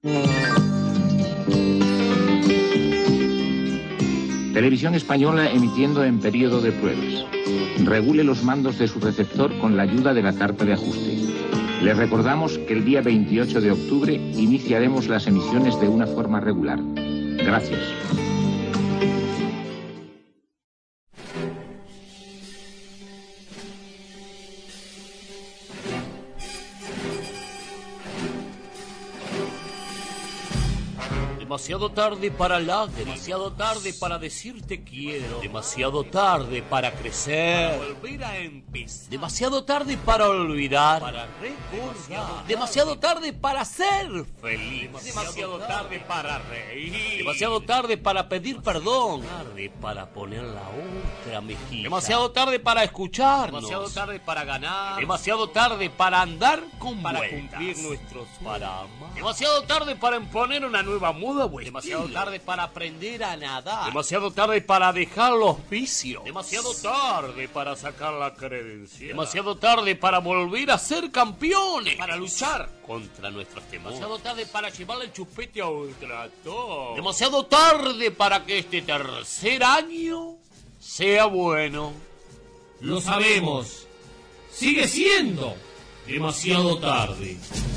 Televisión Española emitiendo en periodo de pruebas. Regule los mandos de su receptor con la ayuda de la carta de ajuste. Les recordamos que el día 28 de octubre iniciaremos las emisiones de una forma regular. Gracias. Demasiado tarde para lágrimas, demasiado tarde para decirte quiero, demasiado tarde para crecer, para volver a empezar, demasiado tarde para olvidar, para recordar, demasiado tarde para ser feliz, demasiado tarde para reír, demasiado tarde para pedir perdón, tarde para poner la otra mejilla, demasiado tarde para escucharnos, demasiado tarde para ganar, demasiado tarde para andar con para vueltas, cumplir nuestros paramas, demasiado tarde para imponer una nueva moda. Demasiado tarde para aprender a nadar. Demasiado tarde para dejar los vicios. Demasiado tarde para sacar la credencial. Demasiado tarde para volver a ser campeones. Para luchar contra nuestros temores. Demasiado tarde para llevarle el chupete a Ultratón. Demasiado tarde para que este tercer año sea bueno. Lo sabemos. Sigue siendo demasiado tarde.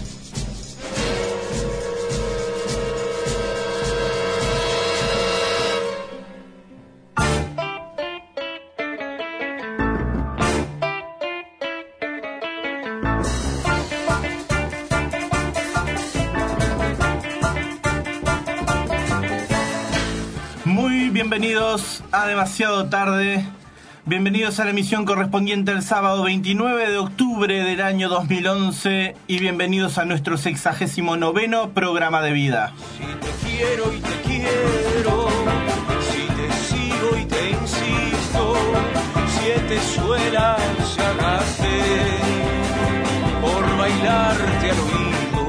Bienvenidos a Demasiado Tarde, bienvenidos a la emisión correspondiente al sábado 29 de octubre del año 2011 y bienvenidos a nuestro 69º programa de vida. Si te quiero y te quiero, si te sigo y te insisto, 7 suelas sacaste por bailarte al oído,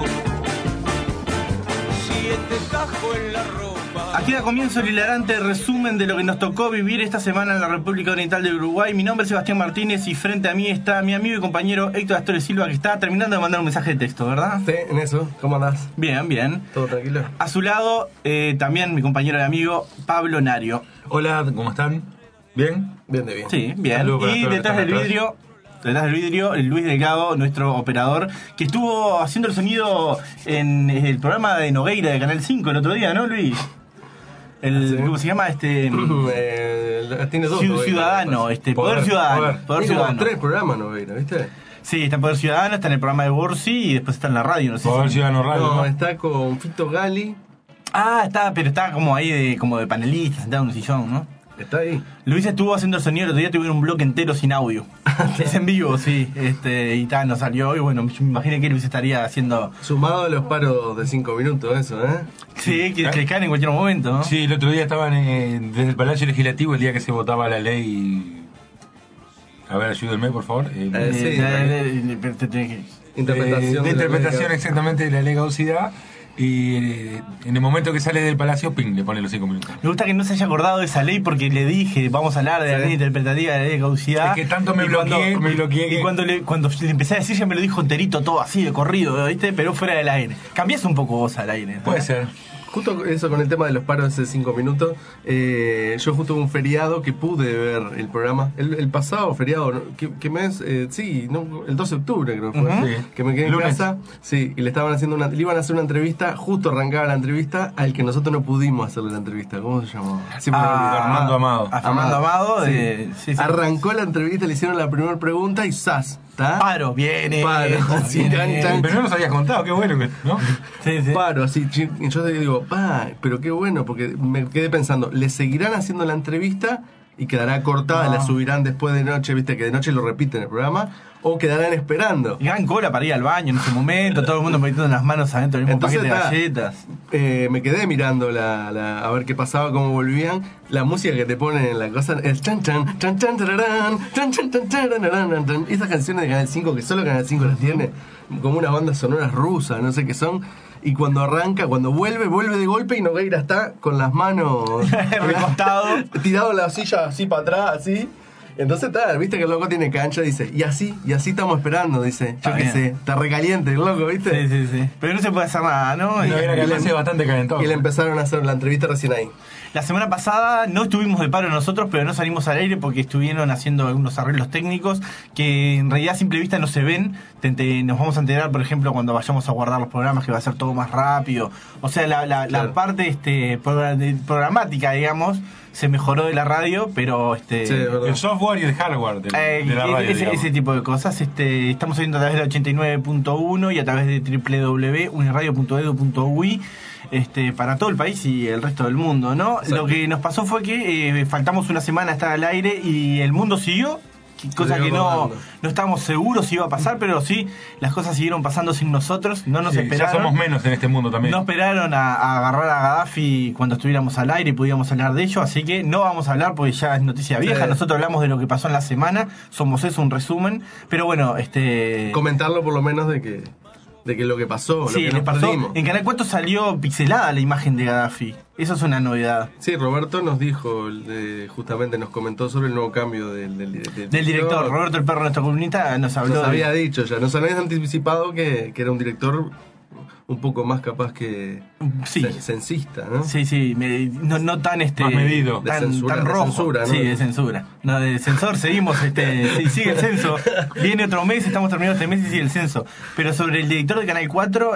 7 tajos en la ropa. Aquí da comienzo el hilarante resumen de lo que nos tocó vivir esta semana en la República Oriental de Uruguay. Mi nombre es Sebastián Martínez y frente a mí está mi amigo y compañero Héctor Astore Silva, que está terminando de mandar un mensaje de texto, ¿verdad? Sí, en eso. ¿Cómo andás? Bien, bien. ¿Todo tranquilo? A su lado, también mi compañero y amigo Pablo Nario. Hola, ¿cómo están? ¿Bien? Bien de bien. Sí, bien. Saludos Y detrás del vidrio, el Luis Delgado, nuestro operador, que estuvo haciendo el sonido en el programa de Nogueira de Canal 5 el otro día, ¿no, Luis? ¿Sí? ¿Cómo se llama? Tiene dos. Ciudadano, Poder Ciudadano. Poder Ciudadano. 3 programas, ¿no? ¿Viste? Sí, está en Poder Ciudadano, está en el programa de Borsi y después está en la radio, no sé. Poder Ciudadano Radio. No, está con Fito Gali. Ah, pero está como ahí como de panelista, sentado en un sillón, ¿no? Está ahí. Luis estuvo haciendo el sonido el otro día, tuvieron un bloque entero sin audio. Es en vivo, sí. Y tal, nos salió y bueno, yo me imaginé que Luis estaría haciendo... Sumado a los paros de 5 minutos, eso, ¿eh? Sí, que caen en cualquier momento, ¿no? Sí, el otro día estaban desde el Palacio Legislativo el día que se votaba la ley. A ver, ayúdenme, por favor. Interpretación exactamente de la ley Gaucidad. Y en el momento que sale del Palacio, ping, le pone los 5 minutos. Me gusta que no se haya acordado de esa ley porque le dije, vamos a hablar de la ley interpretativa de la ley de Gaucidad. Es que tanto me bloqueé. Y cuando le empecé a decir, ya me lo dijo enterito todo así, de corrido, ¿viste? Pero fuera del aire. Cambiás un poco vos al aire, ¿no? Puede ser. Justo eso con el tema de los paros de 5 minutos, yo justo un feriado que pude ver el programa, el pasado feriado, ¿qué mes? Sí, no, el 12 de octubre creo que fue, Sí. Que me quedé en casa, sí, y le iban a hacer una entrevista, justo arrancaba la entrevista al que nosotros no pudimos hacerle la entrevista. ¿Cómo se llamaba? Fernando Amado. A Fernando Amado. Sí. Arrancó la entrevista, le hicieron la primera pregunta y ¡zas! ¿Está? Paro, viene. Paro, así, chan. Pero no nos habías contado, qué bueno, ¿no? Sí. Paro, así. Y yo te digo, pero qué bueno, porque me quedé pensando, ¿le seguirán haciendo la entrevista y quedará cortada, la subirán después de noche, viste que de noche lo repiten el programa? ¿O quedarán esperando? Y gran cola para ir al baño en ese momento, todo el mundo metiendo las manos adentro del mismo paquete de galletas. Me quedé mirando a ver qué pasaba, cómo volvían. La música que te ponen en la cosa es chan chan, chan chan tararán, chan chan chan tararán. Esas canciones de Canal 5 que solo Canal 5 las tiene, como unas bandas sonoras rusas, no sé qué son. Y cuando arranca, cuando vuelve de golpe y Nogueira está con las manos recostado, tirado en la silla así para atrás, así. Entonces, viste que el loco tiene cancha, dice, y así estamos esperando, dice, yo qué sé, está recaliente el loco, ¿viste? Sí. Pero no se puede hacer nada, ¿no? No, era que además es bastante calentón. Y le empezaron a hacer la entrevista recién ahí. La semana pasada no estuvimos de paro nosotros, pero no salimos al aire porque estuvieron haciendo algunos arreglos técnicos que en realidad a simple vista no se ven. Nos vamos a enterar, por ejemplo, cuando vayamos a guardar los programas, que va a ser todo más rápido. O sea, la parte programática, digamos, se mejoró de la radio, pero el software y el hardware de la radio, ese tipo de cosas. Estamos saliendo a través de 89.1 y a través de www.uniradio.edu.uy. Para todo el país y el resto del mundo, ¿no? Exacto. Lo que nos pasó fue que faltamos una semana a estar al aire y el mundo siguió, cosa que no estábamos seguros si iba a pasar, pero sí, las cosas siguieron pasando sin nosotros, no nos esperaron. Ya somos menos en este mundo también. No esperaron a agarrar a Gaddafi cuando estuviéramos al aire y pudiéramos hablar de ello, así que no vamos a hablar porque ya es noticia vieja. Sí. Nosotros hablamos de lo que pasó en la semana, somos eso, un resumen, pero bueno, comentarlo por lo menos de que lo que pasó, sí, lo que nos pasó. perdimos. En Canal 4 salió pixelada la imagen de Gaddafi. Eso es una novedad. Sí, Roberto nos dijo, justamente nos comentó sobre el nuevo cambio del director. Roberto el Perro, nuestro columnista, nos habló. Nos había dicho ya, nos habían anticipado que era un director un poco más capaz que censista, ¿no? Sí, no tan más medido, tan rojo. De censura, ¿no? Sí, de censura. No, de censor seguimos, sí, sigue el censo. Viene otro mes, estamos terminando este mes y sigue el censo. Pero sobre el director de Canal 4,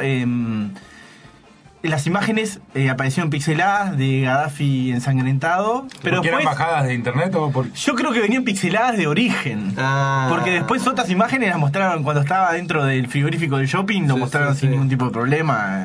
las imágenes aparecieron pixeladas de Gaddafi ensangrentado, pero ¿Porque después, eran bajadas de internet o por...? yo creo que venían pixeladas de origen. Porque después otras imágenes las mostraron cuando estaba dentro del frigorífico del shopping, lo mostraron sin ningún tipo de problema,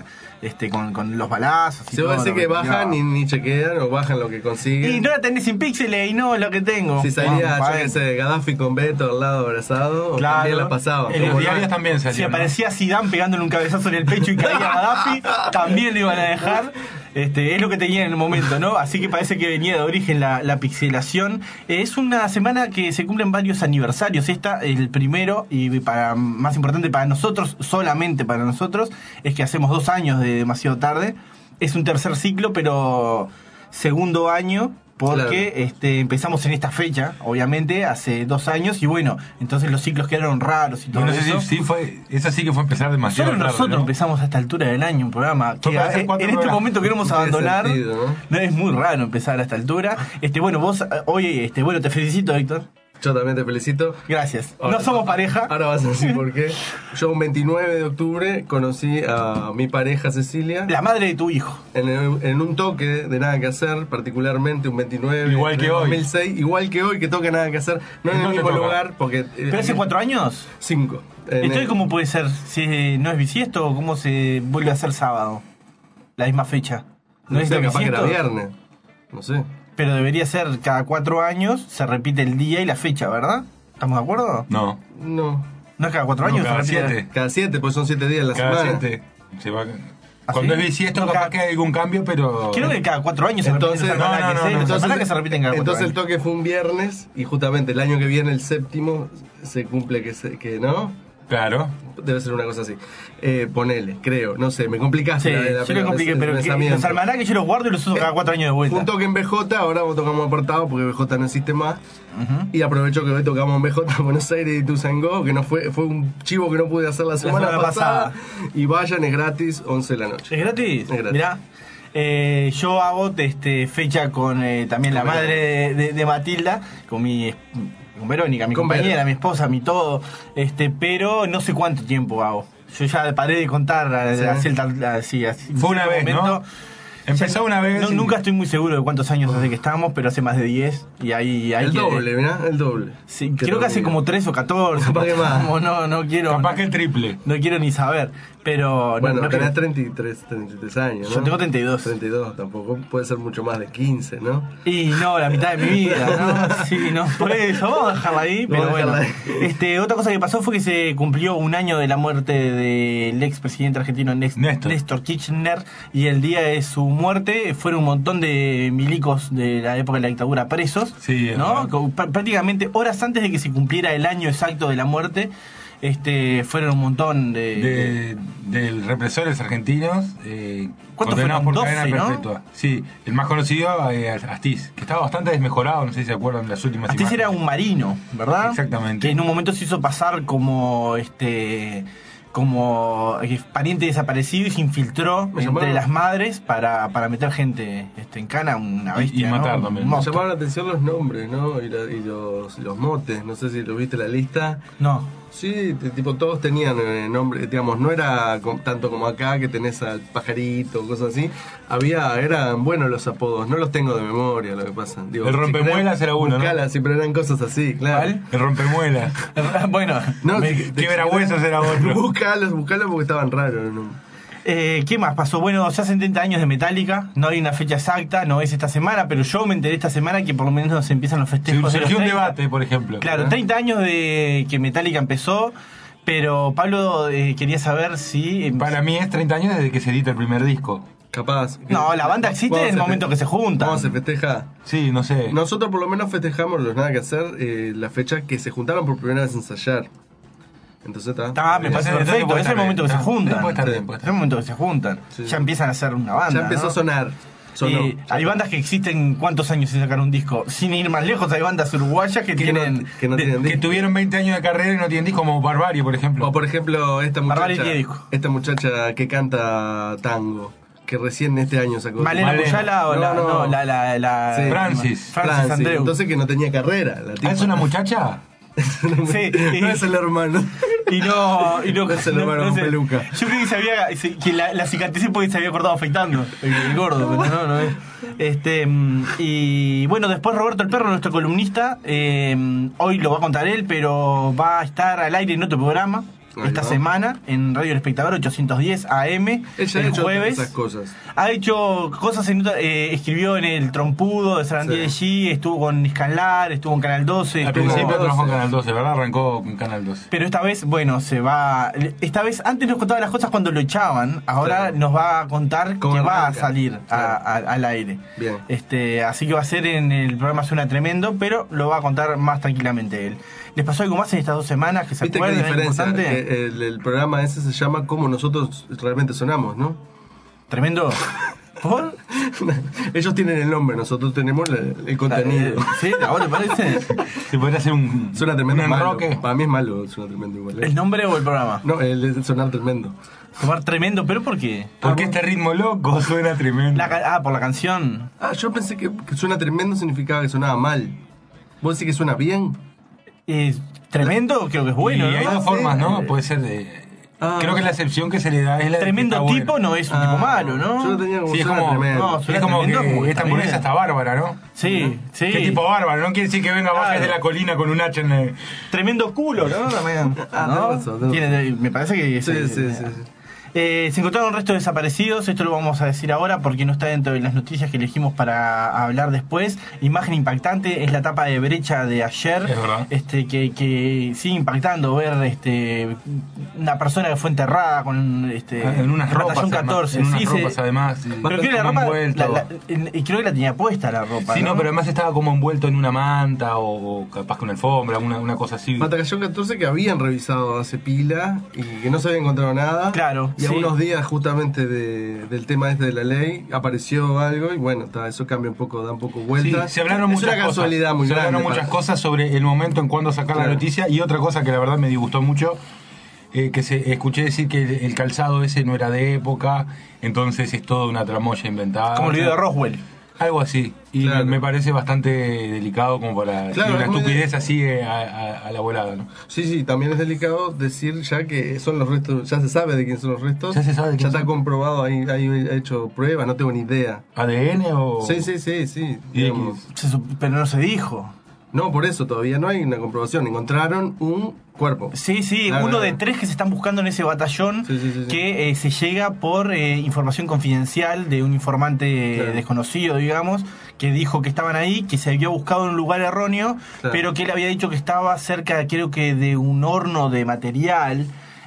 con los balazos y se va a todo decir lo que bajan tiraba. ni chequean o bajan lo que consiguen. Y no la tenés sin píxeles y no lo que tengo. Si salía, Bueno, yo qué sé, Gaddafi con Beto al lado abrazado, claro, o también la pasaba. En los diarios también salía. Si aparecía Zidane pegándole un cabezazo en el pecho y caía Gaddafi, también lo iban a dejar. Es lo que tenía en el momento, ¿no? Así que parece que venía de origen la pixelación. Es una semana que se cumplen varios aniversarios. El primero, y más importante para nosotros, solamente para nosotros, es que hacemos 2 años de Demasiado Tarde. Es un tercer ciclo, pero segundo año, porque empezamos en esta fecha, obviamente, hace 2 años, y bueno, entonces los ciclos quedaron raros y todo No sé eso. si esa sí que fue empezar demasiado Solo tarde, nosotros ¿no? empezamos a esta altura del año un programa que para hacer en 4 este programas. momento queremos No tiene abandonar. sentido, ¿no? Es muy raro empezar a esta altura. Bueno, vos hoy, bueno, te felicito, Héctor. Yo también te felicito. Gracias. Ahora- No somos pareja. Ahora vas a decir por qué. Yo un 29 de octubre conocí a mi pareja Cecilia La madre de tu hijo. en un toque de Nada que Hacer, particularmente un 29 Igual que de hoy. 2006, igual que hoy, que toca Nada que Hacer, no en el ¿Dónde mismo toca? lugar, porque... ¿Pero hace 4 años? 5. Entonces, ¿cómo puede ser? Si no es bisiesto, ¿cómo se vuelve a hacer sábado? La misma fecha. No es sé, capaz que bisiesto? era viernes. No sé. Pero debería ser cada 4 años, se repite el día y la fecha, ¿verdad? ¿Estamos de acuerdo? No. No. ¿No es cada 4 años? cada se repite? 7. Cada 7, pues son 7 días en la Cada semana. 7. Se va... ¿Ah, Cuando sí? es bisiesto, No, capaz cada- que hay algún cambio, pero... Creo que cada 4 años se Entonces, repiten. Que se repiten cada 4 entonces el años. toque fue un viernes y justamente el año que viene, el séptimo, se cumple que ¿no? Claro. Debe ser una cosa así. Ponele, creo, no sé, me complicaste. Sí, yo le compliqué, pero los almanaques yo los guardo y los uso cada 4 años de vuelta. Un toque en BJ, ahora tocamos apartado porque BJ no existe más. Y aprovecho que hoy tocamos en BJ Buenos Aires y Tuzangó, que no fue un chivo que no pude hacer la semana pasada. Y vayan, es gratis, 11 de la noche. ¿Es gratis? Es gratis. Mirá. Yo hago fecha con también la madre de Matilda, con Verónica, mi Con compañera, Vero. mi esposa, mi todo, pero no sé cuánto tiempo hago. Yo ya paré de contar así. Fue una vez, ¿no? Empezó una vez. Nunca estoy muy seguro de cuántos años hace que estamos, pero hace más de 10 y ahí El doble, mirá, el doble. Sí, creo que hace como 13 o 14. Capaz que más. No quiero. Capaz que el triple. No quiero ni saber. Pero. Bueno, no tenés creo. 33 años, ¿no? Yo tengo 32. 32, tampoco puede ser mucho más de 15, ¿no? Y no, la mitad de mi vida, ¿no? Sí, no, por eso, vamos a dejarla ahí, pero Vamos a bueno. dejarla Otra cosa que pasó fue que se cumplió 1 año de la muerte del expresidente argentino Néstor Kirchner, y el día de su muerte fueron un montón de milicos de la época de la dictadura presos, Sí, es ¿no? verdad. Prácticamente horas antes de que se cumpliera el año exacto de la muerte. fueron un montón de represores argentinos ¿Cuántos condenados por fueron? cadena 12, perpetua. Sí, el más conocido, Astiz, que estaba bastante desmejorado, no sé si se acuerdan de las últimas Astiz imágenes. era un marino, ¿verdad? Exactamente. Que en un momento se hizo pasar como pariente desaparecido y se infiltró entre las madres para meter gente en cana, una bestia, y matar ¿no? también. Un Me monstruo. llamaron la atención los nombres, ¿no? Y los motes, no sé si lo viste la lista. No. Sí, tipo todos tenían nombre, digamos, no era tanto como acá que tenés al pajarito, cosas así. Eran buenos los apodos, no los tengo de memoria, lo que pasa. Digo, El rompemuelas era uno, buscala, ¿no? siempre eran cosas así, claro. ¿Cuál? El rompemuelas. Bueno, No, Quebrahuesos era otro. Buscalos porque estaban raros, ¿no? ¿qué más pasó? Bueno, ya 70 años de Metallica, no hay una fecha exacta, no es esta semana, pero yo me enteré esta semana que por lo menos empiezan los festejos de los Surgió un 30. debate, por ejemplo. Claro, 30 años de que Metallica empezó, pero Pablo quería saber si... Para mí es 30 años desde que se edita el primer disco. Capaz. No, la banda existe en el momento que se juntan. ¿Cómo se festeja? Sí, no sé. Nosotros por lo menos festejamos los Nada Que Hacer, la fecha que se juntaron por primera vez a ensayar. Entonces está. Me parece Entonces perfecto, puede es el estar momento que bien. se juntan. Puede estar Sí. bien, puede Es estar el bien. momento que se juntan. Sí. Ya empiezan a hacer una banda. Ya empezó ¿no? a sonar. Sonó. Hay bandas que existen cuántos años sin sacar un disco. Sin ir más lejos, hay bandas uruguayas que tienen. que no tienen Que disco. tuvieron 20 años de carrera y no tienen disco, como Barbarie, por ejemplo. O por ejemplo, Barbarie tiene disco. esta muchacha que canta tango, que recién este año sacó. Malena Malena. Cuyala o No. la Sí. Francis Andreu. Entonces que no tenía carrera. La tipa. ¿Es una muchacha? Sí, No es el hermano. Y no Es el hermano con sé. peluca. Yo creo que la cicatriz porque se había cortado afeitando el gordo, pero no es. Y bueno, después Roberto el Perro, nuestro columnista, hoy lo va a contar él, pero va a estar al aire en otro programa Ahí esta va. semana en Radio El Espectador 810 AM Ella ha el hecho jueves. esas cosas. Ha hecho cosas escribió en El Trompudo de Sarandí de G, estuvo con Escalar, estuvo en Canal 12, Al estuvo... principio trabajó en Canal 12, ¿verdad? Arrancó con Canal 12. Pero esta vez, bueno, esta vez, antes nos contaba las cosas cuando lo echaban, ahora Claro. nos va a contar ¿Cómo que va a arranca? salir Claro. al aire. Bien. Así que va a ser en el programa Suena Tremendo, pero lo va a contar más tranquilamente él. ¿Les pasó algo más en estas 2 semanas que se ¿Viste qué acuerdan? ¿Algo diferencia? importante? Que el programa ese se llama Cómo nosotros realmente sonamos, ¿no? Tremendo. ¿Por? Ellos tienen el nombre, nosotros tenemos el contenido. ¿Sí? ¿A vos te parece? Se podría hacer un Suena tremendo. un es malo. enroque. Para mí es malo, suena tremendo igual. ¿El nombre o el programa? No, el sonar tremendo. Tomar tremendo, ¿pero por qué? Porque este ritmo loco suena tremendo. Por la canción. Yo pensé que suena tremendo significaba que sonaba mal. ¿Vos decís que suena bien? Tremendo, creo que es bueno, y hay ¿no? dos formas, ¿no? Sí. Puede ser de... Ah. Creo que la excepción que se le da es la de que Tremendo está tipo bueno. no es un tipo malo, ¿no? Yo lo tenía como Sí, es suena como, tremendo. No, es suena como tremendo que porque esta está hamburguesa bien. está bárbara, ¿no? Sí, sí. ¿Qué tipo bárbaro? No quiere decir que venga baja Claro. desde la colina con un hacha en el... Tremendo culo, ¿no? También. tenés razón, tenés Me parece que... Sí, sí, sí. se encontraron restos desaparecidos, esto lo vamos a decir ahora porque no está dentro de las noticias que elegimos para hablar después. Imagen impactante, es la tapa de Brecha de ayer. Es verdad. Que sigue impactando ver una persona que fue enterrada con en unas el ropas, batallón además, 14. en unas Sí, ropas además. Sí. Pero creo que la Como ropa, envuelto. y creo que la tenía puesta la ropa. Sí, no, pero además estaba como envuelto en una manta o capaz con alfombra, una cosa así. Batallón 14 que habían revisado hace pila y que no se había encontrado nada. Claro, Y a sí. unos días justamente del tema este de la ley apareció algo y bueno, eso cambia un poco, da un poco Sí, vuelta. se hablaron es muchas una cosas. casualidad muy se grande. hablaron muchas cosas sobre el momento en cuando sacar la Claro. noticia y otra cosa que la verdad me disgustó mucho, que escuché decir que el calzado ese no era de época, entonces es toda una tramoya inventada. Como el video de Roswell. Algo así. Y Claro. me parece bastante delicado como para Claro, decir una es muy estupidez así a la volada, ¿no? Sí, también es delicado decir ya que son los restos, ya se sabe de quién son los restos. Ya se sabe de quién Ya está son. comprobado, hay hecho pruebas, no tengo ni idea. ¿ADN o...? Sí. Y digamos. Pero no se dijo. No, por eso todavía no hay una comprobación. Encontraron un cuerpo. Sí, Claro, uno claro. de 3 que se están buscando en ese batallón Sí. que se llega por información confidencial de un informante Claro. desconocido, digamos, que dijo que estaban ahí, que se había buscado en un lugar erróneo, Claro. pero que él había dicho que estaba cerca, creo que de un horno de material.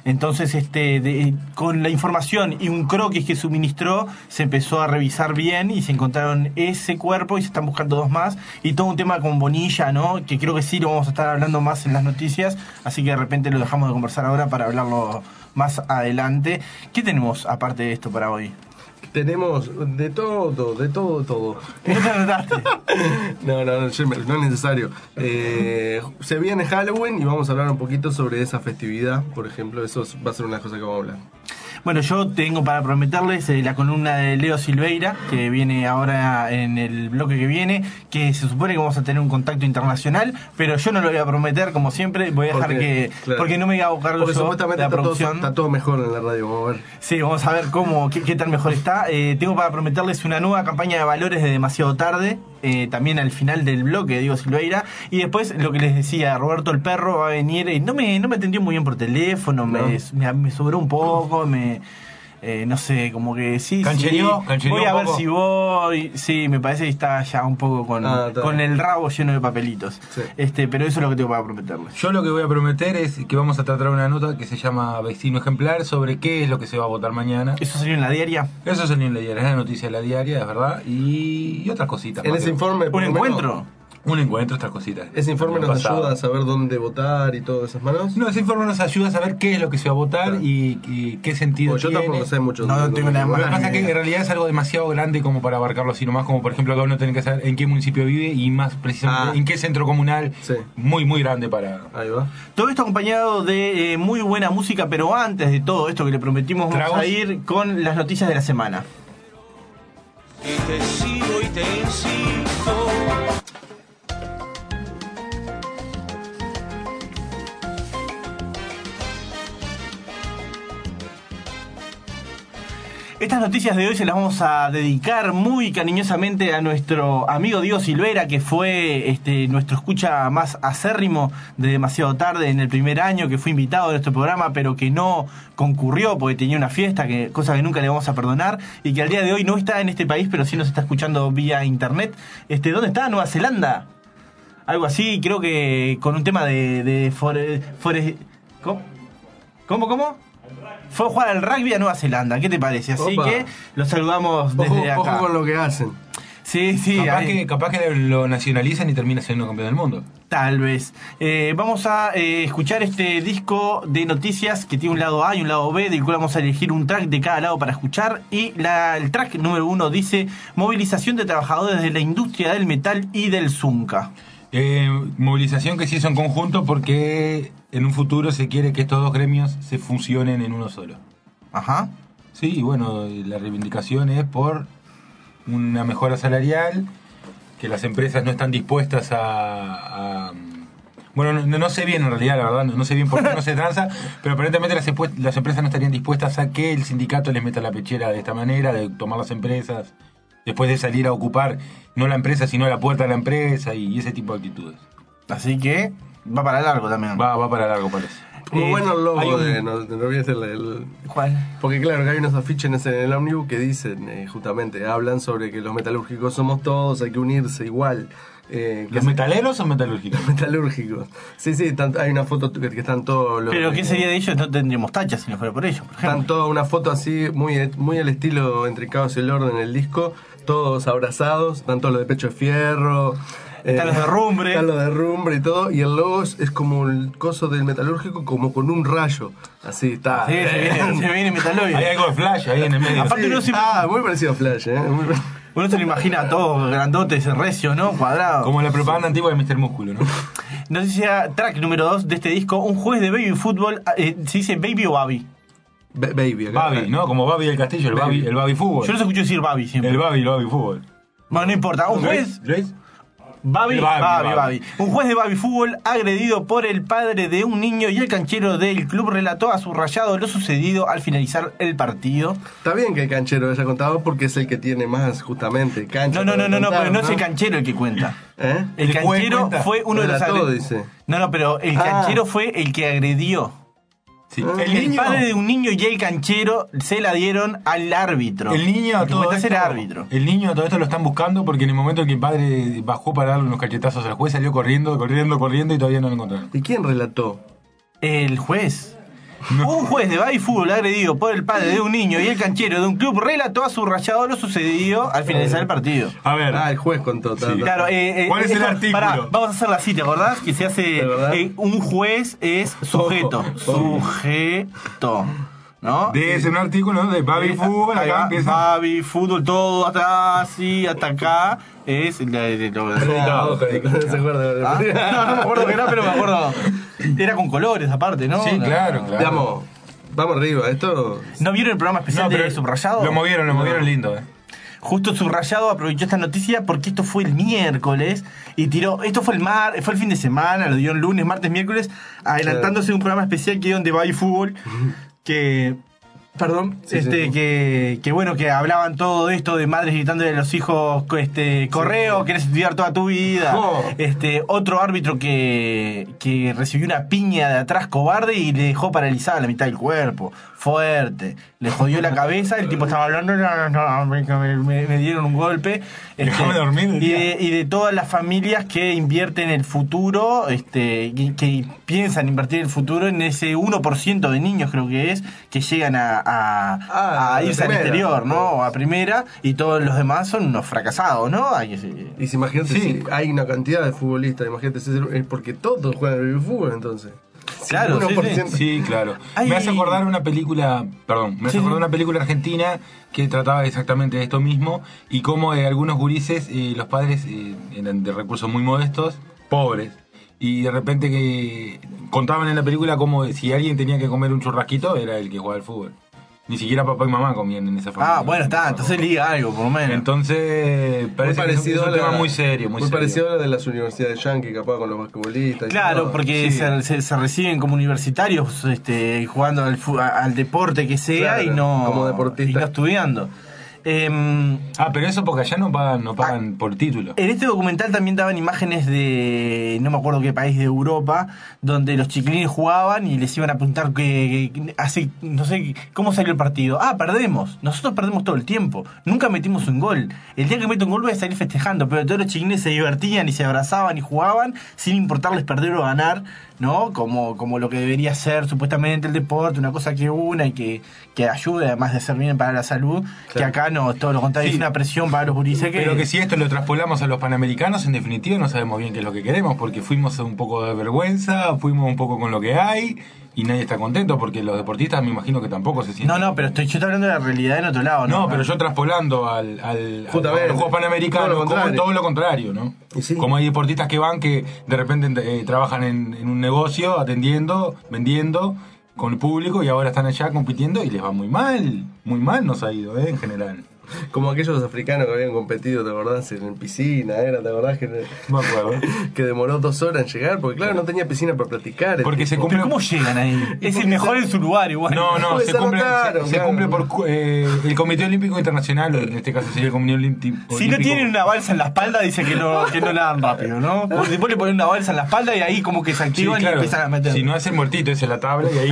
Entonces, con la información y un croquis que suministró, se empezó a revisar bien y se encontraron ese cuerpo y se están buscando 2 más. Y todo un tema con Bonilla, ¿no? Que creo que sí lo vamos a estar hablando más en las noticias, así que de repente lo dejamos de conversar ahora para hablarlo más adelante. ¿Qué tenemos aparte de esto para hoy? Tenemos de todo. ¿No te anotaste? No es necesario. Se viene Halloween y vamos a hablar un poquito sobre esa festividad, por ejemplo. Eso va a ser una cosa que vamos a hablar. Bueno, yo tengo para prometerles la columna de Leo Silveira, que viene ahora en el bloque que viene, que se supone que vamos a tener un contacto internacional, pero yo no lo voy a prometer, como siempre, voy a dejar porque no me voy a abocar porque yo supuestamente de la producción. está todo mejor en la radio, vamos a ver. Sí, vamos a ver qué tan mejor está. Tengo para prometerles una nueva campaña de valores de Demasiado Tarde, también al final del bloque de Diego Silveira, y después lo que les decía, Roberto el Perro va a venir, no me atendió muy bien por teléfono, ¿no? me sobró un poco, no sé, como que sí, ¿Canchereó voy a un ver poco? si voy, sí, me parece que está ya un poco con el rabo lleno de papelitos, sí. Pero eso es lo que tengo para prometerles. Yo lo que voy a prometer es que vamos a tratar una nota que se llama Vecino Ejemplar sobre qué es lo que se va a votar mañana. ¿Eso salió en la diaria? Eso salió en la diaria, es la noticia de la diaria, es verdad, y otras cositas. En más ese que- informe... por ¿Un lo menos, encuentro? Un encuentro, otras cositas. ¿Ese informe nos Pasado. ayuda a saber dónde votar y todas esas manos? No, ese informe nos ayuda a saber qué es lo que se va a votar Claro. y qué sentido Porque yo tiene. tampoco sé mucho. No tengo nada Lo más. que pasa es que en realidad es algo demasiado grande como para abarcarlo así nomás, como por ejemplo acá uno tiene que saber en qué municipio vive y más precisamente en qué centro comunal. Sí. Muy, muy grande para... Ahí va. Todo esto acompañado de muy buena música, pero antes de todo esto que le prometimos, vamos ¿Tragos? a ir con las noticias de la semana. Y te sigo y te insisto. Estas noticias de hoy se las vamos a dedicar muy cariñosamente a nuestro amigo Diego Silveira, que fue nuestro escucha más acérrimo de Demasiado Tarde en el primer año, que fue invitado a nuestro programa, pero que no concurrió porque tenía una fiesta, cosa que nunca le vamos a perdonar, y que al día de hoy no está en este país, pero sí nos está escuchando vía internet. ¿Dónde está? ¿Nueva Zelanda? Algo así, creo que con un tema ¿Cómo? Fue a jugar al rugby a Nueva Zelanda, ¿qué te parece? Así Opa. que lo saludamos desde acá. Ojo con lo que hacen. Sí, Capaz que lo nacionalizan y termina siendo campeón del mundo. tal vez. Vamos a escuchar este disco de noticias que tiene un lado A y un lado B, del cual vamos a elegir un track de cada lado para escuchar. Y el track número 1 dice: movilización de trabajadores de la industria del metal y del Zunca. Movilización que se hizo en conjunto porque en un futuro se quiere que estos dos gremios se fusionen en uno solo. Ajá. Sí, y bueno, la reivindicación es por una mejora salarial, que las empresas no están dispuestas bueno, no sé bien en realidad, la verdad, no sé bien por qué no se transa, pero aparentemente las empresas no estarían dispuestas a que el sindicato les meta la pechera de esta manera, de tomar las empresas, después de salir a ocupar no la empresa, sino la puerta de la empresa y ese tipo de actitudes. Así que va para largo también. Va para largo, parece. Muy bueno el logo hay un- de... No voy a hacer el... ¿Cuál? Porque claro, que hay unos afiches en el ómnibus que dicen, justamente, hablan sobre que los metalúrgicos somos todos, hay que unirse igual. ¿Los metaleros o metalúrgicos? metalúrgicos. Sí, hay una foto que están todos los... Pero ¿qué sería de ellos? No tendríamos tachas si no fuera por ellos, por ejemplo. Están todos, una foto así, muy al estilo Entre el Caos y el Orden en el disco, todos abrazados, están todos los de pecho de fierro. Están los de rumbre. Están los de rumbre y todo, y el logo es como el coso del metalúrgico, como con un rayo. Así está. Sí, se viene Metaloid. Hay algo de flash ahí en el medio. Aparte uno se, muy parecido a Flash, uno se lo imagina todo grandote, recio, ¿no? Cuadrado. Como la propaganda antigua de Mr. Músculo, ¿no? Noticia track número 2 de este disco: un juez de baby fútbol, ¿se dice baby o baby? Baby, acá. Babi, ¿no? Como Babi del Castillo, el Babi Fútbol. Yo los escucho decir baby siempre. El Babi Fútbol. Bueno, no importa, un juez... ¿Ves? Babi. Babi. Un juez de baby fútbol agredido por el padre de un niño y el canchero del club relató a su rayado lo sucedido al finalizar el partido. Está bien que el canchero haya contado porque es el que tiene más, justamente, cancha. No, para pero contar, no es el canchero el que cuenta. ¿Eh? El El juez canchero cuenta. fue uno de los Relató, agredidos. dice. No, pero el canchero fue el que agredió. Sí. El padre de un niño y el canchero se la dieron al árbitro. El niño a El que todo cuenta es el esto, árbitro. el niño a todo esto lo están buscando porque en el momento en que el padre bajó para darle unos cachetazos al juez salió corriendo y todavía no lo encontraron. ¿Y quién relató? El juez. Un juez de baby fútbol agredido por el padre de un niño y el canchero de un club relató a subrayado lo sucedido al finalizar el partido. A ver. El juez contó. Claro, ¿Cuál es el artículo? Pará, vamos a hacer así, ¿te acordás? Que se hace. Un juez es sujeto. Sujeto. ¿No? Es un artículo de Baby Fútbol, acá empieza. Baby Fútbol, todo hasta así, hasta acá. Es. ¿Se acuerda? No me acuerdo que era, pero me acuerdo. Era con colores aparte, ¿no? Sí, claro. Vamos arriba, esto. ¿No vieron el programa especial de Subrayado? Lo movieron lindo, Justo Subrayado aprovechó esta noticia porque esto fue el miércoles y tiró. Esto fue el fin de semana, lo dio el lunes, martes, miércoles, adelantándose un programa especial que dio de Baby Fútbol. Que bueno, que hablaban todo esto de madres gritándole a los hijos correo, querés estudiar toda tu vida. Otro árbitro que recibió una piña de atrás cobarde y le dejó paralizada la mitad del cuerpo. Fuerte. Le jodió la cabeza, el tipo estaba hablando, me dieron un golpe. Déjame dormir. Y de todas las familias que invierten el futuro, que piensan invertir el futuro en ese 1% de niños, creo que es, que llegan a irse al exterior, ¿no? O a primera, y todos los demás son unos fracasados, ¿no? Y si imagínate, si hay una cantidad de futbolistas, imagínate, es porque todos juegan el fútbol, entonces. Claro, 1%. Sí, claro. Me hace acordar una película, una película argentina que trataba exactamente de esto mismo y cómo algunos gurises, los padres eran de recursos muy modestos, pobres, y de repente que contaban en la película como si alguien tenía que comer un churrasquito era el que jugaba al fútbol. Ni siquiera papá y mamá comían en esa familia. Bueno, entonces liga algo, por lo menos. Entonces, parece que es un tema muy serio. Muy parecido a lo de las universidades yanquis, capaz, con los basquetbolistas. Claro, porque se reciben como universitarios jugando al deporte que sea, claro, y no como deportistas. Y no estudiando. Pero eso porque allá no pagan por título. En este documental también daban imágenes de no me acuerdo qué país de Europa, donde los chiquilines jugaban y les iban a preguntar así, no sé cómo salió el partido. Perdemos. Nosotros perdemos todo el tiempo. Nunca metimos un gol. El día que meto un gol voy a salir festejando, pero todos los chiquilines se divertían y se abrazaban y jugaban sin importarles perder o ganar, ¿no? Como lo que debería ser supuestamente el deporte, una cosa que una y que ayude, además de hacer bien para la salud, claro. Que acá no, todo lo contrario, es una presión para los gurises. Pero que si esto lo traspolamos a los panamericanos, en definitiva no sabemos bien qué es lo que queremos, porque fuimos un poco de vergüenza, fuimos un poco con lo que hay, y nadie está contento, porque los deportistas me imagino que tampoco se sienten. No, pero yo estoy hablando de la realidad en otro lado, ¿no? No, pero yo traspolando a los Juegos Panamericanos, como todo lo contrario, ¿no? Sí. Como hay deportistas que van, que de repente trabajan en un negocio, atendiendo, vendiendo con el público, y ahora están allá compitiendo y les va muy mal nos ha ido, en general. Como aquellos africanos que habían competido, ¿te acordás? En piscina, ¿te acordás? Me acuerdo. Que demoró 2 horas en llegar, porque claro, no tenía piscina para practicar. Porque se cumple... ¿Pero cómo llegan ahí? Es el mejor en su lugar, igual. No, se cumple por el Comité Olímpico Internacional, en este caso sería el Comité Olímpico. Si no tienen una balsa en la espalda, dice que no nadan rápido, ¿no? Porque después le ponen una balsa en la espalda y ahí como que se activan, claro, y empiezan a meter. Si no es el muertito, es la tabla y ahí...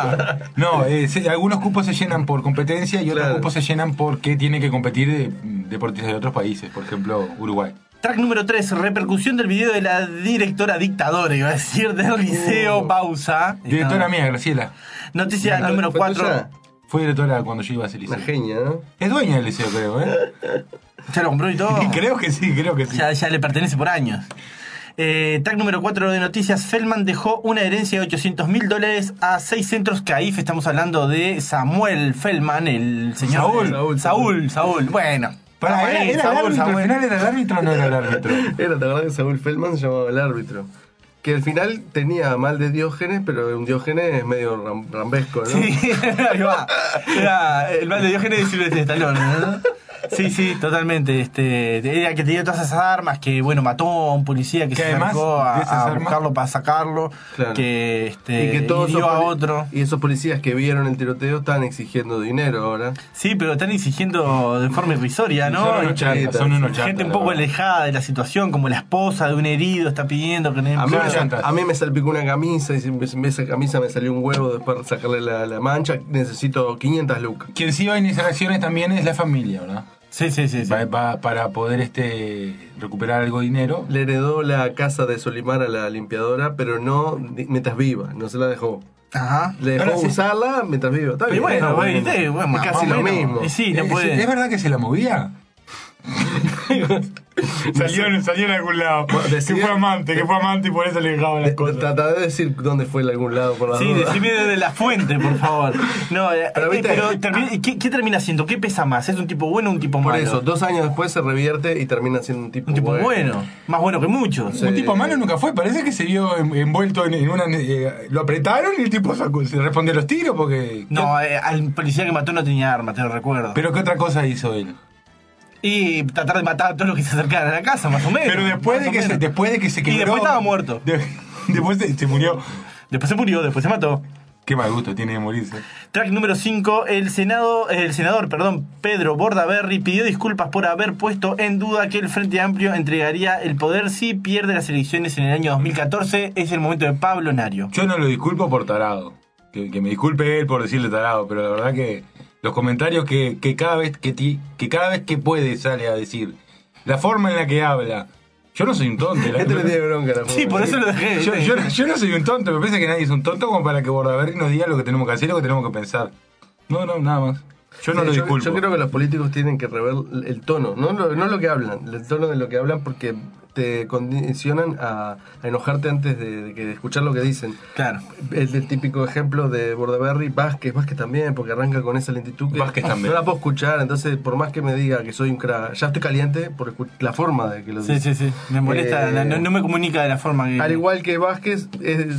No, algunos cupos se llenan por competencia y otros cupos se llenan porque tienen que competir deportistas de otros países, por ejemplo Uruguay. Track número 3, repercusión del video de la directora dictadora, iba a decir, del Liceo Bausa. Directora mía, Graciela. Noticia número 4. Fue directora cuando yo iba a ese liceo. Una genia, ¿no? Es dueña del liceo, creo, ¿Ya lo compró y todo? Creo que sí. Ya le pertenece por años. Track número 4 de noticias. Feldman dejó una herencia de $800,000 a 6 centros CAIF. Estamos hablando de Samuel Feldman, el señor Saúl. Bueno, ¿Era el árbitro? ¿Al final era el árbitro o no era el árbitro? ¿Te acordás que Saúl Feldman se llamaba el árbitro? Que al final tenía mal de Diógenes, pero un Diógenes medio rambesco, ¿no? Sí, ahí va. Era el mal de Diógenes de Silvestre Stallone, ¿no? Sí, totalmente. Era que tenía todas esas armas, que mató a un policía que se acercó a buscarlo para sacarlo, claro. Y que hirió a otro. Y esos policías que vieron el tiroteo están exigiendo dinero ahora. Sí, pero están exigiendo de forma irrisoria, ¿no? Son unos chantas. Gente un poco alejada de la situación, como la esposa de un herido está pidiendo que a mí me salpicó una camisa, y si esa camisa me salió un huevo después de sacarle la mancha, necesito 500 lucas. Quien sí va a iniciar acciones también es la familia, ¿verdad? Sí. Para poder recuperar algo de dinero. Le heredó la casa de Solimar a la limpiadora, pero no mientras viva, no se la dejó. Ajá. Le dejó Ahora sí. usarla mientras vivo. Está Pero bien, bueno, está bueno, es casi más o lo menos. mismo. Y sí, no puede. ¿Es verdad que se la movía? salió en algún lado. decía- que fue amante y por eso le dejaban las cosas. Tratar de decir dónde fue en algún lado por la Sí, duda. decime de la fuente, por favor. No, Pero, ¿viste? ¿qué termina siendo? ¿Qué pesa más? ¿Es un tipo bueno o un tipo Por malo? eso, 2 años después se revierte y termina siendo un tipo Un tipo bueno. Más bueno que muchos. Un tipo malo nunca fue, parece que se vio envuelto en una... lo apretaron y el tipo se respondió a los tiros porque... No, al policía que mató no tenía arma, te lo recuerdo. ¿Pero qué otra cosa hizo él? Y tratar de matar a todos los que se acercaran a la casa, más o menos. Pero después de que se quebró... Y después estaba muerto. Después se murió. Después se murió, después se mató. Qué mal gusto tiene de morirse. Track número 5. El senador Pedro Bordaberry pidió disculpas por haber puesto en duda que el Frente Amplio entregaría el poder si pierde las elecciones en el año 2014. Es el momento de Pablo Nario. Yo no lo disculpo por tarado. Que me disculpe él por decirle tarado, pero la verdad que los comentarios que cada vez que puede sale a decir, la forma en la que habla. Yo no soy un tonto. Este le tiene bronca la Sí, por eso lo dejé. Yo no soy un tonto, me parece que nadie es un tonto como para que Bordaberry nos diga lo que tenemos que hacer y lo que tenemos que pensar. No, nada más. Yo no lo disculpo. Yo creo que los políticos tienen que rever el tono, no lo que hablan, el tono de lo que hablan porque te condicionan a enojarte antes de escuchar lo que dicen. Claro. El típico ejemplo de Bordaberry, Vázquez también, porque arranca con esa lentitud que Vázquez también. no la puedo escuchar, entonces por más que me diga que soy un crack, ya estoy caliente por la forma de que lo dice. Sí. Me molesta, no me comunica de la forma que... Al igual que Vázquez,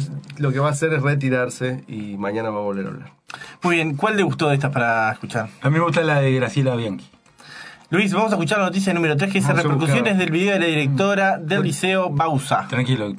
lo que va a hacer es retirarse y mañana va a volver a hablar. Muy bien, ¿cuál le gustó de estas para escuchar? A mí me gusta la de Graciela Bianchi. Luis, vamos a escuchar la noticia número 3 que dice Vamos a repercusiones buscar. del video de la directora del Liceo Bausa. Tranquilo.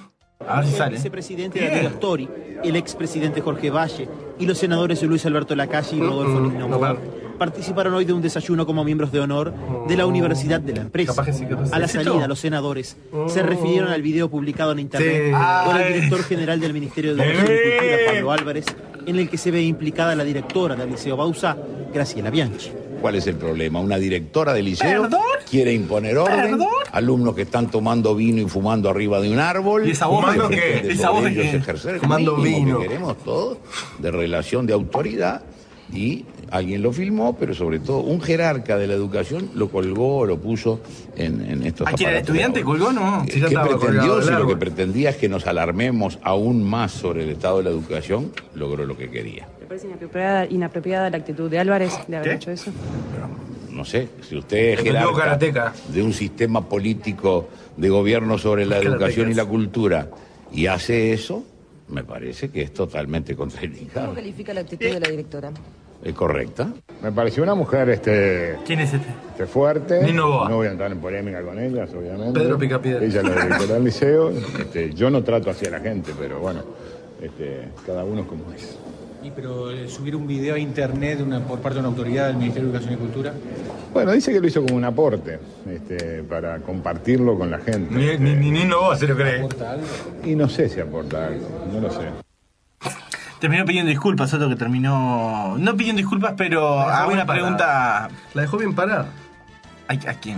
A ver si El sale. vicepresidente Daniel Astori, el expresidente Jorge Valle y los senadores Luis Alberto Lacalle y Rodolfo Novoa participaron hoy de un desayuno como miembros de honor de la Universidad de la Empresa. Capaz que sí que A la salida, los senadores se refirieron al video publicado en internet Sí. por el director general del Ministerio de Educación y Cultura, Pablo Álvarez, en el que se ve implicada la directora del Liceo Bausa, Graciela Bianchi. ¿Cuál es el problema? Una directora de liceo ¿Perdón? quiere imponer orden, ¿Perdón? alumnos que están tomando vino y fumando arriba de un árbol. ¿Y esa voz ¿Fumando que qué? pretende ¿Esa voz sobre de ellos qué? ejercer el Fumando mínimo vino. que queremos todos, de relación de autoridad, y alguien lo filmó, pero sobre todo un jerarca de la educación lo colgó, lo puso en estos ¿A quién, el aparatos de estudiante ahora. colgó, no? Sí, ya ¿Qué estaba colgado pretendió? del Si lo que árbol. pretendía es que nos alarmemos aún más sobre el estado de la educación, logró lo que quería. ¿Le parece inapropiada la actitud de Álvarez de haber ¿Qué? hecho eso? No sé, si usted es Entendió jerarca karateca. de un sistema político de gobierno sobre la educación y la cultura y hace eso, me parece que es totalmente ¿Cómo contraindicado. califica la actitud de la directora? ¿Es correcta? Me pareció una mujer ¿Quién es este? fuerte. Nino Boa. No voy a entrar en polémica con ellas, obviamente. Pedro Picapiedra. Ella es la directora del liceo. Yo no trato así a la gente, pero bueno, cada uno es como es. ¿Y pero subir un video a internet por parte de una autoridad del Ministerio de Educación y Cultura? Bueno, dice que lo hizo como un aporte, para compartirlo con la gente. Ni no vos se lo cree. ¿Aporta algo? Y no sé si aporta algo, no lo sé. Terminó pidiendo disculpas, otro que terminó... No pidiendo disculpas, pero hago una pregunta... La dejó bien parada. ¿A quién?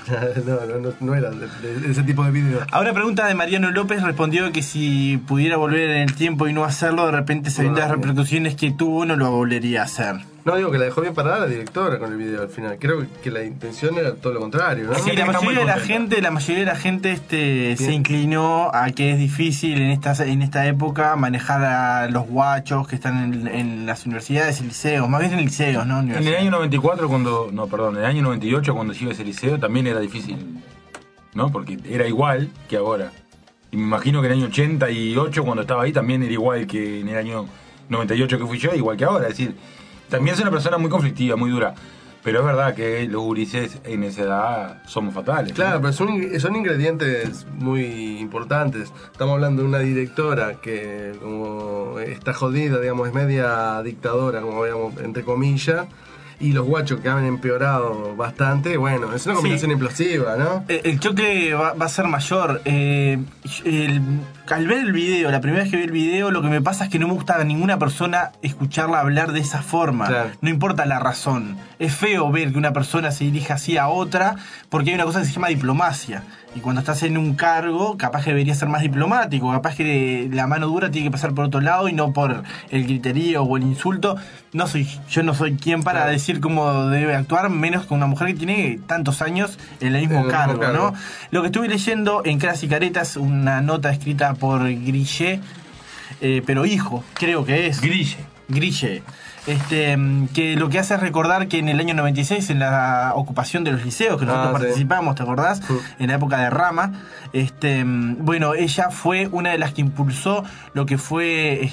no era de ese tipo de video. A una pregunta de Mariano López respondió que si pudiera volver en el tiempo y no hacerlo, de repente sabiendo las repercusiones que tuvo, no lo volvería a hacer. No, digo que la dejó bien parada la directora con el video al final. Creo que la intención era todo lo contrario, ¿no? Sí, la mayoría de la gente se inclinó a que es difícil en esta época manejar a los guachos que están en las universidades y liceos, más bien en liceos, ¿no? En el año 94 en el año 98 cuando se iba a ese liceo también era difícil, ¿no? Porque era igual que ahora. Y me imagino que en el año 88 cuando estaba ahí también era igual que en el año 98 que fui yo, igual que ahora. Es decir, también es una persona muy conflictiva, muy dura. Pero es verdad que los gurises en esa edad somos fatales. Claro, pero son ingredientes muy importantes. Estamos hablando de una directora que como está jodida, digamos, es media dictadora, como digamos, entre comillas. y los guachos que han empeorado bastante, bueno, es una combinación explosiva, ¿no? El choque va a ser mayor. Al ver el video, la primera vez que vi el video, lo que me pasa es que no me gusta a ninguna persona escucharla hablar de esa forma. Claro. No importa la razón. Es feo ver que una persona se dirija así a otra, porque hay una cosa que se llama diplomacia. Y cuando estás en un cargo, capaz que debería ser más diplomático, capaz que la mano dura tiene que pasar por otro lado y no por el griterío o el insulto. Yo no soy quien para decir cómo debe actuar, menos con una mujer que tiene tantos años en el mismo cargo, ¿no? Lo que estuve leyendo en Caras y Caretas, una nota escrita por Grille, pero hijo, creo que es. Grille. Que lo que hace es recordar que en el año 96, en la ocupación de los liceos, que nosotros participamos, ¿te acordás? En la época de Rama, bueno, ella fue una de las que impulsó lo que fue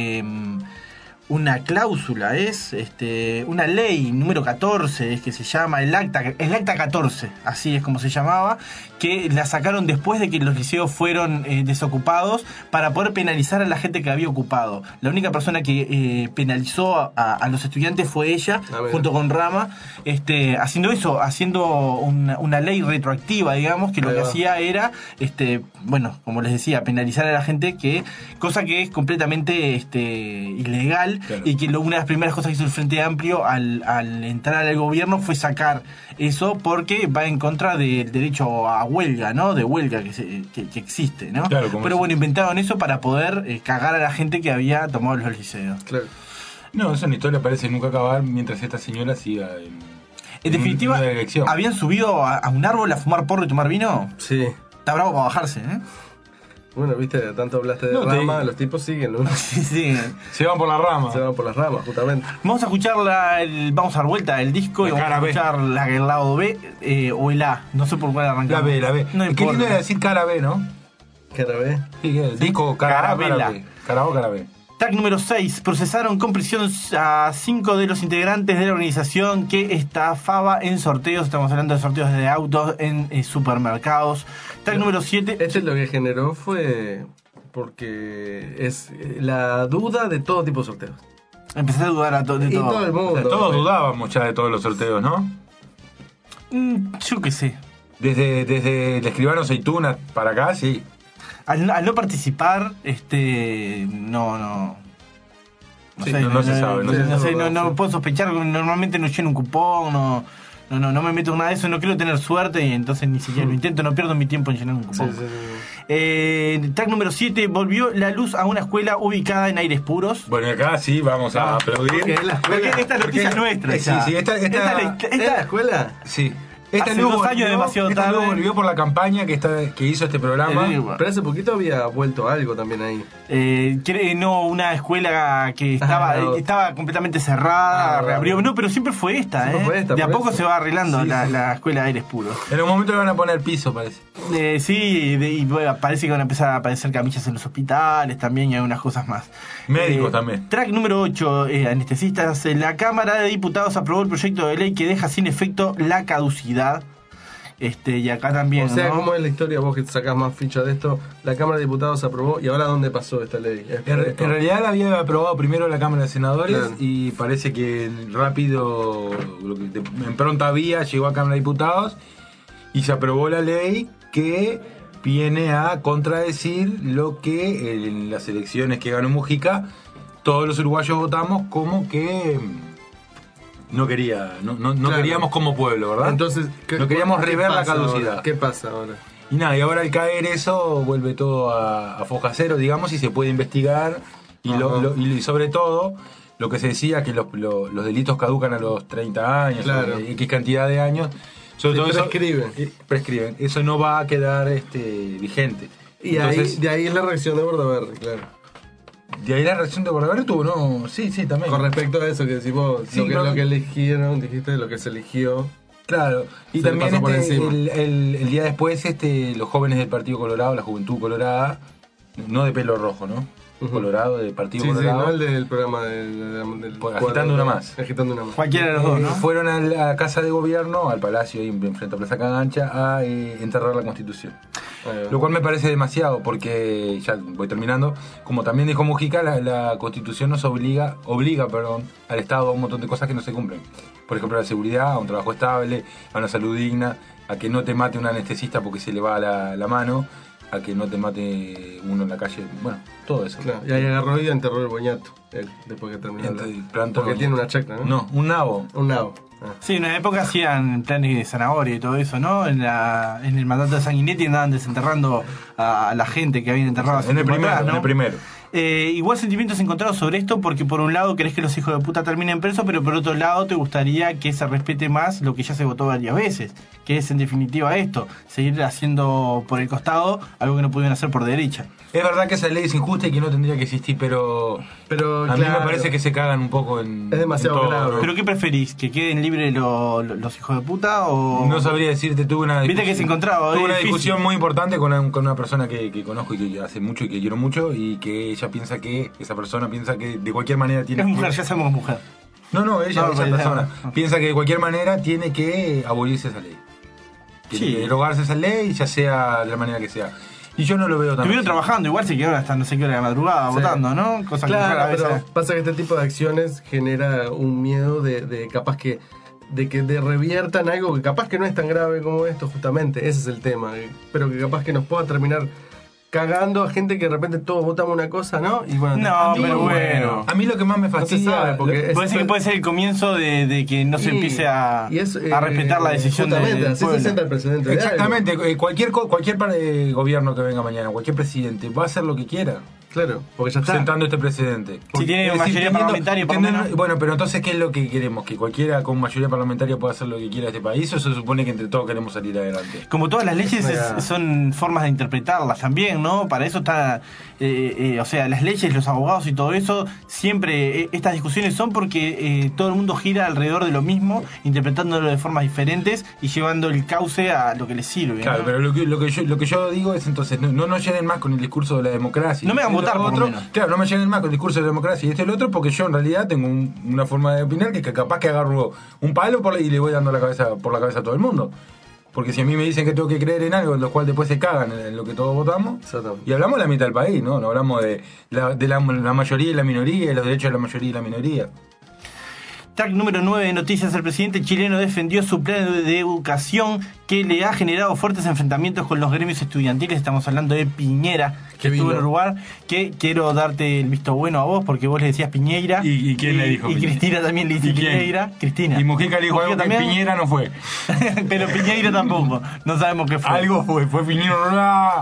una cláusula, una ley número 14, es que se llama el acta 14, así es como se llamaba, que la sacaron después de que los liceos fueron desocupados para poder penalizar a la gente que había ocupado. La única persona que penalizó a los estudiantes fue ella, junto con Rama, haciendo eso, haciendo una ley retroactiva, digamos, que lo que hacía era, bueno, como les decía, penalizar a la gente, cosa que es completamente ilegal. Claro. Y que una de las primeras cosas que hizo el Frente Amplio al entrar al gobierno fue sacar eso, porque va en contra del derecho a huelga, ¿no? De huelga que existe, ¿no? Claro, pero bueno, inventaron eso para poder cagar a la gente que había tomado los liceos. Claro. No, esa historia parece nunca acabar mientras esta señora siga en definitiva, ¿habían subido a un árbol a fumar porro y tomar vino? Sí. Está bravo para bajarse, ¿eh? Bueno, viste, tanto hablaste de Rama, los tipos siguen, ¿no? Sí. Se van por la rama. Se van por las ramas, justamente. Vamos a escuchar vamos a dar vuelta el disco y vamos a escuchar el lado B o el A. No sé por cuál arrancar. La B. No, qué lindo era decir cara B, ¿no? ¿Cara B? Sí, el disco cara B. Cara B. Track número 6. Procesaron con prisión a 5 de los integrantes de la organización que estafaba en sorteos. Estamos hablando de sorteos de autos en supermercados. Track número 7. Lo que generó fue porque es la duda de todo tipo de sorteos. Empecé a dudar de todo. Todo el mundo. O sea, todos dudábamos ya de todos los sorteos, ¿no? Yo qué sé. Desde el escribano Aceituna para acá, sí. Al no participar, no se sabe. No puedo sospechar, normalmente no lleno un cupón, no me meto en nada de eso, no quiero tener suerte y entonces ni siquiera lo intento, no pierdo mi tiempo en llenar un cupón. Track número 7, volvió la luz a una escuela ubicada en Aires Puros. Bueno, acá sí vamos a aplaudir. Esta noticia es nuestra. Sí, esta la escuela. Sí. Hace 2 años demasiado tarde. Volvió por la campaña que hizo este programa. Pero hace poquito había vuelto algo también ahí. Una escuela que estaba completamente cerrada, reabrió. No, pero siempre fue esta, de a poco se va arreglando la escuela de Aires Puros. En un momento le van a poner piso, parece. Y parece que van a empezar a aparecer camillas en los hospitales también y algunas cosas más. Médicos también. Track número 8, anestesistas. La Cámara de Diputados aprobó el proyecto de ley que deja sin efecto la caducidad. Y acá también, o sea, ¿no? ¿Cómo es la historia? Vos que te sacás más ficha de esto. La Cámara de Diputados aprobó. ¿Y ahora dónde pasó esta ley? En realidad la había aprobado primero la Cámara de Senadores, claro. Y parece que rápido, en pronta vía, llegó a Cámara de Diputados y se aprobó la ley que viene a contradecir lo que en las elecciones que ganó Mujica todos los uruguayos votamos como que no queríamos como pueblo, ¿verdad? Entonces, no queríamos rever la caducidad. Ahora? ¿Qué pasa ahora? Y nada, y ahora al caer eso vuelve todo a foja cero, digamos, y se puede investigar y sobre todo lo que se decía que los delitos caducan a los 30 años, claro. X cantidad de años. Sobre todo prescriben. Eso no va a quedar vigente. Y entonces, de ahí es la reacción de Bordaberry, claro. De ahí la reacción de Bordaberry tuvo, ¿no? Sí, también. Con respecto a eso que decís vos, lo que eligieron, dijiste lo que se eligió. Claro, y también el día después los jóvenes del Partido Colorado, la Juventud Colorada, no de pelo rojo, ¿no? Colorado, del Partido Colorado. Sí, no el del programa del Agitando una más. Cualquiera de los dos, ¿no? Fueron a la Casa de Gobierno, al Palacio, ahí enfrente a Plaza Cagancha, a enterrar la Constitución. Lo cual me parece demasiado, porque, ya voy terminando, como también dijo Mujica, la Constitución nos obliga, al Estado a un montón de cosas que no se cumplen. Por ejemplo, a la seguridad, a un trabajo estable, a una salud digna, a que no te mate un anestesista porque se le va la mano, a que no te mate uno en la calle, bueno, todo eso. Claro, y ahí agarró y enterró el boñato, después que terminó. Porque tiene una chacra, ¿no? No, un nabo. Un nabo. Sí, en una época hacían planes de zanahoria y todo eso, ¿no? En el mandato de Sanguinetti andaban desenterrando a la gente que habían enterrado hace En el tiempo primero, atrás, ¿no? en el primero. Igual sentimientos encontrados sobre esto, porque por un lado querés que los hijos de puta terminen presos, pero por otro lado te gustaría que se respete más lo que ya se votó varias veces, que es en definitiva esto, seguir haciendo por el costado algo que no pudieron hacer por derecha. Es verdad que esa ley es injusta y que no tendría que existir, pero a mí me parece que se cagan un poco en... Es demasiado grave. ¿Pero qué preferís? ¿Que queden libres los hijos de puta o...? No sabría decirte, tuve una Viste que se encontraba. Tuve una discusión muy importante con una persona que conozco y que hace mucho y que quiero mucho, y que esa persona piensa que de cualquier manera tiene... Es mujer, ya sabemos mujer. No, esa persona piensa que de cualquier manera tiene que abolirse esa ley. Tiene que derogarse esa ley, ya sea de la manera que sea. Y yo no lo veo tan Estuvieron así. trabajando, igual se quedaron hasta no sé qué hora de la madrugada votando, ¿no? Cosa claro, que a veces... pero pasa que este tipo de acciones genera un miedo de capaz que de reviertan algo que capaz que no es tan grave como esto, justamente. Ese es el tema. Pero que capaz que nos pueda terminar cagando a gente que de repente todos votamos una cosa, ¿no? Y bueno, pero bueno. A mí lo que más me fastidia... No se sabe, porque puede ser que puede ser el comienzo de que no se empiece a respetar la decisión del así pueblo. se sienta el precedente. Exactamente, cualquier gobierno que venga mañana, cualquier presidente, va a hacer lo que quiera. Claro, porque ya está. Sentando este precedente. Si tiene mayoría parlamentaria, por lo menos. Bueno, pero entonces, ¿qué es lo que queremos? ¿Que cualquiera con mayoría parlamentaria pueda hacer lo que quiera este país? ¿O se supone que entre todos queremos salir adelante? Como todas las leyes son formas de interpretarlas también, ¿no? Para eso está... o sea, las leyes, los abogados y todo eso, siempre estas discusiones son porque todo el mundo gira alrededor de lo mismo, interpretándolo de formas diferentes y llevando el cauce a lo que les sirve. Claro, ¿no? pero lo que yo digo es entonces, no nos llenen más con el discurso de la democracia. No me hagan votar, por lo menos. Claro, no me llenen más con el discurso de la democracia y el otro, porque yo en realidad tengo una forma de opinar que capaz que agarro un palo y le voy dando por la cabeza a todo el mundo. Porque si a mí me dicen que tengo que creer en algo, en lo cual después se cagan en lo que todos votamos, y hablamos de la mitad del país, ¿no? No hablamos de la mayoría y la minoría, y los derechos de la mayoría y la minoría. Track número 9 de noticias. El presidente chileno defendió su plan de educación que le ha generado fuertes enfrentamientos con los gremios estudiantiles. Estamos hablando de Piñera, que estuvo en Uruguay. Que quiero darte el visto bueno a vos, porque vos le decías Piñeira. ¿Y quién le dijo? Y Cristina también le dice Piñeira. Cristina. Y Mujica le dijo algo que Piñera no fue. Pero Piñeira tampoco. No sabemos qué fue. Algo fue Piñera.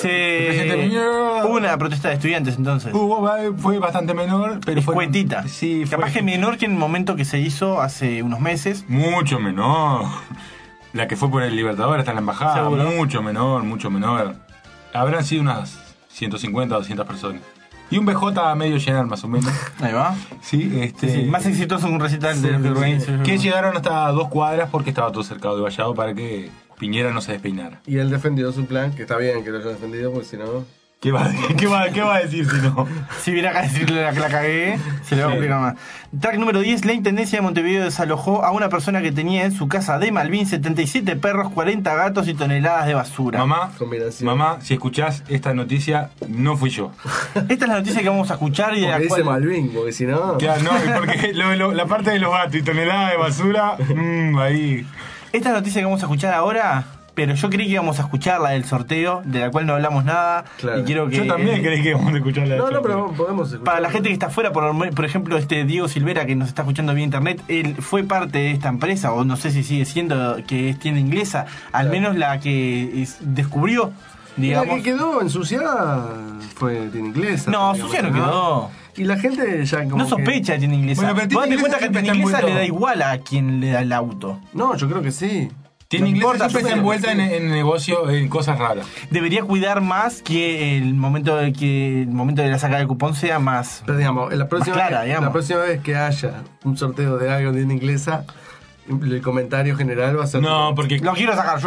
Hubo una protesta de estudiantes entonces. Fue bastante menor, pero fue cuentita. Sí, capaz que menor que en el momento que se hizo hace unos meses. Mucho menor. La que fue por el Libertador está en la embajada. ¿Seguro? Mucho menor. Habrán sido unas 150 o 200 personas. Y un BJ a medio llenar, más o menos. Ahí va. Sí, sí, más exitoso en un recital de lo que organiza. Que llegaron hasta 2 cuadras porque estaba todo cercado de vallado para que Piñera no se despeinara. Y él defendió su plan, que está bien que lo haya defendido, porque si no... ¿Qué va a decir si no? Si viene acá a decirle la que la cagué, se le va a complicar más. Track número 10. La Intendencia de Montevideo desalojó a una persona que tenía en su casa de Malvin 77 perros, 40 gatos y toneladas de basura. Mamá, si escuchás esta noticia, no fui yo. Esta es la noticia que vamos a escuchar y de la cual... dice Malvin, porque si no... Claro, no, porque la parte de los gatos y toneladas de basura, ahí... Esta es la noticia que vamos a escuchar ahora... Pero yo creí que íbamos a escuchar la del sorteo, de la cual no hablamos nada. Claro. Y quiero que, yo también creí que íbamos a escuchar la del sorteo. No, pero podemos escuchar. Para la gente que está afuera, por ejemplo, Diego Silvera, que nos está escuchando vía internet, él fue parte de esta empresa, o no sé si sigue siendo, que es tienda inglesa, al menos la que descubrió, digamos. La que quedó ensuciada fue tienda inglesa. No, sucia no quedó. Y la gente ya como no sospecha de tienda inglesa. Bueno, pero vos te cuenta que tienda inglesa le da igual a quien le da el auto. No, yo creo que sí. Tiene inglés siempre está envuelta en negocio, en cosas raras. Debería cuidar más que el momento de la sacada del cupón sea más. Pero digamos, la próxima vez que haya un sorteo de algo de una inglesa, el comentario general va a ser. No, porque lo quiero sacar yo.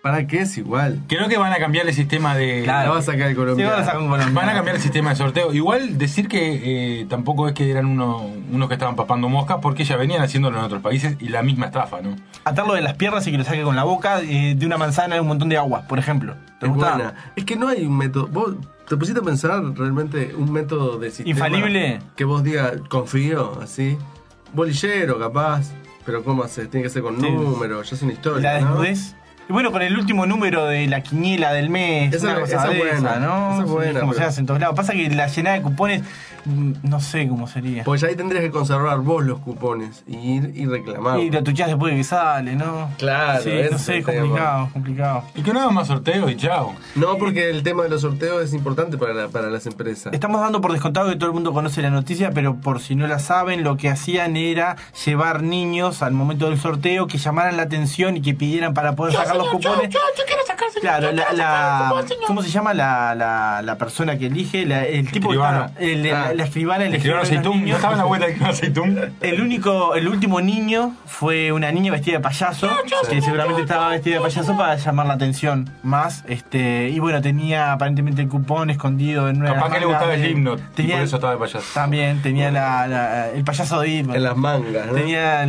¿Para qué es igual? Creo que van a cambiar el sistema de... Claro, la va a sacar el colombiano. Van a cambiar el sistema de sorteo. Igual decir que tampoco es que eran unos que estaban papando moscas, porque ya venían haciéndolo en otros países y la misma estafa, ¿no? Atarlo de las piernas y que lo saque con la boca de una manzana y un montón de agua, por ejemplo. ¿Te gusta? Buena. Es que no hay un método. ¿Vos te pusiste a pensar realmente un método de sistema infalible? Que vos digas, confío, así. Bolillero, capaz. Pero ¿cómo haces? Tiene que ser con números, ya es una historia. La desnudez. Y bueno, con el último número de la quiniela del mes, esa buena, ¿no? Esa es buena. Como se hace en todos lados. Pasa que la llenada de cupones, no sé cómo sería. Pues ahí tendrías que conservar vos los cupones y ir y reclamar. Y lo tuchás después de que sale, ¿no? Claro, sí, no sé, es complicado. Y que no hagan más sorteos y chao. No, porque el tema de los sorteos es importante para las empresas. Estamos dando por descontado que todo el mundo conoce la noticia, pero por si no la saben, lo que hacían era llevar niños al momento del sorteo que llamaran la atención y que pidieran para poder sacar los cupones. Yo quiero sacar Claro, ¿cómo se llama la persona que elige? El tipo escribano. La escribana eligió a los Aceitún. niños. ¿Estaba en la vuelta de Aceitún? El último niño fue una niña vestida de payaso, que seguramente estaba vestida de payaso para llamar la atención más. Y bueno, tenía aparentemente el cupón escondido en una. Capaz que le gustaba el himno, y por eso estaba de payaso. También tenía el payaso de himno. En las mangas, ¿no? Tenía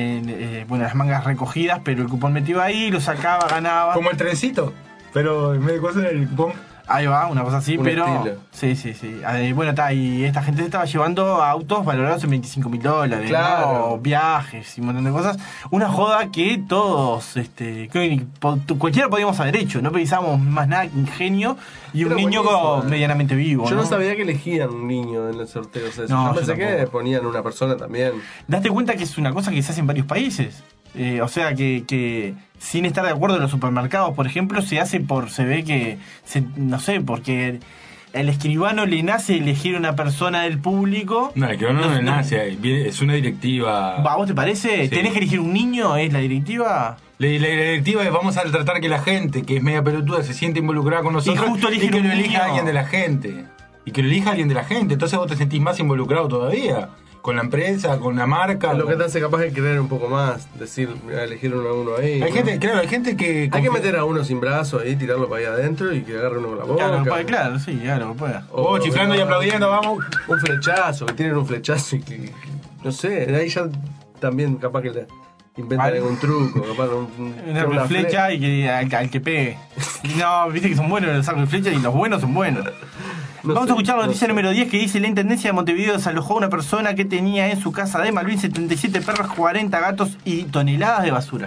las mangas recogidas, pero el cupón metido ahí, lo sacaba, ganaba. Como el trencito, pero en vez de cosas el cupón. Ahí va, una cosa así, pero... Estilo. Sí. Bueno, y esta gente se estaba llevando autos valorados en $25,000, claro. ¿no? Viajes y un montón de cosas. Una joda que todos, cualquiera podíamos haber hecho. No pensábamos más nada que ingenio y un niño medianamente vivo. Yo no sabía que elegían un niño en los sorteos. No, yo pensé que ponían una persona también. Date cuenta que es una cosa que se hace en varios países. O sea que sin estar de acuerdo en los supermercados, por ejemplo, se ve que, no sé, porque el escribano le nace elegir una persona del público. No, el escribano no le nace, es una directiva. ¿A vos te parece? Sí. ¿Tenés que elegir un niño? ¿Es la directiva? La directiva es vamos a tratar que la gente, que es media pelotuda, se siente involucrada con nosotros y justo que lo elija alguien de la gente. Y que lo elija alguien de la gente. Entonces vos te sentís más involucrado todavía. Con la empresa, con la marca. Lo que te hace capaz de creer un poco más, decir, elegir uno a uno ahí. Hay gente que... Hay que meter a uno sin brazo ahí, tirarlo para ahí adentro y que agarre uno con la boca. Claro, sí, lo que pueda. O chiflando y aplaudiendo, vamos. Un flechazo, que tienen un flechazo y que... No sé, ahí ya también capaz que le inventan algún truco, capaz una flecha y que al que pegue. No, viste que son buenos los arcos de flecha y los buenos son buenos. Vamos a escuchar la noticia número 10 que dice: la Intendencia de Montevideo desalojó a una persona que tenía en su casa de Malvin 77 perros, 40 gatos y toneladas de basura.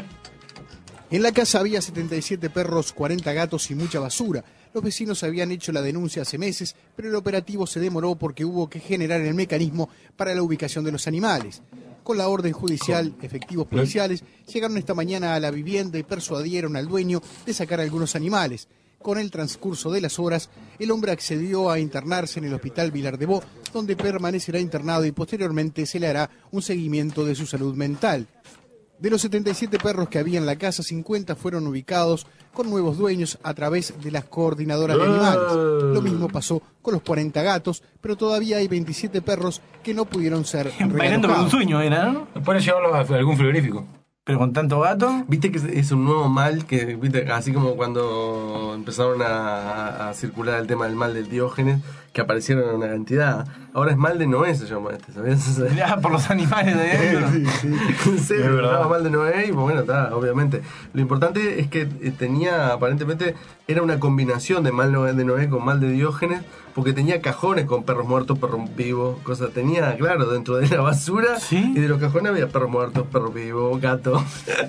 En la casa había 77 perros, 40 gatos y mucha basura. Los vecinos habían hecho la denuncia hace meses, pero el operativo se demoró porque hubo que generar el mecanismo para la ubicación de los animales. Con la orden judicial, efectivos policiales llegaron esta mañana a la vivienda y persuadieron al dueño de sacar algunos animales. Con el transcurso de las horas, el hombre accedió a internarse en el hospital Vilar de Bo, donde permanecerá internado y posteriormente se le hará un seguimiento de su salud mental. De los 77 perros que había en la casa, 50 fueron ubicados con nuevos dueños a través de las coordinadoras de animales. Lo mismo pasó con los 40 gatos, pero todavía hay 27 perros que no pudieron ser bailando con un sueño era, ¿no? Pueden llevarlo a algún frigorífico. Pero con tanto gato. Viste que es un nuevo mal que, viste, así como cuando empezaron a circular el tema del mal del Diógenes, que aparecieron en una cantidad. Ahora es mal de Noé, se llama ¿sabías? Por los animales de adentro. Sí, es verdad. Mal de Noé y bueno, está, obviamente. Lo importante es que tenía, aparentemente, era una combinación de mal de Noé con mal de Diógenes, porque tenía cajones con perros muertos, perros vivos, cosas. Tenía, claro, dentro de la basura. ¿Sí? Y de los cajones había perros muertos, perros vivos, gatos.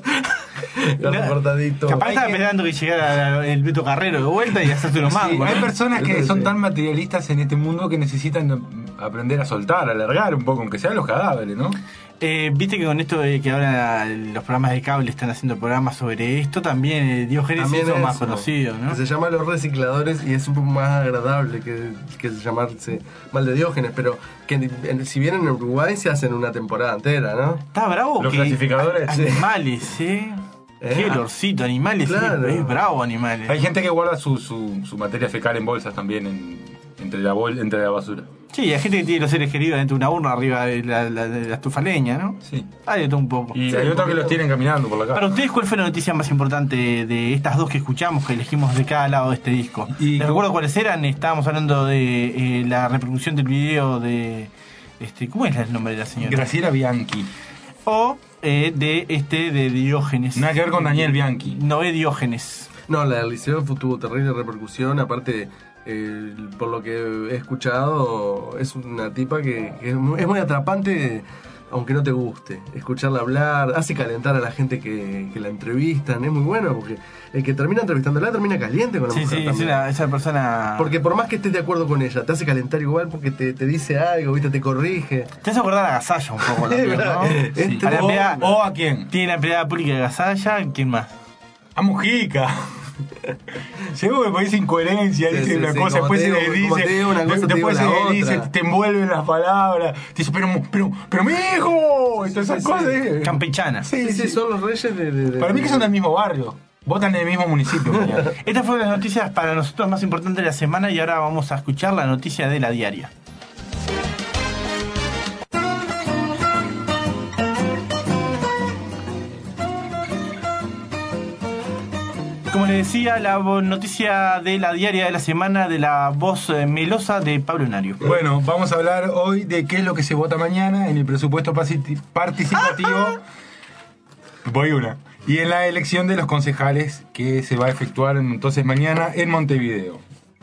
Gato cortadito. Capaz estaba esperando que llegara el Beto Carrero de vuelta y hacerte unos mangos. Hay personas que son tan materialistas en este mundo que necesitan aprender a soltar, a alargar un poco, aunque sean los cadáveres, ¿no? Viste que con esto de que ahora los programas de cable están haciendo programas sobre esto, también Diógenes es más conocido, ¿no? Se llama Los Recicladores y es un poco más agradable que llamarse mal de Diógenes, pero que si bien en Uruguay se hacen una temporada entera, ¿no? Está bravo. Los clasificadores. Animales, Qué olorcito, animales, claro. Es bravo, animales. Hay gente que guarda su materia fecal en bolsas también en entre la basura. Sí, hay gente que tiene los seres queridos dentro de una urna arriba de la estufa leña, ¿no? Sí. Hay de todo un poco. Y hay otros que los tienen caminando por la calle. Para ustedes, ¿cuál fue la noticia más importante de estas dos que escuchamos, que elegimos de cada lado de este disco? Les recuerdo cuáles eran. Estábamos hablando de la reproducción del video de... ¿cómo es el nombre de la señora? Graciela Bianchi. O de Diógenes. Nada que ver con Daniel Bianchi. Noé Diógenes. No, la del liceo tuvo terrible repercusión. Aparte, por lo que he escuchado, es una tipa que es muy atrapante, aunque no te guste. Escucharla hablar, hace calentar a la gente que la entrevistan. Es muy bueno porque el que termina entrevistándola termina caliente con la mujer. Sí, esa persona... Porque por más que estés de acuerdo con ella, te hace calentar igual porque te dice algo, ¿viste? Te corrige. Te hace acordar a Gasalla un poco, ¿no? Sí. ¿O a quién? Tiene la empleada pública de Gasalla, ¿quién más? A Mujica. Llegó que dice incoherencia, dice una cosa, después se le dice, te envuelven las palabras, te dice, pero mi hijo, y todas esas cosas. Campechana. Sí, son los reyes de... Para mí que son del mismo barrio. Votan en el mismo municipio. Estas fueron las noticias para nosotros más importantes de la semana y ahora vamos a escuchar la noticia de la diaria. Como les decía, la noticia de la diaria de la semana de la voz melosa de Pablo Henario. Bueno, vamos a hablar hoy de qué es lo que se vota mañana en el presupuesto participativo. Voy una. Y en la elección de los concejales que se va a efectuar entonces mañana en Montevideo.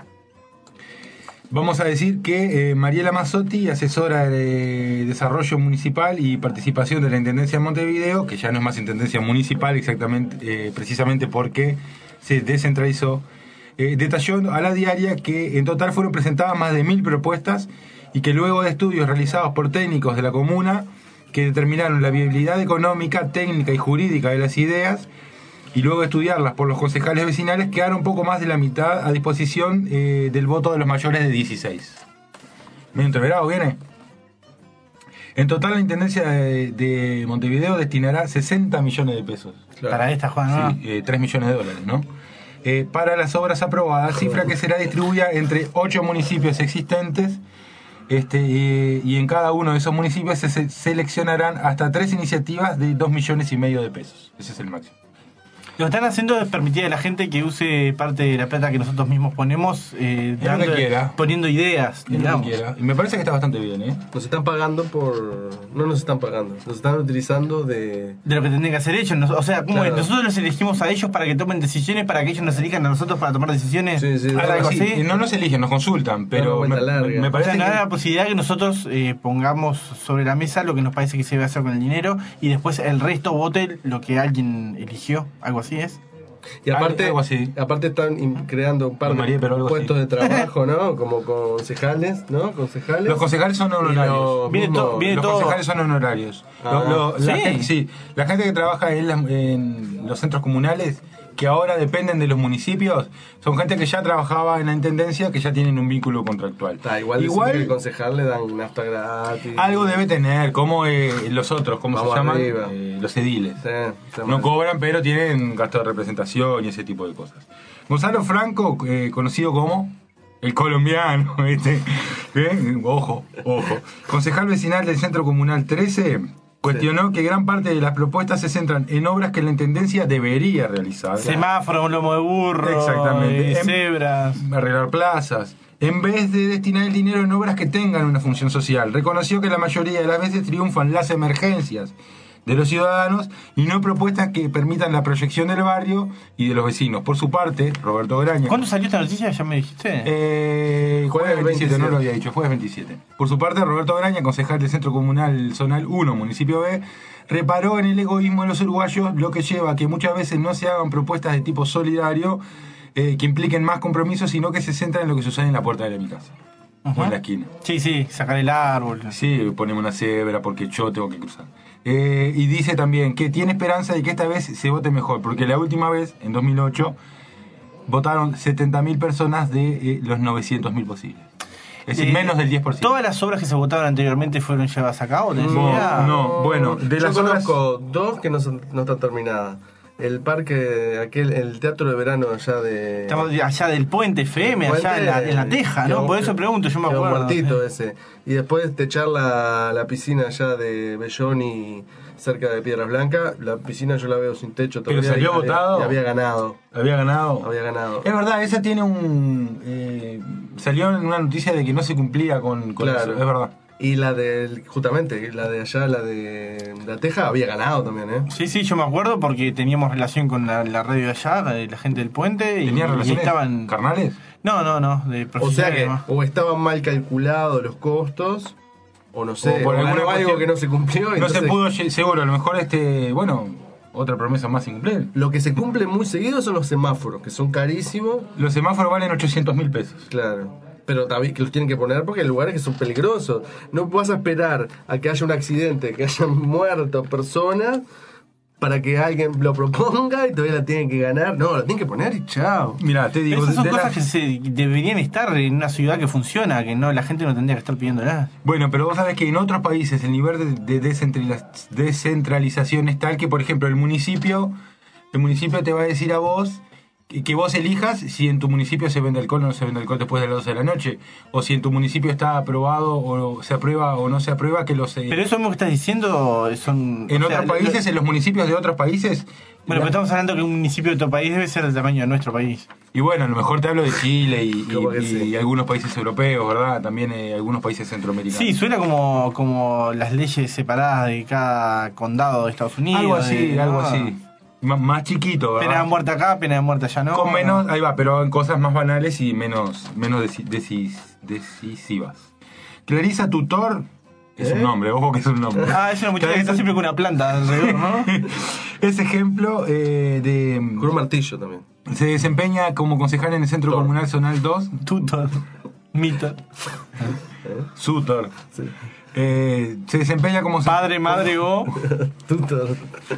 Vamos a decir que Mariela Mazzotti, asesora de Desarrollo Municipal y Participación de la Intendencia de Montevideo, que ya no es más Intendencia Municipal exactamente, precisamente porque se descentralizó, detalló a la diaria que en total fueron presentadas más de 1000 propuestas y que luego de estudios realizados por técnicos de la comuna que determinaron la viabilidad económica, técnica y jurídica de las ideas, y luego de estudiarlas por los concejales vecinales, quedaron un poco más de la mitad a disposición del voto de los mayores de 16. ¿Medio entreverado viene? En total la Intendencia de Montevideo destinará 60 millones de pesos. Claro. Para esta, Juan, ¿no? Sí, 3 millones de dólares, ¿no? Para las obras aprobadas, cifra que será distribuida entre 8 municipios existentes, y en cada uno de esos municipios se seleccionarán hasta 3 iniciativas de 2,5 millones de pesos. Ese es el máximo. Lo que están haciendo es permitir a la gente que use parte de la plata que nosotros mismos ponemos, poniendo ideas, digamos. Y me parece que está bastante bien, ¿eh? Nos están pagando no nos están pagando, nos están utilizando de lo que tendrían que hacer ellos. O sea, ¿cómo claro. Nosotros los elegimos a ellos para que tomen decisiones, para que ellos nos elijan a nosotros para tomar decisiones. Algo así. No nos eligen, nos consultan, pero me parece que no hay la posibilidad que nosotros pongamos sobre la mesa lo que nos parece que se debe hacer con el dinero y después el resto vote lo que alguien eligió, algo así es. Y aparte están creando un par de puestos de trabajo, ¿no? Como concejales, ¿no? Los concejales son honorarios. Los concejales son honorarios. La gente que trabaja en los centros comunales, que ahora dependen de los municipios, son gente que ya trabajaba en la intendencia, que ya tienen un vínculo contractual. Igual que el concejal le dan nafta gratis. Algo debe tener, como los otros, ¿cómo se llaman? Los ediles. No cobran, pero tienen gasto de representación y ese tipo de cosas. Gonzalo Franco, conocido como el colombiano, ojo, concejal vecinal del Centro Comunal 13, cuestionó que gran parte de las propuestas se centran en obras que la Intendencia debería realizar. Semáforos, lomo de burro, exactamente, cebras, arreglar plazas, en vez de destinar el dinero en obras que tengan una función social. Reconoció que la mayoría de las veces triunfan las emergencias de los ciudadanos y no propuestas que permitan la proyección del barrio y de los vecinos. Por su parte, Roberto Graña... ¿Cuándo salió esta noticia? ¿Ya me dijiste? Jueves 27, no lo había dicho, jueves 27. Por su parte, Roberto Graña, concejal del Centro Comunal Zonal 1, Municipio B, reparó en el egoísmo de los uruguayos, lo que lleva a que muchas veces no se hagan propuestas de tipo solidario que impliquen más compromisos, sino que se centran en lo que sucede en la puerta de mi casa. O en la esquina. Sí, sacar el árbol. Sí, ponemos una cebra porque yo tengo que cruzar. Y dice también que tiene esperanza de que esta vez se vote mejor, porque la última vez, en 2008, votaron 70.000 personas de los 900.000 posibles. Es decir, menos del 10%. ¿Todas las obras que se votaron anteriormente fueron llevadas a cabo? No, bueno, de las yo obras... conozco 2 que no están terminadas. El parque, el teatro de verano allá de... Estamos allá del Puente FM, allá en la Teja, ¿no? Por eso pregunto, yo me acuerdo. Muertito ese. Y después techar la piscina allá de Belloni, cerca de Piedras Blancas. La piscina yo la veo sin techo todavía. Pero salió votado. Y había ganado. ¿Había ganado? Había ganado. Es verdad, esa tiene salió en una noticia de que no se cumplía con claro. eso, es verdad. Y la de, justamente, la de allá, la de La Teja, había ganado también, ¿eh? Sí, yo me acuerdo porque teníamos relación con la radio de allá, la gente del puente. ¿Tenían relaciones estaban carnales? No, de o sea que, más. o estaban mal calculados los costos, o no sé, o por algo cuestión, que no se cumplió. No entonces, se pudo, seguro, a lo mejor otra promesa más sin cumplir. Lo que se cumple muy seguido son los semáforos, que son carísimos. Los semáforos valen 800.000 pesos. Claro. Pero también que los tienen que poner porque hay lugares que son peligrosos. No vas a esperar a que haya un accidente, que hayan muerto personas para que alguien lo proponga y todavía la tienen que ganar. No, la tienen que poner y chao. Mira, te digo, esas son cosas que deberían estar en una ciudad que funciona, que no la gente no tendría que estar pidiendo nada. Bueno, pero vos sabés que en otros países el nivel de descentralización es tal que, por ejemplo, el municipio te va a decir a vos que vos elijas si en tu municipio se vende alcohol o no se vende alcohol después de las 12 de la noche, o si en tu municipio está aprobado o se aprueba o no se aprueba que los... Pero eso mismo que estás diciendo son... En otros países, en los municipios de otros países... Bueno, pero estamos hablando que un municipio de otro país debe ser del tamaño de nuestro país. Y bueno, a lo mejor te hablo de Chile y algunos países europeos, ¿verdad? También algunos países centroamericanos. Sí, suena como las leyes separadas de cada condado de Estados Unidos. Algo así. Más chiquito, ¿verdad? Pena de muerte acá, pena de muerte allá, ¿no? Con menos, ahí va, pero en cosas más banales y menos decisivas. Clarisa Tutor es un nombre, ojo que es un nombre. Es una muchacha que está siempre con una planta alrededor, ¿no? Es ejemplo de... Con un martillo también. Se desempeña como concejal en el Centro Comunal Zonal 2. Tutor. Mitor. Sutor. Sí. Se desempeña como... Padre, madre o... Tutor.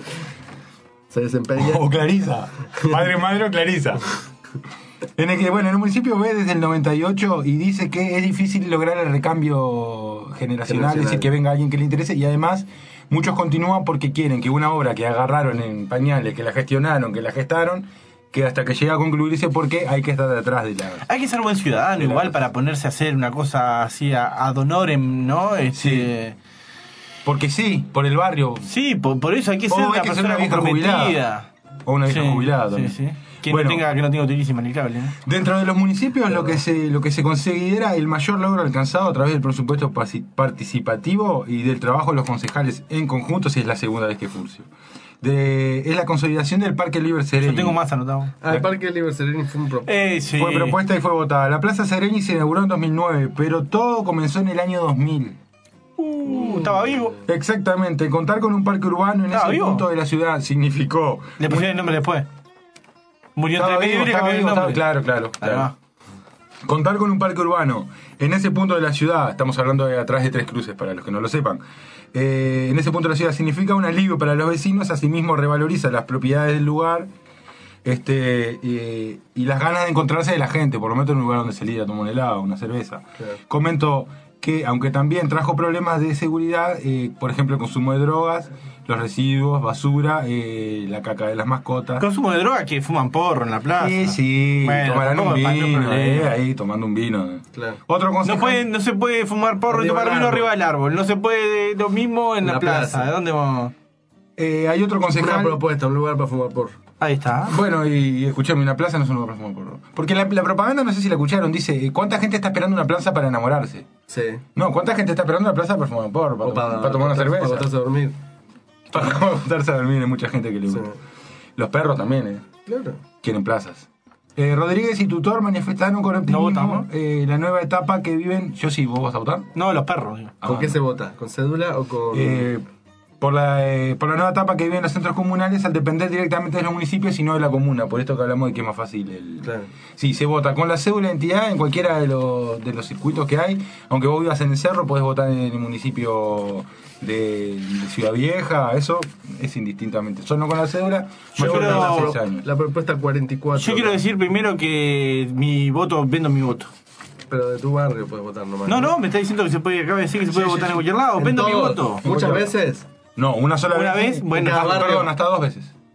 Se desempeña. O Clarisa. Madre o Clarisa. En el municipio ve desde el 98 y dice que es difícil lograr el recambio generacional, es decir, que venga alguien que le interese, y además muchos continúan porque quieren que una obra que agarraron en pañales, que la gestionaron, que la gestaron, que hasta que llegue a concluirse, porque hay que estar detrás de la... Hay que ser buen ciudadano igual para ponerse a hacer una cosa así ad honorem, ¿no? Sí. Porque sí, por el barrio. Sí, por eso hay que ser una persona comprometida. O una vieja jubilada también. Sí. Que no tenga utilísima ni cable, ¿no? Dentro de los municipios lo que se considera el mayor logro alcanzado a través del presupuesto participativo y del trabajo de los concejales en conjunto, si es la segunda vez que Furcio. Es la consolidación del Parque Liber Sereni. Yo tengo más anotado. El Parque Liber Sereni fue propuesta y fue votada. La Plaza Sereni se inauguró en 2009, pero todo comenzó en el año 2000. Estaba vivo. Exactamente. Contar con un parque urbano en ese punto de la ciudad significó... Le pusieron el nombre después. Murió entre medio y cambió el nombre. Claro. Contar con un parque urbano en ese punto de la ciudad, estamos hablando de atrás de Tres Cruces para los que no lo sepan, en ese punto de la ciudad significa un alivio para los vecinos, asimismo revaloriza las propiedades del lugar y las ganas de encontrarse de la gente, por lo menos en un lugar donde salir a tomar un helado, una cerveza. Claro. Comento que aunque también trajo problemas de seguridad, por ejemplo el consumo de drogas, los residuos, basura, la caca de las mascotas. ¿Consumo de drogas? Que fuman porro en la plaza. Sí, bueno, tomarán un vino, ahí tomando un vino. Claro. Otro consejo. No se puede fumar porro y tomar vino arriba del árbol. No se puede lo mismo en la plaza. ¿De dónde vamos? Hay otro concejal. Una propuesta, un lugar para fumar porro. Ahí está. Bueno, y escuchame, una plaza no es un lugar para fumar porro. Porque la propaganda, no sé si la escucharon, dice, ¿cuánta gente está esperando una plaza para enamorarse? Sí. No, ¿cuánta gente está esperando una plaza para fumar porro? Para tomar una cerveza. Para botarse a dormir. Para botarse a dormir, hay mucha gente que le gusta. Sí. Los perros también, Claro. Quieren plazas. Rodríguez y Tutor manifestaron con optimismo la nueva etapa que viven. Yo sí, ¿vos vas a votar? No, los perros. ¿Con qué se vota? ¿Con cédula o con...? Por la nueva etapa que viven los centros comunales al depender directamente de los municipios y no de la comuna. Por esto que hablamos de que es más fácil. Claro. Sí, se vota con la cédula de identidad en cualquiera de los circuitos que hay. Aunque vos vivas en el cerro, podés votar en el municipio de Ciudad Vieja. Eso es indistintamente. Solo con la cédula. La propuesta 44. Yo quiero decir primero que vendo mi voto. Pero de tu barrio puedes votar nomás. No, me está diciendo que se puede, acaba de decir que se puede votar en cualquier lado. Vendo mi voto. ¿Muchas veces? No, una sola vez. ¿Una vez? Bueno, perdón, hasta 2 veces.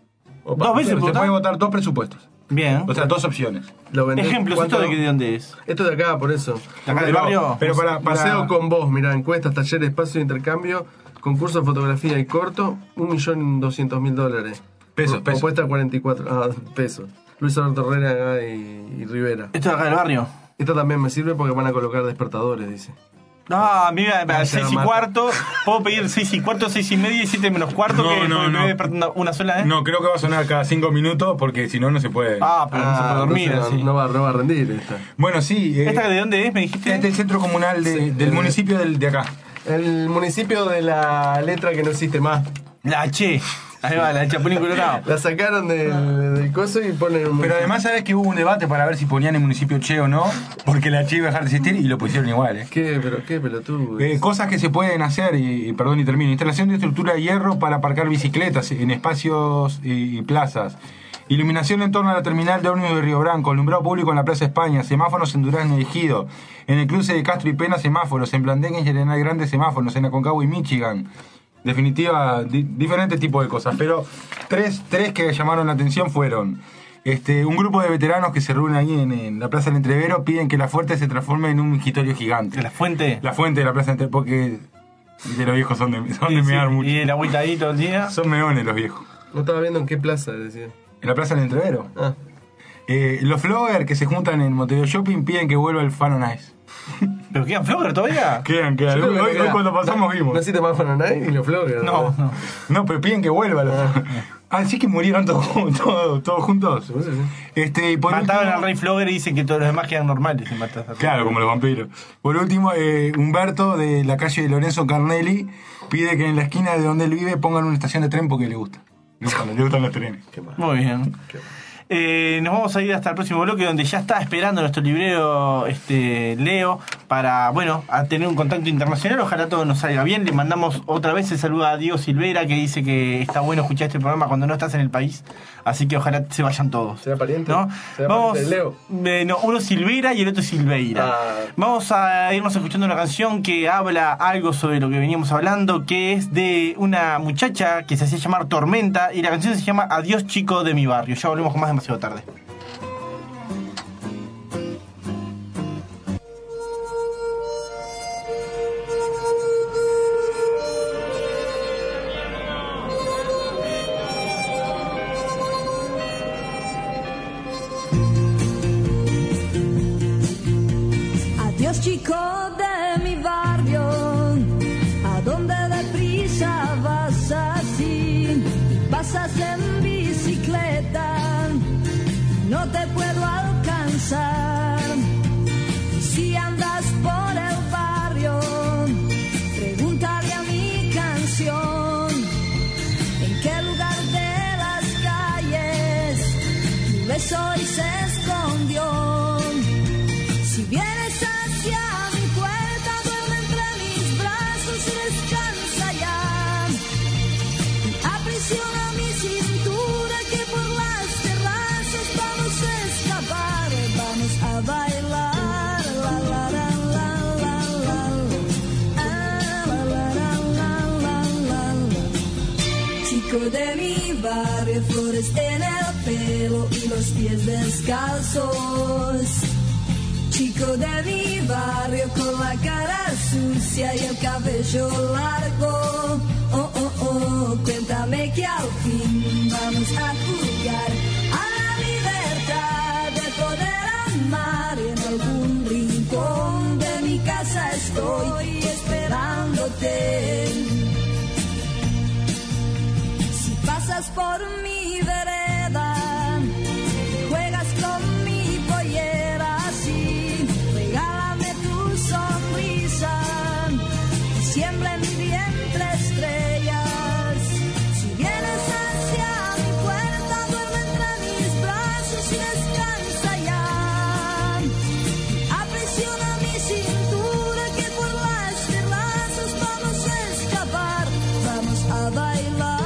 ¿2 veces se puede votar 2 presupuestos. Bien. O sea, 2 opciones. Ejemplos, ¿esto de dónde es? Esto de acá, por eso. ¿De acá del barrio? Pero para Paseo con vos, mirá, encuestas, talleres, espacio de intercambio, concurso de fotografía y corto, $1.200.000. Pesos. Propuesta 44 pesos. Luis Alberto Herrera y Rivera. ¿Esto de acá del barrio? Esto también me sirve porque van a colocar despertadores, dice. No, mira, 6:15, puedo pedir 6:15, 6:30 y 7:15. No. Una sola vez. No, creo que va a sonar cada 5 minutos porque si no, no se puede. Pero no se puede dormir. No va a rendir esta. Bueno, sí. ¿Esta de dónde es, me dijiste? Es del centro comunal del municipio de acá. El municipio de la letra que no existe más. La Che. Ahí va, la Chapulín Colorado. La sacaron del coso y ponen... Pero además, ¿sabes que hubo un debate para ver si ponían el municipio Che o no? Porque la Che iba a dejar de existir y lo pusieron igual, ¿eh? ¿Qué pelotudo? Cosas que se pueden hacer, perdón y termino. Instalación de estructura de hierro para aparcar bicicletas en espacios y plazas. Iluminación en torno a la terminal de ómnibus de Río Branco, alumbrado público en la Plaza España, semáforos en Durazno y Ejido, en el cruce de Castro y Pena semáforos, en Blandengue y Arenal Grande semáforos, en Aconcagua y Michigan. Definitiva, diferentes tipos de cosas, pero tres que llamaron la atención fueron un grupo de veteranos que se reúnen ahí en la Plaza del Entrevero, piden que la fuente se transforme en un mingitorio gigante. ¿La fuente? La fuente de la Plaza del Entrevero, porque de los viejos son de mear mucho. ¿Y el agüita ahí todo el día? Son meones los viejos. No estaba viendo en qué plaza, decía. En la Plaza del Entrevero. Los floggers que se juntan en Montevideo Shopping piden que vuelva el Fan on Ice. ¿Pero quedan floggers todavía? Quedan. Hoy cuando pasamos vimos. ¿No existe más Fan on Ice y los floggers? No, pero piden que vuelva. Así que murieron todos juntos. Mataron al rey Flogger y dicen que todos los demás quedan normales. Claro, como los vampiros. Por último, Humberto de la calle de Lorenzo Carnelli pide que en la esquina de donde él vive pongan una estación de tren porque le gusta. Le gustan los trenes. Muy bien. Nos vamos a ir hasta el próximo bloque donde ya está esperando nuestro librero Leo para, a tener un contacto internacional. Ojalá todo nos salga bien. Le mandamos otra vez el saludo a Diego Silveira, que dice que está bueno escuchar este programa cuando no estás en el país. Así que ojalá se vayan todos. ¿Será pariente? ¿No? Vamos, pariente de Leo? Uno es Silveira y el otro es Silveira. Vamos a irnos escuchando una canción que habla algo sobre lo que veníamos hablando, que es de una muchacha que se hacía llamar Tormenta, y la canción se llama Adiós chico de mi barrio. Ya volvemos con más Demasiado Tarde. Adiós chico de mi barrio, ¿a dónde deprisa vas así? Pasas en bicicleta, no te puedo alcanzar. Si andas por el barrio, pregúntale a mi canción, en qué lugar de las calles tu beso hoy se escondió. Si vienes hacia mi puerta, duerme entre mis brazos y descansa ya. Y aprisiona mi cintura, que por las terrazas vamos a escapar, vamos a bailar. La la la la la la la la la la la. Chico de mi barrio, flores en el pelo y los pies descalzos. Chico de mi barrio con la cara sucia y el cabello largo. Oh, oh, oh, cuéntame que al fin vamos a jugar a la libertad de poder amar. Y en algún rincón de mi casa estoy esperándote. Si pasas por mi vereda, juegas con mi pollera, sonrisa, siembra en mi vientre estrellas. Si vienes hacia mi puerta, duerme entre mis brazos y descansa ya. Aprisiona mi cintura, que por las terrazas vamos a escapar, vamos a bailar.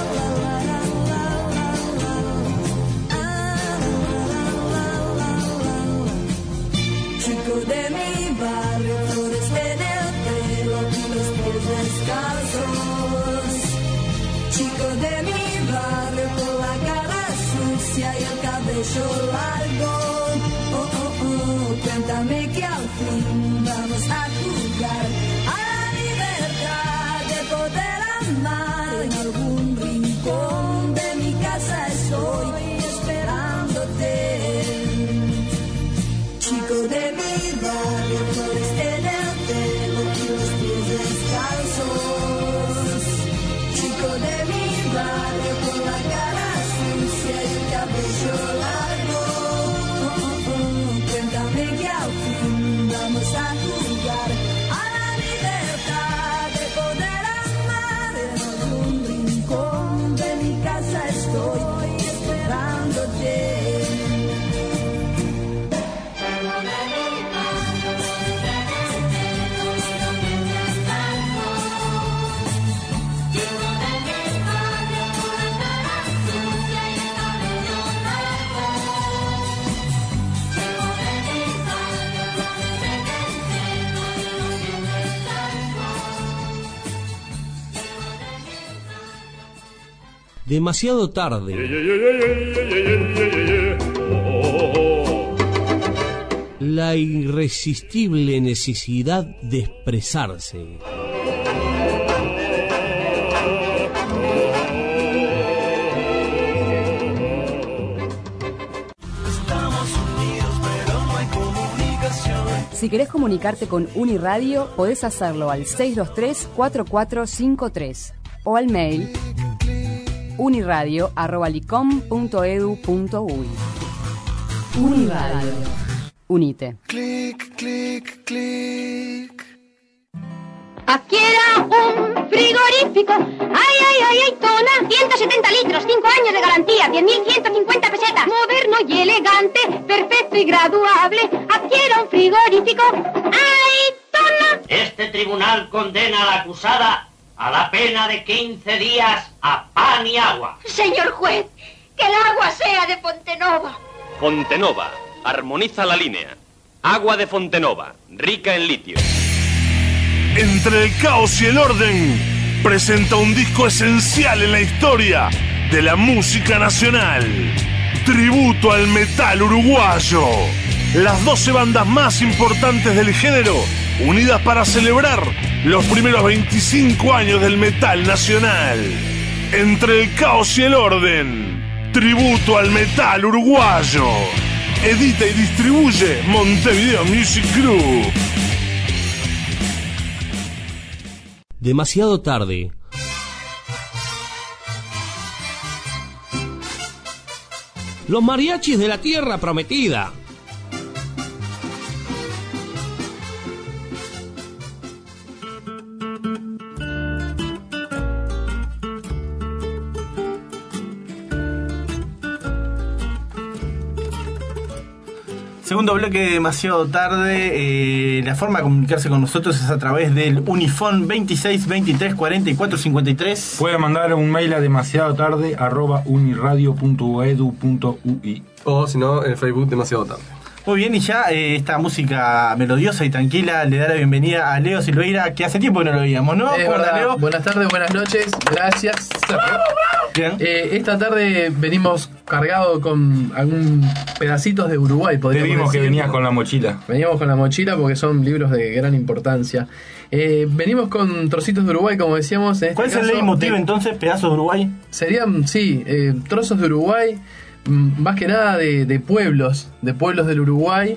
Chico de mi barrio, flores en el pelo y los pies descalzos. Chico de mi barrio con la cara sucia y el cabello largo. Oh, oh, oh, cuéntame que al fin vamos a jugar a la libertad de poder amar. En algún rincón de mi casa estoy esperándote. Chico de mi barrio, flores en el pelo y los pies descalzos. Chico de mi barrio con la cara sucia y el cabello largo. Oh, oh, oh, cuéntame que al fin vamos a jugar a la libertad de poder amar. En algún rincón de mi casa estoy esperándote. Demasiado tarde. La irresistible necesidad de expresarse. Si querés comunicarte con Uniradio, podés hacerlo al 623-4453 o al mail uniradio@licom.edu.uy. Uniradio. Unite. Clic, clic, clic. Adquiera un frigorífico. Ay, Tona. 170 litros, 5 años de garantía, 10.150 pesetas. Moderno y elegante, perfecto y graduable. Adquiera un frigorífico. Ay, Tona. Este tribunal condena a la acusada a la pena de 15 días a pan y agua. Señor juez, que el agua sea de Fontenova. Fontenova, armoniza la línea. Agua de Fontenova, rica en litio. Entre el caos y el orden, presenta un disco esencial en la historia de la música nacional. Tributo al metal uruguayo. Las 12 bandas más importantes del género, unidas para celebrar los primeros 25 años del metal nacional. Entre el caos y el orden, tributo al metal uruguayo. Edita y distribuye Montevideo Music Group. Demasiado tarde. Los mariachis de la tierra prometida. Segundo bloque de Demasiado Tarde. La forma de comunicarse con nosotros es a través del Unifón 26 23 44 53. Puede mandar un mail a demasiadotarde@uniradio.edu.ui. O si no, en Facebook Demasiado Tarde. Muy bien, y ya esta música melodiosa y tranquila le da la bienvenida a Leo Silveira, que hace tiempo que no lo veíamos, ¿no? Hola, Leo. Buenas tardes, buenas noches, gracias. Bien. Esta tarde venimos cargados con algún pedacitos de Uruguay, podríamos decir. Que venías con la mochila. Veníamos con la mochila porque son libros de gran importancia. Venimos con trocitos de Uruguay, como decíamos. ¿Cuál es el leitmotiv entonces? ¿Pedazos de Uruguay? Serían, sí, trozos de Uruguay. Más que nada de pueblos del Uruguay.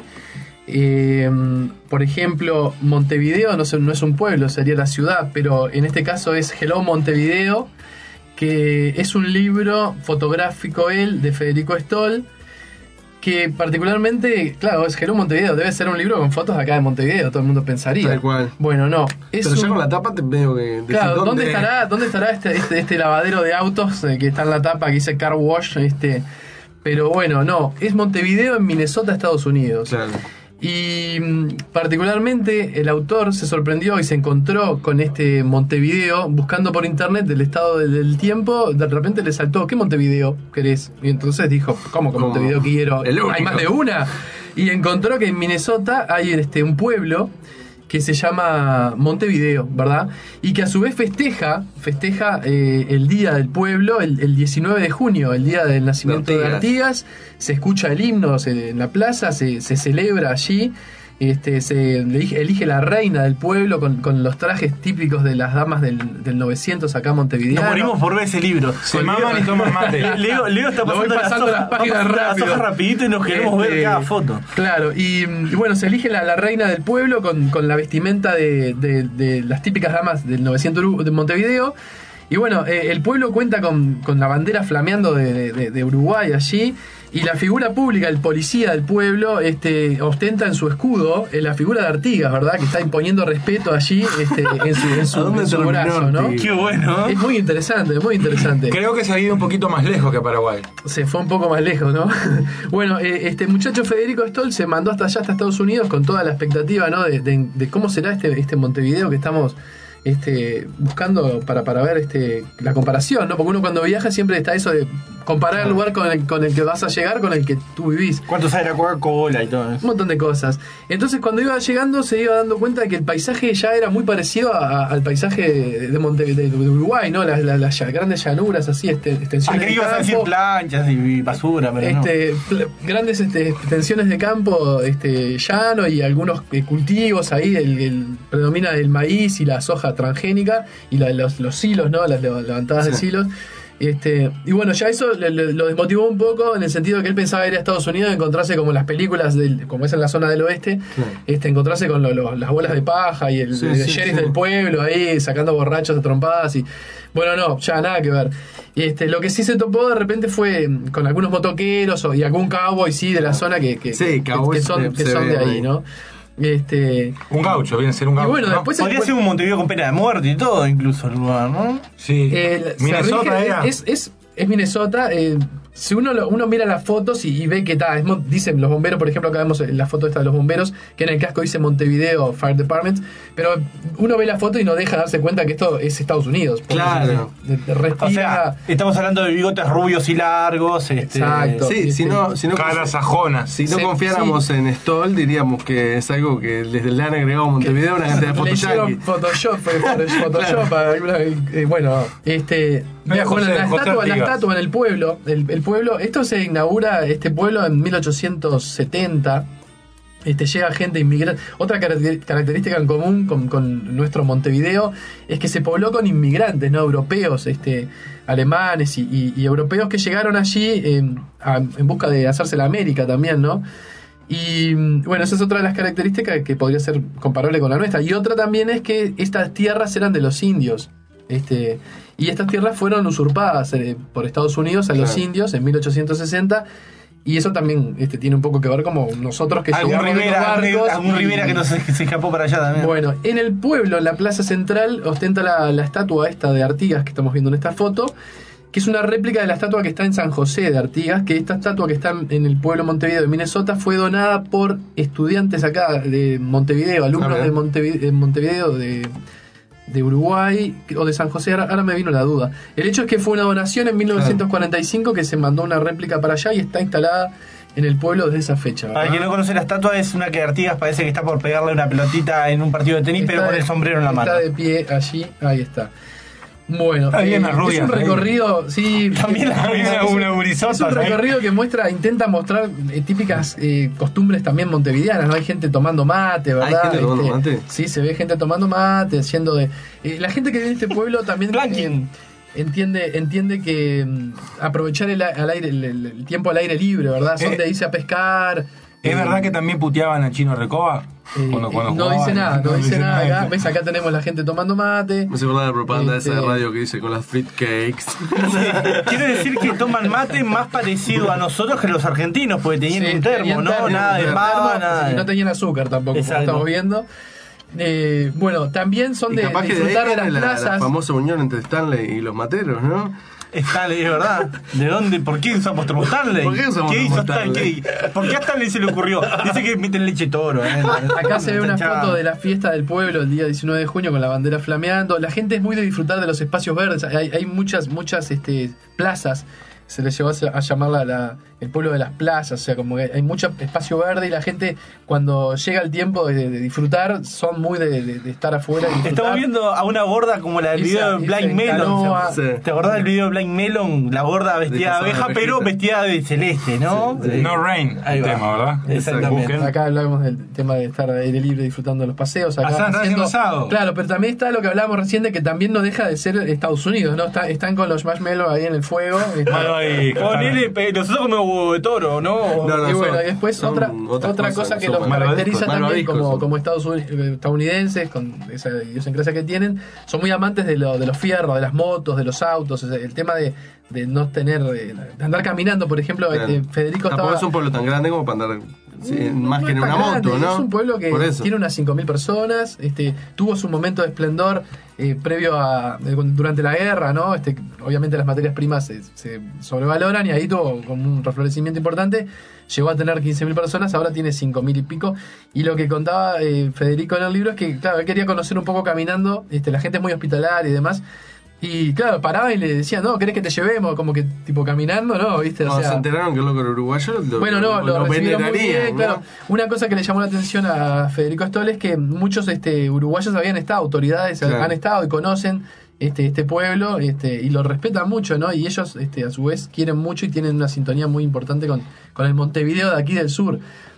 Por ejemplo, Montevideo no es un pueblo, sería la ciudad, pero en este caso es Hello Montevideo, que es un libro fotográfico de Federico Stoll, que particularmente, claro, es Hello Montevideo, debe ser un libro con fotos acá de Montevideo, todo el mundo pensaría. Tal cual. Bueno, no. Pero ya con la tapa te veo que... Claro, ¿dónde estará este lavadero de autos que está en la tapa que dice Car Wash? Pero bueno, no, es Montevideo en Minnesota, Estados Unidos. Claro. Y particularmente el autor se sorprendió y se encontró con este Montevideo buscando por internet el estado del tiempo. De repente le saltó, ¿qué Montevideo querés? Y entonces dijo, ¿cómo que Montevideo quiero? Hay más de una. Y encontró que en Minnesota hay un pueblo que se llama Montevideo, ¿verdad? Y que a su vez festeja el Día del Pueblo, el 19 de junio, el día del nacimiento de Artigas. Se escucha el himno en la plaza, se celebra allí. Se elige la reina del pueblo con los trajes típicos de las damas del 900 acá en Montevideo. Nos morimos por ver ese libro. Se maman y toman mate. Leo está pasando las páginas rápido. Rapidito y nos queremos ver cada foto. Claro, y bueno, se elige la reina del pueblo con la vestimenta de las típicas damas del 900 de Montevideo. Y bueno, el pueblo cuenta con la bandera flameando de Uruguay allí. Y la figura pública, el policía del pueblo, ostenta en su escudo la figura de Artigas, ¿verdad? Que está imponiendo respeto allí en su brazo, ¿no? Qué bueno. Es muy interesante, muy interesante. Creo que se ha ido un poquito más lejos que Paraguay. Se fue un poco más lejos, ¿no? Bueno, este muchacho Federico Stoll se mandó hasta allá, hasta Estados Unidos, con toda la expectativa, ¿no? De cómo será este Montevideo que estamos buscando para ver la comparación, ¿no? Porque uno cuando viaja siempre está eso de comparar el lugar con el que vas a llegar, con el que tú vivís. ¿Cuánto sale la Coca-Cola y todo eso? Un montón de cosas. Entonces cuando iba llegando se iba dando cuenta de que el paisaje ya era muy parecido al paisaje de Montevideo, de Uruguay, ¿no? Las grandes llanuras así, extensiones de ibas campo. A decir planchas y basura, pero no. Grandes extensiones de campo llano y algunos cultivos ahí, predomina el maíz y la soja transgénica y los silos, ¿no? Las levantadas de silos. Y bueno, ya eso lo desmotivó un poco en el sentido de que él pensaba ir a Estados Unidos y encontrarse como en las películas, como es en la zona del oeste, encontrarse con las bolas de paja y el sheriff del pueblo ahí sacando borrachos de trompadas y bueno, no, ya nada que ver. Lo que sí se topó de repente fue con algunos motoqueros y algún cowboy de la zona que son de ahí, ¿no? Un gaucho, viene a ser un gaucho. Y bueno, después podría ser un Montevideo con pena de muerte y todo, incluso el lugar, ¿no? Sí. Minnesota es Minnesota. Si uno mira las fotos y ve que dicen los bomberos, por ejemplo, acá vemos la foto esta de los bomberos, que en el casco dice Montevideo Fire Department, pero uno ve la foto y no deja de darse cuenta que esto es Estados Unidos. Claro. Respira. O sea, estamos hablando de bigotes rubios y largos. Exacto. Sí, si no caras sajonas. Si no confiáramos en Stoll, diríamos que es algo que le han agregado a Montevideo una cantidad de Photoshop. Bueno, la estatua en el pueblo. El pueblo, esto se inaugura, pueblo en 1870. Llega gente inmigrante. Otra característica en común con nuestro Montevideo es que se pobló con inmigrantes, ¿no? Europeos, alemanes y europeos que llegaron allí en busca de hacerse la América también, ¿no? Y bueno, esa es otra de las características que podría ser comparable con la nuestra. Y otra también es que estas tierras eran de los indios. Y estas tierras fueron usurpadas por Estados Unidos a los indios en 1860. Y eso también tiene un poco que ver como nosotros que llegamos en los barcos. Algún Rivera que se escapó para allá también. Bueno, en el pueblo, en la plaza central, ostenta la estatua esta de Artigas que estamos viendo en esta foto, que es una réplica de la estatua que está en San José de Artigas, que esta estatua que está en el pueblo Montevideo de Minnesota fue donada por estudiantes acá de Montevideo, alumnos de Montevideo de Uruguay o de San José, ahora me vino la duda. El hecho es que fue una donación en 1945 que se mandó una réplica para allá y está instalada en el pueblo desde esa fecha, ¿verdad? Para quien no conoce la estatua, es una que Artigas parece que está por pegarle una pelotita en un partido de tenis, pero con el sombrero en la mano. Está de pie allí, ahí está. Bueno, es un recorrido, sí. También una gurizota. Es un recorrido que intenta mostrar típicas costumbres también montevideanas, ¿no? Hay gente tomando mate, ¿verdad? ¿Hay gente tomando mate? Sí, se ve gente tomando mate, haciendo de... la gente que vive en este pueblo también entiende que aprovechar el tiempo al aire libre, ¿verdad? Son de irse a pescar. ¿Es verdad que también puteaban a Chino Recoba? No dice nada acá. ¿Ves? Acá tenemos la gente tomando mate. Me se acuerda de la propaganda esa de radio que dice con las fruitcakes. Quiere decir que toman mate más parecido a nosotros que los argentinos, porque tenían un termo, ¿no? Nada de pava, nada. Y no tenían azúcar tampoco, como estamos viendo. Bueno, también son de disfrutar de las plazas. La famosa unión entre Stanley y los materos, ¿no? Stanley, es verdad. ¿De dónde? ¿Por qué usamos termo Stanley? ¿Por qué usamos ¿Qué hizo Stanley? ¿Por qué a Stanley se le ocurrió? Dice que meten leche toro. Acá se ve una foto de la fiesta del pueblo el día 19 de junio con la bandera flameando. La gente es muy de disfrutar de los espacios verdes. Hay muchas plazas. Se les llevó a llamarla el pueblo de las plazas, o sea, como que hay mucho espacio verde y la gente cuando llega el tiempo de disfrutar son muy de estar afuera y disfrutar. Estamos viendo a una gorda como la del video de Blind Melon. ¿Te acordás del video de Blind Melon? La gorda vestida de abeja, pero vestida de celeste, ¿no? No Rain, el tema, ¿verdad? Exactamente. Acá hablamos del tema de estar al aire libre disfrutando de los paseos. Acá haciendo asado. Claro, pero también está lo que hablábamos recién de que también no deja de ser Estados Unidos, ¿no? Están con los marshmallows ahí en el fuego. Nosotros comemos huevo de toro, ¿no? Y bueno, y después otra cosa que los caracteriza también como estadounidenses, con esa idiosincrasia que tienen, son muy amantes de los fierros, de las motos, de los autos, el tema de no tener, de andar caminando, por ejemplo, Federico Tampoco es un pueblo tan grande como para andar más que en una moto, ¿no? Es un pueblo que tiene unas 5.000 personas, tuvo su momento de esplendor previo durante la guerra, ¿no? Obviamente las materias primas se sobrevaloran y ahí tuvo como un reflorecimiento importante. Llegó a tener 15.000 personas, ahora tiene 5.000 y pico. Y lo que contaba Federico en el libro es que, claro, él quería conocer un poco caminando, la gente es muy hospitalaria y demás. Y claro, paraba y le decía, no, ¿querés que te llevemos? Como que tipo caminando, ¿no? ¿Viste? No, se enteraron que el loco era uruguayo. Lo recibieron muy bien, ¿no? claro. Una cosa que le llamó la atención a Federico Stoll es que muchos uruguayos habían estado, autoridades han estado y conocen este pueblo y lo respetan mucho, ¿no? Y ellos a su vez quieren mucho y tienen una sintonía muy importante con el Montevideo de aquí del sur.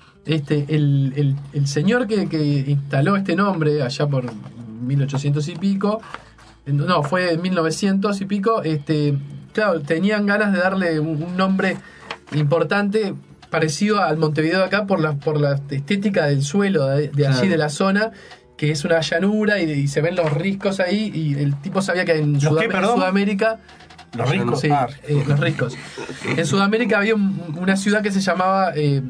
El señor que instaló este nombre allá por 1800 y pico, no, fue en 1900 y pico, claro, tenían ganas de darle un nombre importante parecido al Montevideo de acá por la estética del suelo de allí, de la zona, que es una llanura y se ven los riscos ahí, y el tipo sabía que en Sudamérica... ¿Los riscos? Sí, los riscos. En Sudamérica había una ciudad que se llamaba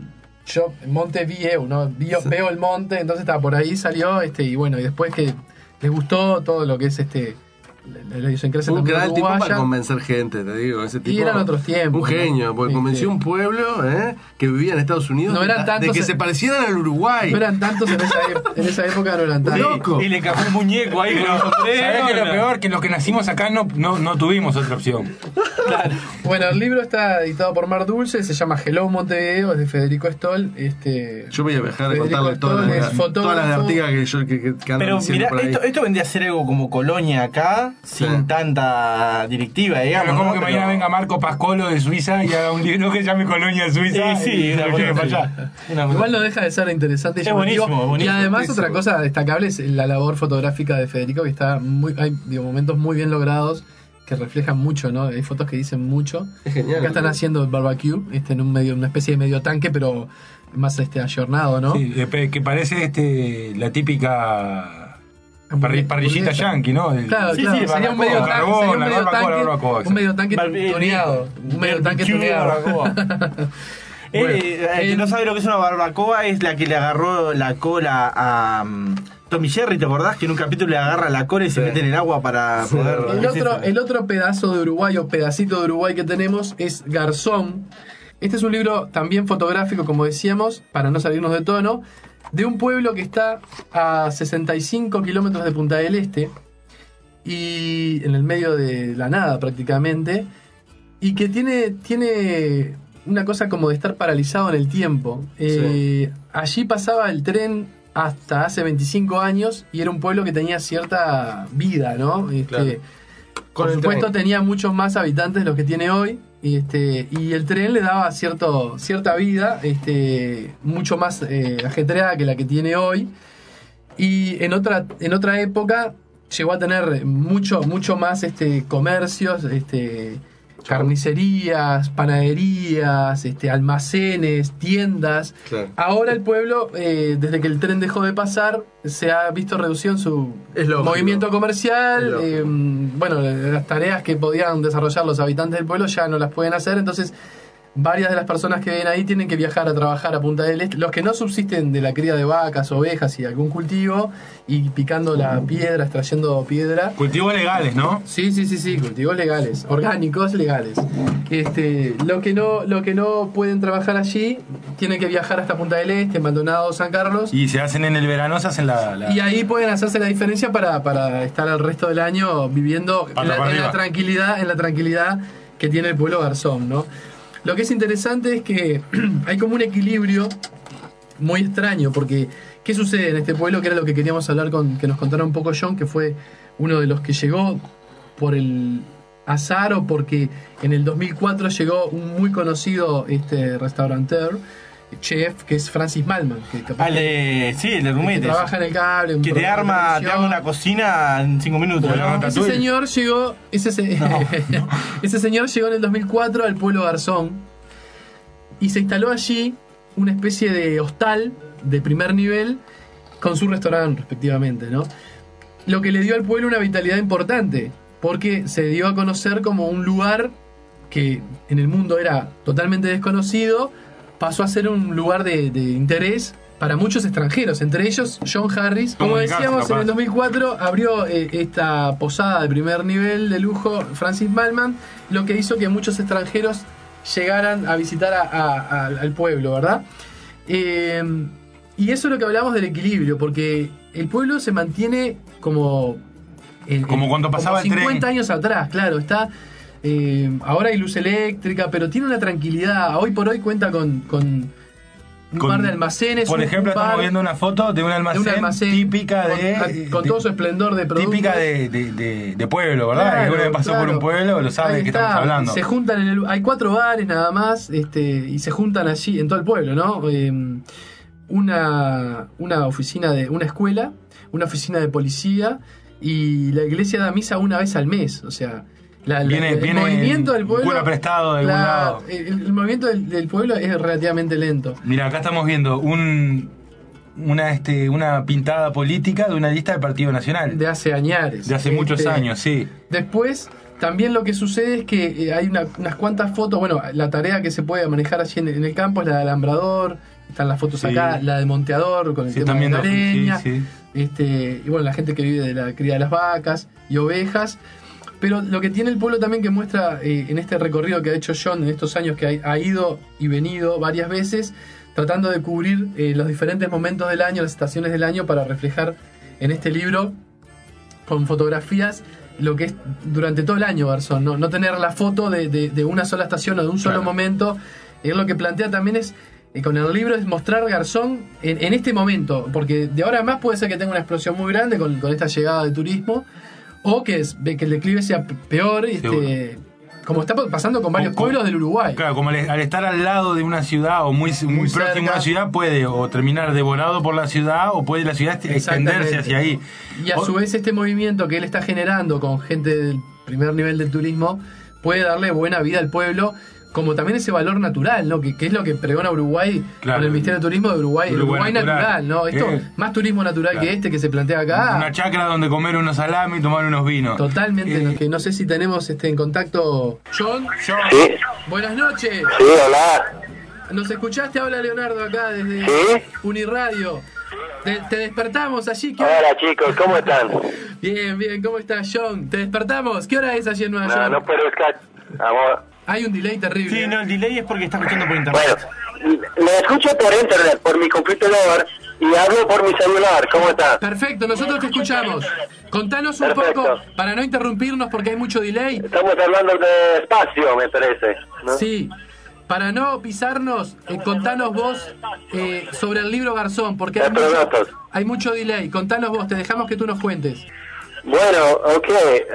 Montevideo, ¿no? Veo el monte, entonces estaba por ahí, salió, y bueno, y después que les gustó todo lo que es la idiosincrasia un también gran tipo uruguaya. para convencer gente, te digo. Ese tipo, y eran otros tiempos. Un genio, porque convenció un pueblo que vivía en Estados Unidos no eran tantos, de que se parecieran al Uruguay. No eran tantos en esa época, no eran tantos. Loco. Y le cagó un muñeco ahí con los ¿Sabés que lo peor? Que los que nacimos acá no tuvimos otra opción. Claro. Bueno, el libro está editado por Mar Dulce, se llama Hello Montevideo, es de Federico Stoll. Yo voy a dejar de contarle todas las de Artigas que andan. Pero mira, esto vendría a ser algo como Colonia acá, sin tanta directiva, digamos. Pero como que mañana venga Marco Pascolo de Suiza y haga un libro que llame Colonia Suiza. Sí, igual no deja de ser interesante y llamativo. Buenísimo. Y además otra cosa destacable es la labor fotográfica de Federico, que está hay momentos muy bien logrados que reflejan mucho, ¿no? Hay fotos que dicen mucho. Es genial. Acá están haciendo el barbecue, en una especie de medio tanque, pero más ayornado, ¿no? Sí, que parece la típica parrillita yankee, ¿no? Claro, sería un medio tanque, un medio tanque tuneado. Un medio tanque tuneado. El que no sabe lo que es una barbacoa es la que le agarró la cola a Tommy Jerry, ¿te acordás? Que en un capítulo le agarra la cola y se mete en el agua para poder... El otro pedazo de Uruguay o pedacito de Uruguay que tenemos es Garzón. Este es un libro también fotográfico, como decíamos, para no salirnos de tono, de un pueblo que está a 65 kilómetros de Punta del Este y en el medio de la nada prácticamente, y que tiene una cosa como de estar paralizado en el tiempo. Allí pasaba el tren hasta hace 25 años y era un pueblo que tenía cierta vida, ¿no? Por supuesto tenía muchos más habitantes de los que tiene hoy, y el tren le daba cierta vida, mucho más ajetreada que la que tiene hoy, y en otra época llegó a tener mucho más comercios, carnicerías, panaderías, almacenes, tiendas. Claro. Ahora el pueblo, desde que el tren dejó de pasar, se ha visto reducido en su movimiento comercial. Bueno, las tareas que podían desarrollar los habitantes del pueblo ya no las pueden hacer, entonces varias de las personas que viven ahí tienen que viajar a trabajar a Punta del Este. Los que no subsisten de la cría de vacas, ovejas y algún cultivo, y picando la piedra, extrayendo piedra. Cultivos legales, ¿no? Sí, cultivos legales, orgánicos legales. Lo que no pueden trabajar allí, tienen que viajar hasta Punta del Este, Maldonado, San Carlos. Y se hacen en el verano, se hacen Y ahí pueden hacerse la diferencia para estar el resto del año viviendo en la tranquilidad que tiene el pueblo Garzón, ¿no? Lo que es interesante es que hay como un equilibrio muy extraño, porque ¿qué sucede en este pueblo? Que era lo que queríamos hablar que nos contara un poco John, que fue uno de los que llegó por el azar o porque en el 2004 llegó un muy conocido restaurateur, chef, que es Francis Mallmann, que el de Rumetes, que trabaja en el cable, que te arma una cocina en 5 minutos. Bueno, ese señor llegó ese señor llegó en el 2004 al pueblo Garzón y se instaló allí una especie de hostal de primer nivel con su restaurante respectivamente, ¿no? Lo que le dio al pueblo una vitalidad importante, porque se dio a conocer como un lugar que en el mundo era totalmente desconocido, pasó a ser un lugar de interés para muchos extranjeros, entre ellos John Harris. Como decíamos, en el 2004 abrió esta posada de primer nivel de lujo Francis Mallmann, lo que hizo que muchos extranjeros llegaran a visitar al pueblo, ¿verdad? Y eso es lo que hablamos del equilibrio, porque el pueblo se mantiene como cuando pasaba como 50 el tren. años atrás, claro, está... ahora hay luz eléctrica, pero tiene una tranquilidad. Hoy por hoy cuenta con un par de almacenes. Por ejemplo, estamos viendo una foto de un almacén típica con todo su esplendor de productos. Típica de pueblo, ¿verdad? Claro, que uno que pasó por un pueblo lo sabe de qué estamos hablando. Se juntan hay 4 bares nada más, y se juntan allí en todo el pueblo, ¿no? Una oficina de una escuela, una oficina de policía, y la iglesia da misa una vez al mes, o sea... el movimiento del pueblo, cura prestado de algún lado. El movimiento del pueblo es relativamente lento. Mira, acá estamos viendo una pintada política de una lista del Partido Nacional. De hace añares. De hace muchos años, sí. Después, también lo que sucede es que hay unas cuantas fotos. Bueno, la tarea que se puede manejar allí en el campo es la de alambrador. Están las fotos acá, la de monteador con el tema de la leña. Y bueno, la gente que vive de la cría de las vacas y ovejas. Pero lo que tiene el pueblo también que muestra en este recorrido que ha hecho John en estos años, que ha ido y venido varias veces, tratando de cubrir los diferentes momentos del año, las estaciones del año, para reflejar en este libro con fotografías lo que es durante todo el año Garzón, no tener la foto de una sola estación o de un solo momento. Él lo que plantea también es, con el libro, es mostrar Garzón en este momento, porque de ahora en más puede ser que tenga una explosión muy grande con esta llegada de turismo, o que el declive sea peor, como está pasando con varios pueblos del Uruguay. Claro, como al estar al lado de una ciudad o muy próximo a una ciudad, puede o terminar devorado por la ciudad, o puede la ciudad extenderse hacia ahí. Y a su vez este movimiento que él está generando con gente del primer nivel del turismo puede darle buena vida al pueblo, como también ese valor natural, ¿no? Que es lo que pregona Uruguay, con el Ministerio de Turismo de Uruguay. Uruguay natural, ¿no? Esto, más turismo natural que se plantea acá. Una chacra donde comer unos salami y tomar unos vinos. Totalmente. Que no sé si tenemos en contacto. John. Sí. Buenas noches. Sí, hola. ¿Nos escuchaste? Habla Leonardo acá desde Uniradio. Te despertamos allí. Hola chicos, ¿cómo están? Bien, ¿cómo estás, John? ¿Te despertamos? ¿Qué hora es allí en Nueva York? No puedo estar. Amor. Hay un delay terrible. Sí, no, el delay es porque está escuchando por internet. Bueno, me escucho por internet, por mi computador, y hablo por mi celular. ¿Cómo estás? Perfecto, nosotros te escuchamos. Contanos un poco, para no interrumpirnos porque hay mucho delay. Estamos hablando de espacio, me parece, ¿no? Sí. Para no pisarnos, contanos vos sobre el libro Garzón, porque hay mucho delay. Contanos vos, te dejamos que tú nos cuentes. Bueno, ok.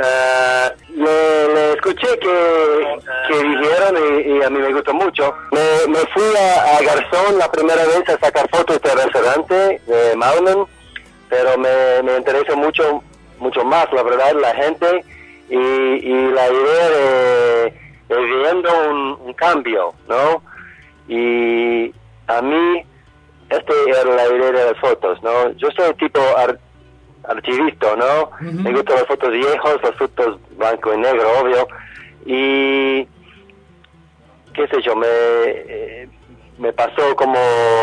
Le escuché que dijeron y a mí me gustó mucho. Me fui a Garzón la primera vez a sacar fotos del restaurante de Mallmann, pero me interesó mucho más, la verdad, la gente y la idea de viendo un cambio, ¿no? Y a mí, era la idea de las fotos, ¿no? Yo soy tipo archivista, ¿no? Me gustan las fotos viejas, las fotos blanco y negro, obvio. Y, qué sé yo, me pasó como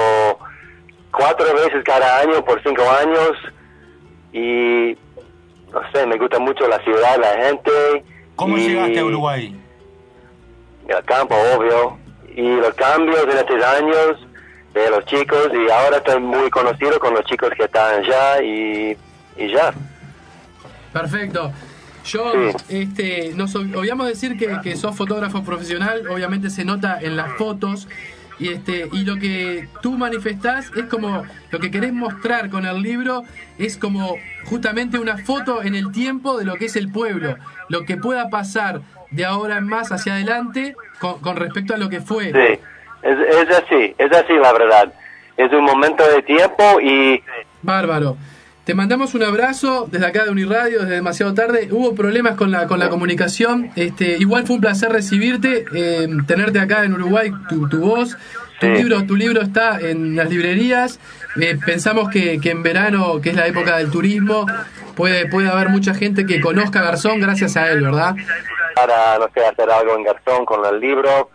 4 veces cada año por 5 años. Y, no sé, me gusta mucho la ciudad, la gente. ¿Cómo llegaste a Uruguay? El campo, obvio. Y los cambios en estos años de los chicos, y ahora estoy muy conocido con los chicos que están allá y ya. Perfecto. John, nos olvidamos decir que sos fotógrafo profesional, obviamente se nota en las fotos. Y lo que tú manifestás es como lo que querés mostrar con el libro, es como justamente una foto en el tiempo de lo que es el pueblo, lo que pueda pasar de ahora en más hacia adelante con respecto a lo que fue. Sí, es así la verdad. Es un momento de tiempo y... Bárbaro. Te mandamos un abrazo desde acá de Uniradio, desde demasiado tarde. Hubo problemas con la comunicación. Igual fue un placer recibirte, tenerte acá en Uruguay, tu voz. Tu libro está en las librerías. Pensamos que en verano, que es la época del turismo, puede haber mucha gente que conozca a Garzón gracias a él, ¿verdad? Para, no sé, hacer algo en Garzón con el libro.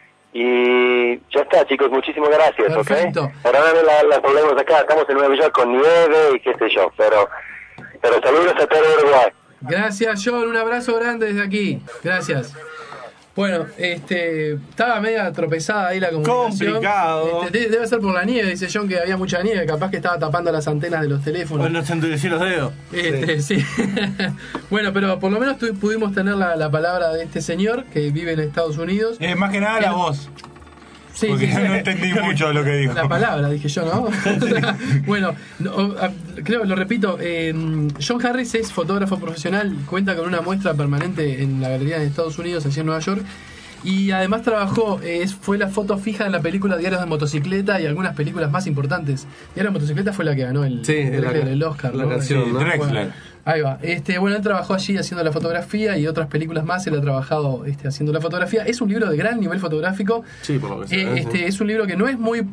Y ya está, chicos, muchísimas gracias. Perfecto. ¿Okay? Perdóname los problemas acá, estamos en Nueva York con nieve y qué sé yo, pero saludos a todo Uruguay. Gracias, John, un abrazo grande desde aquí. Gracias. Bueno, estaba media tropezada ahí la comunicación. Complicado. Debe ser por la nieve, dice John, que había mucha nieve, capaz que estaba tapando las antenas de los teléfonos. Bueno, se endureció los dedos. Sí. Bueno, pero por lo menos pudimos tener la palabra de este señor que vive en Estados Unidos. Más que nada la voz. Sí, porque sí, no entendí mucho lo que dijo. La palabra, dije yo, ¿no? Bueno, creo, lo repito, John Harris es fotógrafo profesional, cuenta con una muestra permanente en la galería de Estados Unidos, allí en Nueva York, y además trabajó, fue la foto fija en la película Diarios de Motocicleta y algunas películas más importantes. Diarios de Motocicleta fue la que ganó el Oscar, la ¿no? canción, ¿no? Drexler. Ahí va. Bueno, él trabajó allí haciendo la fotografía y otras películas más. Él ha trabajado haciendo la fotografía. Es un libro de gran nivel fotográfico. Sí, por lo que sea. Es un libro que no es muy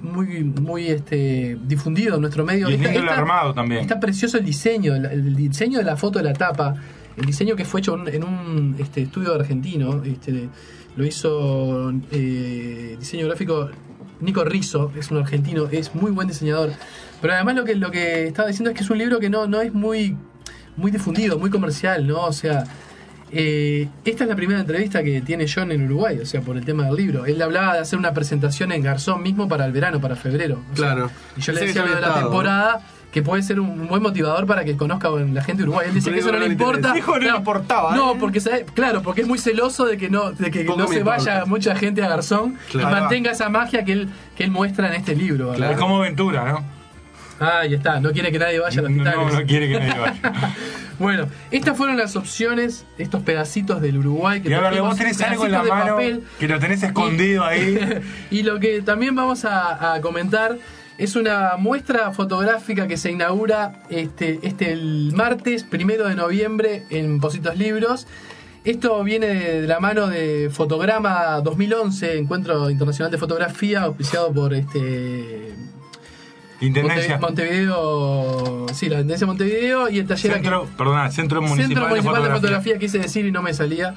difundido en nuestro medio. Y es lindo el armado también. Está precioso el diseño de la foto de la tapa. El diseño que fue hecho en un estudio argentino. Lo hizo diseño gráfico Nico Rizzo, es un argentino, es muy buen diseñador. Pero además lo que estaba diciendo es que es un libro que no es muy difundido, muy comercial, ¿no? O sea, esta es la primera entrevista que tiene John en Uruguay, o sea, por el tema del libro. Él hablaba de hacer una presentación en Garzón mismo para el verano, para febrero. Claro. Y yo le decía lo de la temporada, que puede ser un buen motivador para que conozca a la gente de Uruguay. Él dice que eso no le importa. Dijo que no le importaba. No, porque es muy celoso de que no se vaya mucha gente a Garzón y mantenga esa magia que él muestra en este libro. Claro. Es como Ventura, ¿no? Ahí está, no quiere que nadie vaya a los hospitales. No quiere que nadie vaya. Bueno, estas fueron las opciones, estos pedacitos del Uruguay. Y a ver, vos tenés algo en la mano que lo tenés escondido ahí. Y lo que también vamos a comentar es una muestra fotográfica que se inaugura el martes 1 de noviembre en Positos Libros. Esto viene de la mano de Fotograma 2011, Encuentro Internacional de Fotografía, auspiciado por Intendencia Montevideo, sí, la Intendencia de Montevideo y el taller Centro Municipal de Fotografía, quise decir y no me salía.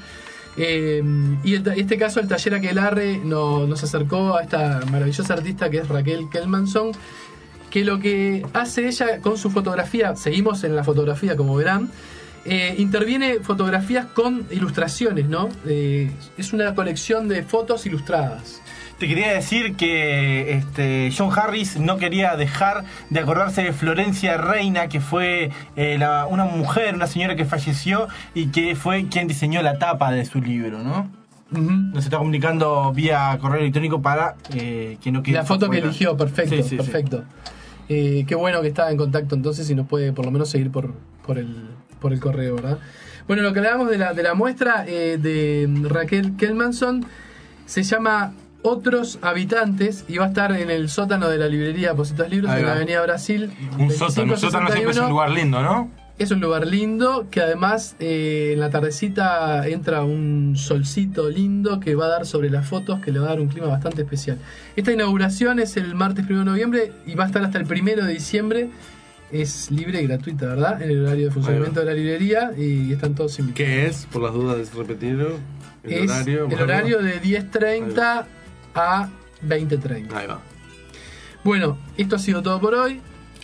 Y este caso el taller Aquelarre nos acercó a esta maravillosa artista que es Raquel Kelmanson, que lo que hace ella con su fotografía, seguimos en la fotografía como verán, interviene fotografías con ilustraciones, ¿no? Es una colección de fotos ilustradas. Te quería decir que John Harris no quería dejar de acordarse de Florencia Reina, que fue una mujer, una señora que falleció y que fue quien diseñó la tapa de su libro, ¿no? Nos está comunicando vía correo electrónico para que no quede. La foto que eligió, perfecto, sí, perfecto. Sí. Qué bueno que está en contacto entonces y nos puede por lo menos seguir por el correo, ¿verdad? Bueno, lo que hablábamos de la muestra de Raquel Kelmanson se llama Otros Habitantes y va a estar en el sótano de la librería Positos Libros en la Avenida Brasil. Un sótano siempre es un lugar lindo, ¿no? Es un lugar lindo que además en la tardecita entra un solcito lindo que va a dar sobre las fotos, que le va a dar un clima bastante especial. Esta inauguración es el martes 1 de noviembre y va a estar hasta el 1 de diciembre. Es libre y gratuita, ¿verdad? En el horario de funcionamiento de la librería y están todos invitados. ¿Qué es? Por las dudas de repetirlo. El horario de 10:30 a 20:30. Ahí va. Bueno, esto ha sido todo por hoy.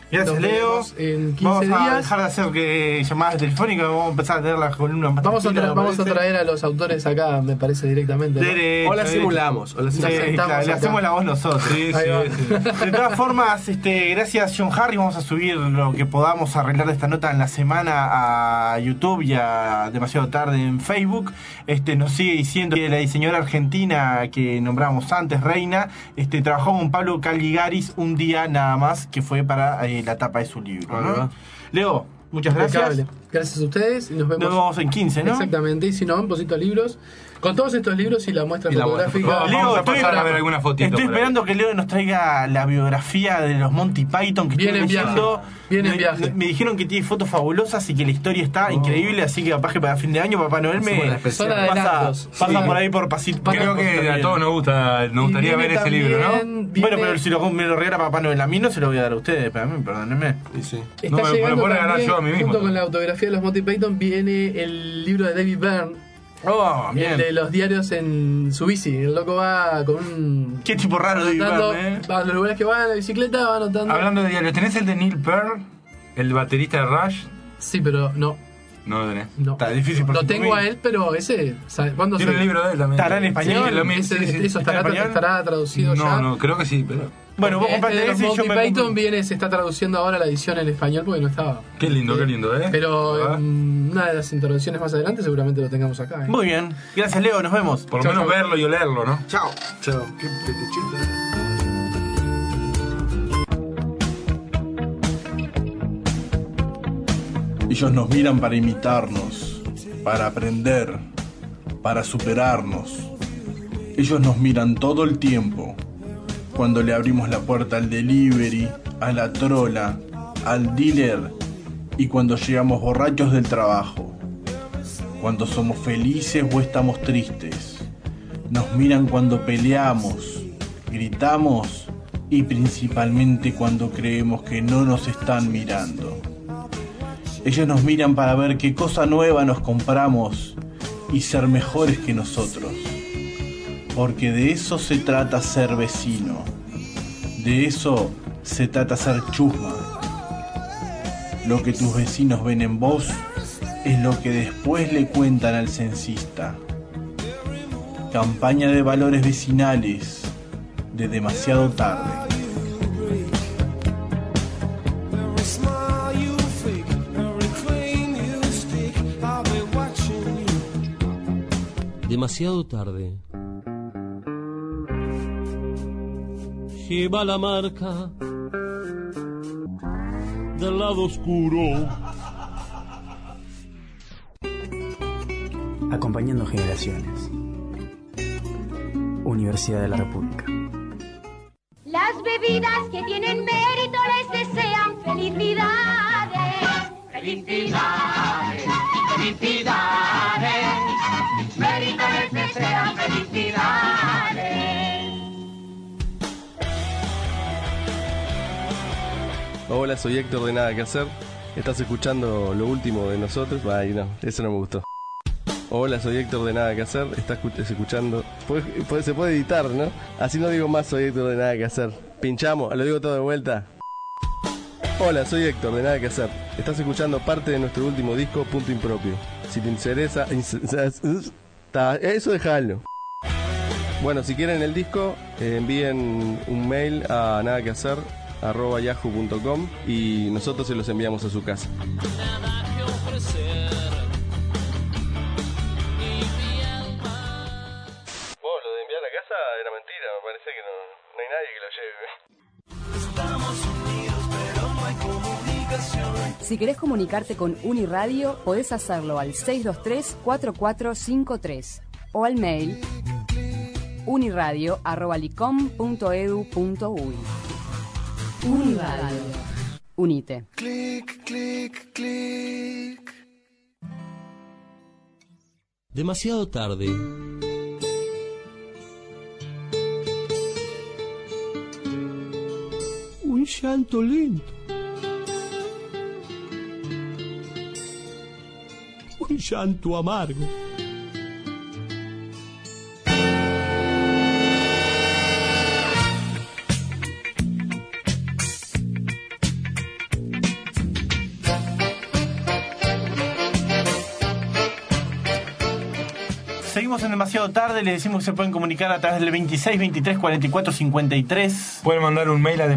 Gracias, Nos Leo. vemos en 15 vamos a días. dejar de hacer llamadas telefónicas, vamos a empezar a tener las columnas más Vamos a tranquilas, traer a los autores acá, me parece, directamente, ¿no? Derecho, O la derecho. simulamos. O la Sí, simulamos. claro, le hacemos la voz nosotros. Sí, sí, sí. De todas formas, gracias John Harry, vamos a subir lo que podamos arreglar de esta nota en la semana a YouTube y a Demasiado Tarde en Facebook. Nos sigue diciendo que la diseñadora argentina que nombramos antes, Reina, trabajó con Pablo Caligaris un día nada más, que fue para la tapa de su libro, ¿no? Leo, muchas gracias. Impecable. Gracias a ustedes y nos vemos en 15, ¿no? Exactamente, y si no, en Posito Libros. Con todos estos libros y la muestra fotográfica. Leo, estoy fotito esperando que Leo nos traiga la biografía de los Monty Python que Viene estoy en leyendo. Viene en viaje. Me dijeron que tiene fotos fabulosas y que la historia está increíble, así que capaz que para fin de año Papá Noel pasa por ahí por pasito. Creo que a todos nos gustaría ver ese libro, ¿no? Bueno, pero si me lo regala Papá Noel a mí, no se lo voy a dar a ustedes, pero a mí, perdónenme. Está llegando también, junto con la autografía de los Monty Python, viene el libro de David Byrne. Bien. El de los diarios en su bici. El loco va con un... Qué tipo raro de Byrne, va a los lugares que va en la bicicleta, va anotando. Hablando de diarios, ¿tenés el de Neil Peart? ¿El baterista de Rush? Sí, pero no. No lo tenés. No. Está difícil Lo tengo a él, pero ese... ¿Cuándo tiene el libro de él también. ¿Estará en español? Sí, eso estará traducido ya. No, creo que sí, pero... Bueno, vos compraste de ese y yo Monty me Python se está traduciendo ahora la edición en español porque no estaba. Qué lindo, ¿eh? Pero en una de las intervenciones más adelante seguramente lo tengamos acá. Muy bien. Gracias, Leo. Nos vemos. Por lo menos verlo y olerlo, ¿no? Chao. Chao. Ellos nos miran para imitarnos, para aprender, para superarnos. Ellos nos miran todo el tiempo. Cuando le abrimos la puerta al delivery, a la trola, al dealer y cuando llegamos borrachos del trabajo. Cuando somos felices o estamos tristes. Nos miran cuando peleamos, gritamos y principalmente cuando creemos que no nos están mirando. Ellos nos miran para ver qué cosa nueva nos compramos y ser mejores que nosotros. Porque de eso se trata ser vecino. De eso se trata ser chusma. Lo que tus vecinos ven en vos es lo que después le cuentan al censista. Campaña de valores vecinales de Demasiado Tarde. Demasiado tarde. Lleva la marca del lado oscuro. Acompañando generaciones. Universidad de la República. Las bebidas que tienen mérito les desean felicidades. Felicidades, felicidades. Mérito les desean felicidades. Hola, soy Héctor de Nada Que Hacer. Estás escuchando lo último de nosotros. Ay, no, eso no me gustó. Hola, soy Héctor de Nada Que Hacer. Estás escuchando. Se puede editar, ¿no? Así no digo más, soy Héctor de Nada Que Hacer. Pinchamos, lo digo todo de vuelta. Hola, soy Héctor de Nada Que Hacer. Estás escuchando parte de nuestro último disco, Punto Impropio. Si te interesa. Eso dejalo. Bueno, si quieren el disco, envíen un mail a nadaquehacer@yahoo.com y nosotros se los enviamos a su casa. Lo de enviar a casa era mentira, me parece que no hay nadie que lo lleve. Si querés comunicarte con Uniradio, podés hacerlo al 623-4453 o al mail uniradio@licom.edu.uy. Uniradio. Unite. Clic, clic, clic. Demasiado tarde. Un llanto lento. Un llanto amargo. seguimos en demasiado tarde. Les decimos que se pueden comunicar a través del 26 23 44 53. Pueden mandar un mail a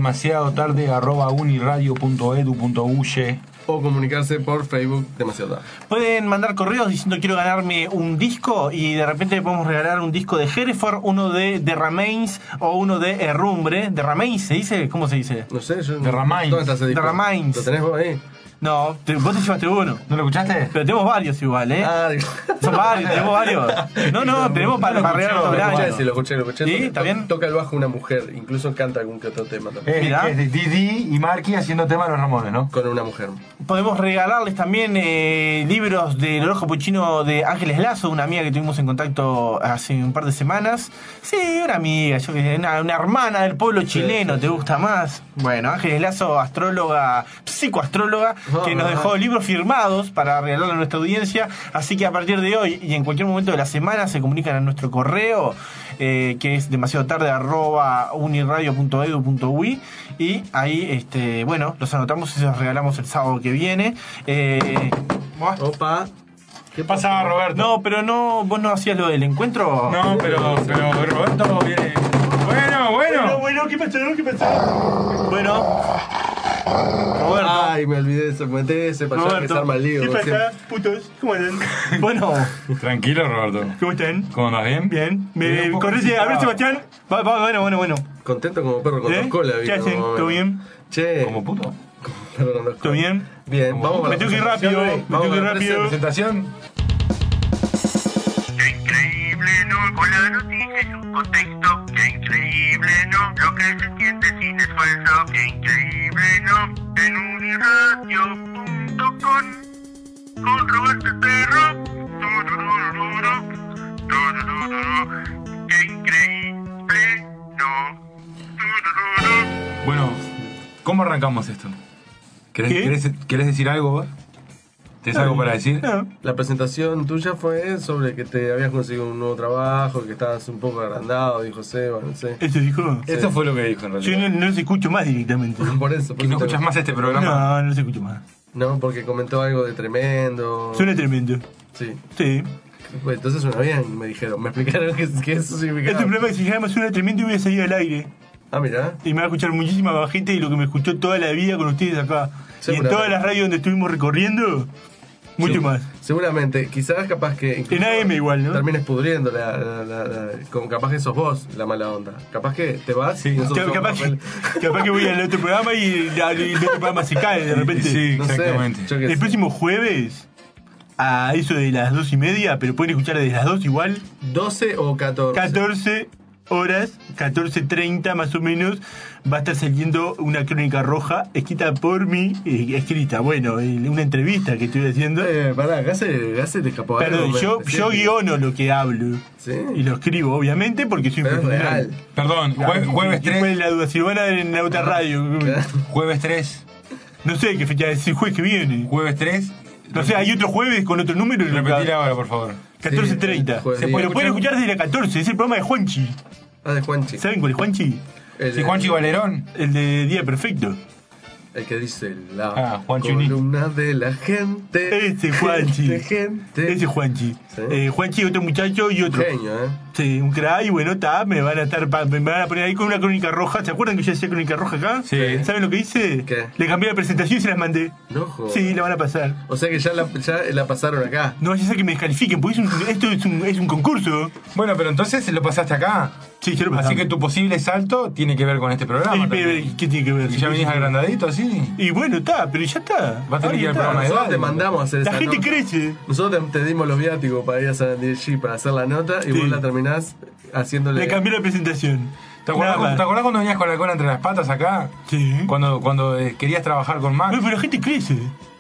demasiadotarde@uniradio.edu.uy o comunicarse por Facebook Demasiado Tarde. Pueden mandar correos diciendo quiero ganarme un disco y de repente le podemos regalar un disco de Hereford, uno de The Remains o uno de Herrumbre. ¿The Remains se dice? ¿Cómo se dice? No sé, yo... The Remains. ¿Dónde está ese disco? The Remains. ¿Lo tenés vos ahí? No, vos te llevaste uno. ¿No lo escuchaste? Pero tenemos varios igual, ¿eh? Ah, Son varios, tenemos varios. No, tenemos para regalar todo el año. Sí, lo escuché. ¿Sí? ¿Está bien? Toca el bajo una mujer, incluso canta algún que otro tema también. Mirá. Es de Didi y Marky haciendo tema de los Ramones, ¿no? Con una mujer. Podemos regalarles también libros del Ojo Puchino de Ángeles Lazo, una amiga que tuvimos en contacto hace un par de semanas. Sí, una amiga, yo que sé, una hermana del pueblo chileno, ¿te gusta más? Bueno, Ángeles Lazo, astróloga, psicoastróloga, que nos dejó libros firmados para regalarle a nuestra audiencia. Así que a partir de hoy y en cualquier momento de la semana se comunican a nuestro correo, que es demasiadotarde@uniradio.edu.uy, y ahí bueno, los anotamos y se los regalamos el sábado que viene. Opa. ¿Qué pasa, Roberto? No, pero no, vos no hacías lo del encuentro. No, pero Roberto viene. Bueno, ¿qué pasó? Bueno, Roberto. Ay, me olvidé de comenté ese para Roberto, que se arma el lío. ¿qué pasa, putos? ¿Cómo andan? Bueno, Tranquilo, Roberto. ¿cómo están? ¿Cómo andas? ¿Bien? Bien. Bien, un poco Correte, a ver, excitado. Sebastián. Bueno. Contento como perro con dos colas. ¿Qué hacen? ¿Todo bien? Che. ¿Como puto? Perro con dos ¿Todo colas. bien? Bien, vamos Me tengo que ir rápido. Presentación. Qué increíble, ¿no? Con la noticia y su contexto. Qué increíble, ¿no? Lo que se entiende sin esfuerzo. Qué increíble, ¿no? En uniradio.com con Roberto Perro. Qué increíble, ¿no? Bueno, ¿cómo arrancamos esto? ¿Querés decir algo vos? ¿Tienes algo para decir? No. La presentación tuya fue sobre que te habías conseguido un nuevo trabajo, que estabas un poco agrandado, dijo Seba, no sé. ¿Eso dijo? Sí. Eso fue lo que dijo en realidad. Yo no los escucho más directamente. Por eso. ¿Y no escuchas más este programa? No los escucho más. No, porque comentó algo de tremendo. Suena tremendo. Sí. Sí. Pues entonces suena bien, me dijeron. Me explicaron que eso significaba. Este programa que se llama Suena tremendo y voy a salir al aire. Ah, mirá. Y me va a escuchar muchísima gente de lo que me escuchó toda la vida con ustedes acá. Y en todas las radios donde estuvimos recorriendo, mucho más. Seguramente, quizás capaz que... En AM igual, ¿no? Termines pudriendo como capaz que sos vos la mala onda. Capaz que te vas y nosotros capaz que voy al otro programa y el otro programa se cae de repente. Sí, No sé, exactamente. yo qué El sé. próximo jueves, a eso de las 2:30, pero pueden escuchar desde las 2 igual. 12 o 14. 14 horas, 14:30 más o menos, va a estar saliendo una crónica roja escrita por mí, bueno, una entrevista que estoy haciendo. Pará, acá se te escapó algo. Perdón, yo guiono lo que hablo. ¿Sí? Y lo escribo, obviamente, porque soy Pero es profesional. real. Perdón, jueves 3. ¿Cuál es la duda? Si lo van a ver en otra radio. Jueves 3. No sé qué fecha es el jueves que viene. Jueves 3. No sé, hay otro jueves con otro número. Repetila ahora, por favor. 14:30. Sí, Lo pueden escuchar desde la 14, es el programa de Juanchi. Ah, de Juanchi. ¿Saben cuál es Juanchi? Sí, Juanchi Valerón. El de Día Perfecto. El que dice la Juanchi Uni. columna de la gente. Ese Juanchi. Gente. Ese Juanchi. Sí. Juanchi, otro muchacho y otro. Genio, Sí, un crack. Y bueno, me van a poner ahí con una crónica roja. ¿Se acuerdan que yo hacía crónica roja acá? Sí. ¿Saben lo que hice? ¿Qué? Le cambié la presentación y se las mandé. No jodas. Sí, la van a pasar. O sea que ya la pasaron acá. No vaya a ser que me descalifiquen, porque esto es un concurso. Bueno, pero entonces lo pasaste acá. Sí, yo lo pasé. Así que tu posible salto tiene que ver con este programa. ¿Qué tiene que ver? ¿Y ya venís agrandadito así? Y bueno, está, pero ya está. Vas a tener que ir al programa de Nosotros te radio. mandamos a hacer La esa gente nota. crece. Nosotros te dimos los viáticos para ir a San DG para hacer la nota y Sí. vos la terminás haciéndole. Le cambié la presentación. ¿Te acordás cuando venías con la cola entre las patas acá? Sí. Cuando querías trabajar con Max. Pero la gente crece.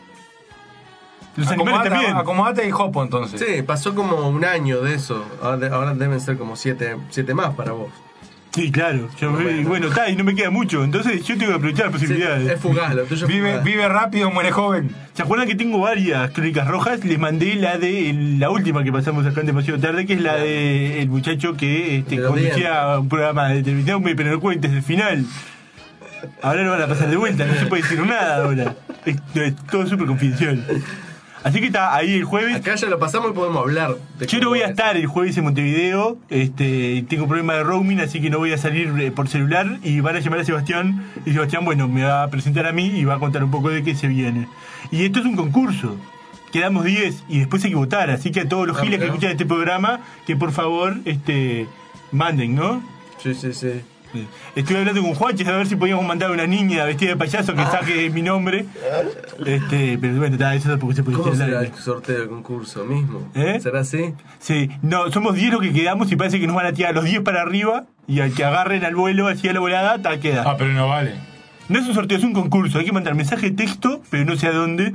Los animales también. Acomodate y hopo entonces. Sí, pasó como un año de eso. Ahora deben ser como 7 más para vos. Sí, claro. Bueno, está, y no me queda mucho. Entonces yo tengo que aprovechar las posibilidades. Es fugaz, lo tuyo es fugaz. Vive rápido, muere joven. ¿Se acuerdan que tengo varias crónicas rojas? Les mandé la última que pasamos acá en Demasiado Tarde, que es la de el muchacho que conducía un programa de televisión, pero no cuentes el final. Ahora lo van a pasar de vuelta, no se puede decir nada ahora. Es todo súper confidencial. Así que está ahí el jueves. Acá ya lo pasamos y podemos hablar. Yo no voy a estar el jueves en Montevideo. Tengo problema de roaming, así que no voy a salir por celular. Y van a llamar a Sebastián. Y Sebastián, bueno, me va a presentar a mí y va a contar un poco de qué se viene. Y esto es un concurso. Quedamos 10 y después hay que votar. Así que a todos los giles que escuchan este programa, que por favor manden, ¿no? Sí. Estuve hablando con Juanches a ver si podíamos mandar a una niña vestida de payaso que saque mi nombre. Pero bueno, eso tampoco se puede ¿Cómo hacer. será el sorteo del concurso mismo? ¿Será así? Sí, no, somos 10 los que quedamos y parece que nos van a tirar los 10 para arriba y al que agarren al vuelo, así a la volada, tal queda. Ah, pero no vale. No es un sorteo, es un concurso. Hay que mandar mensaje de texto, pero no sé a dónde,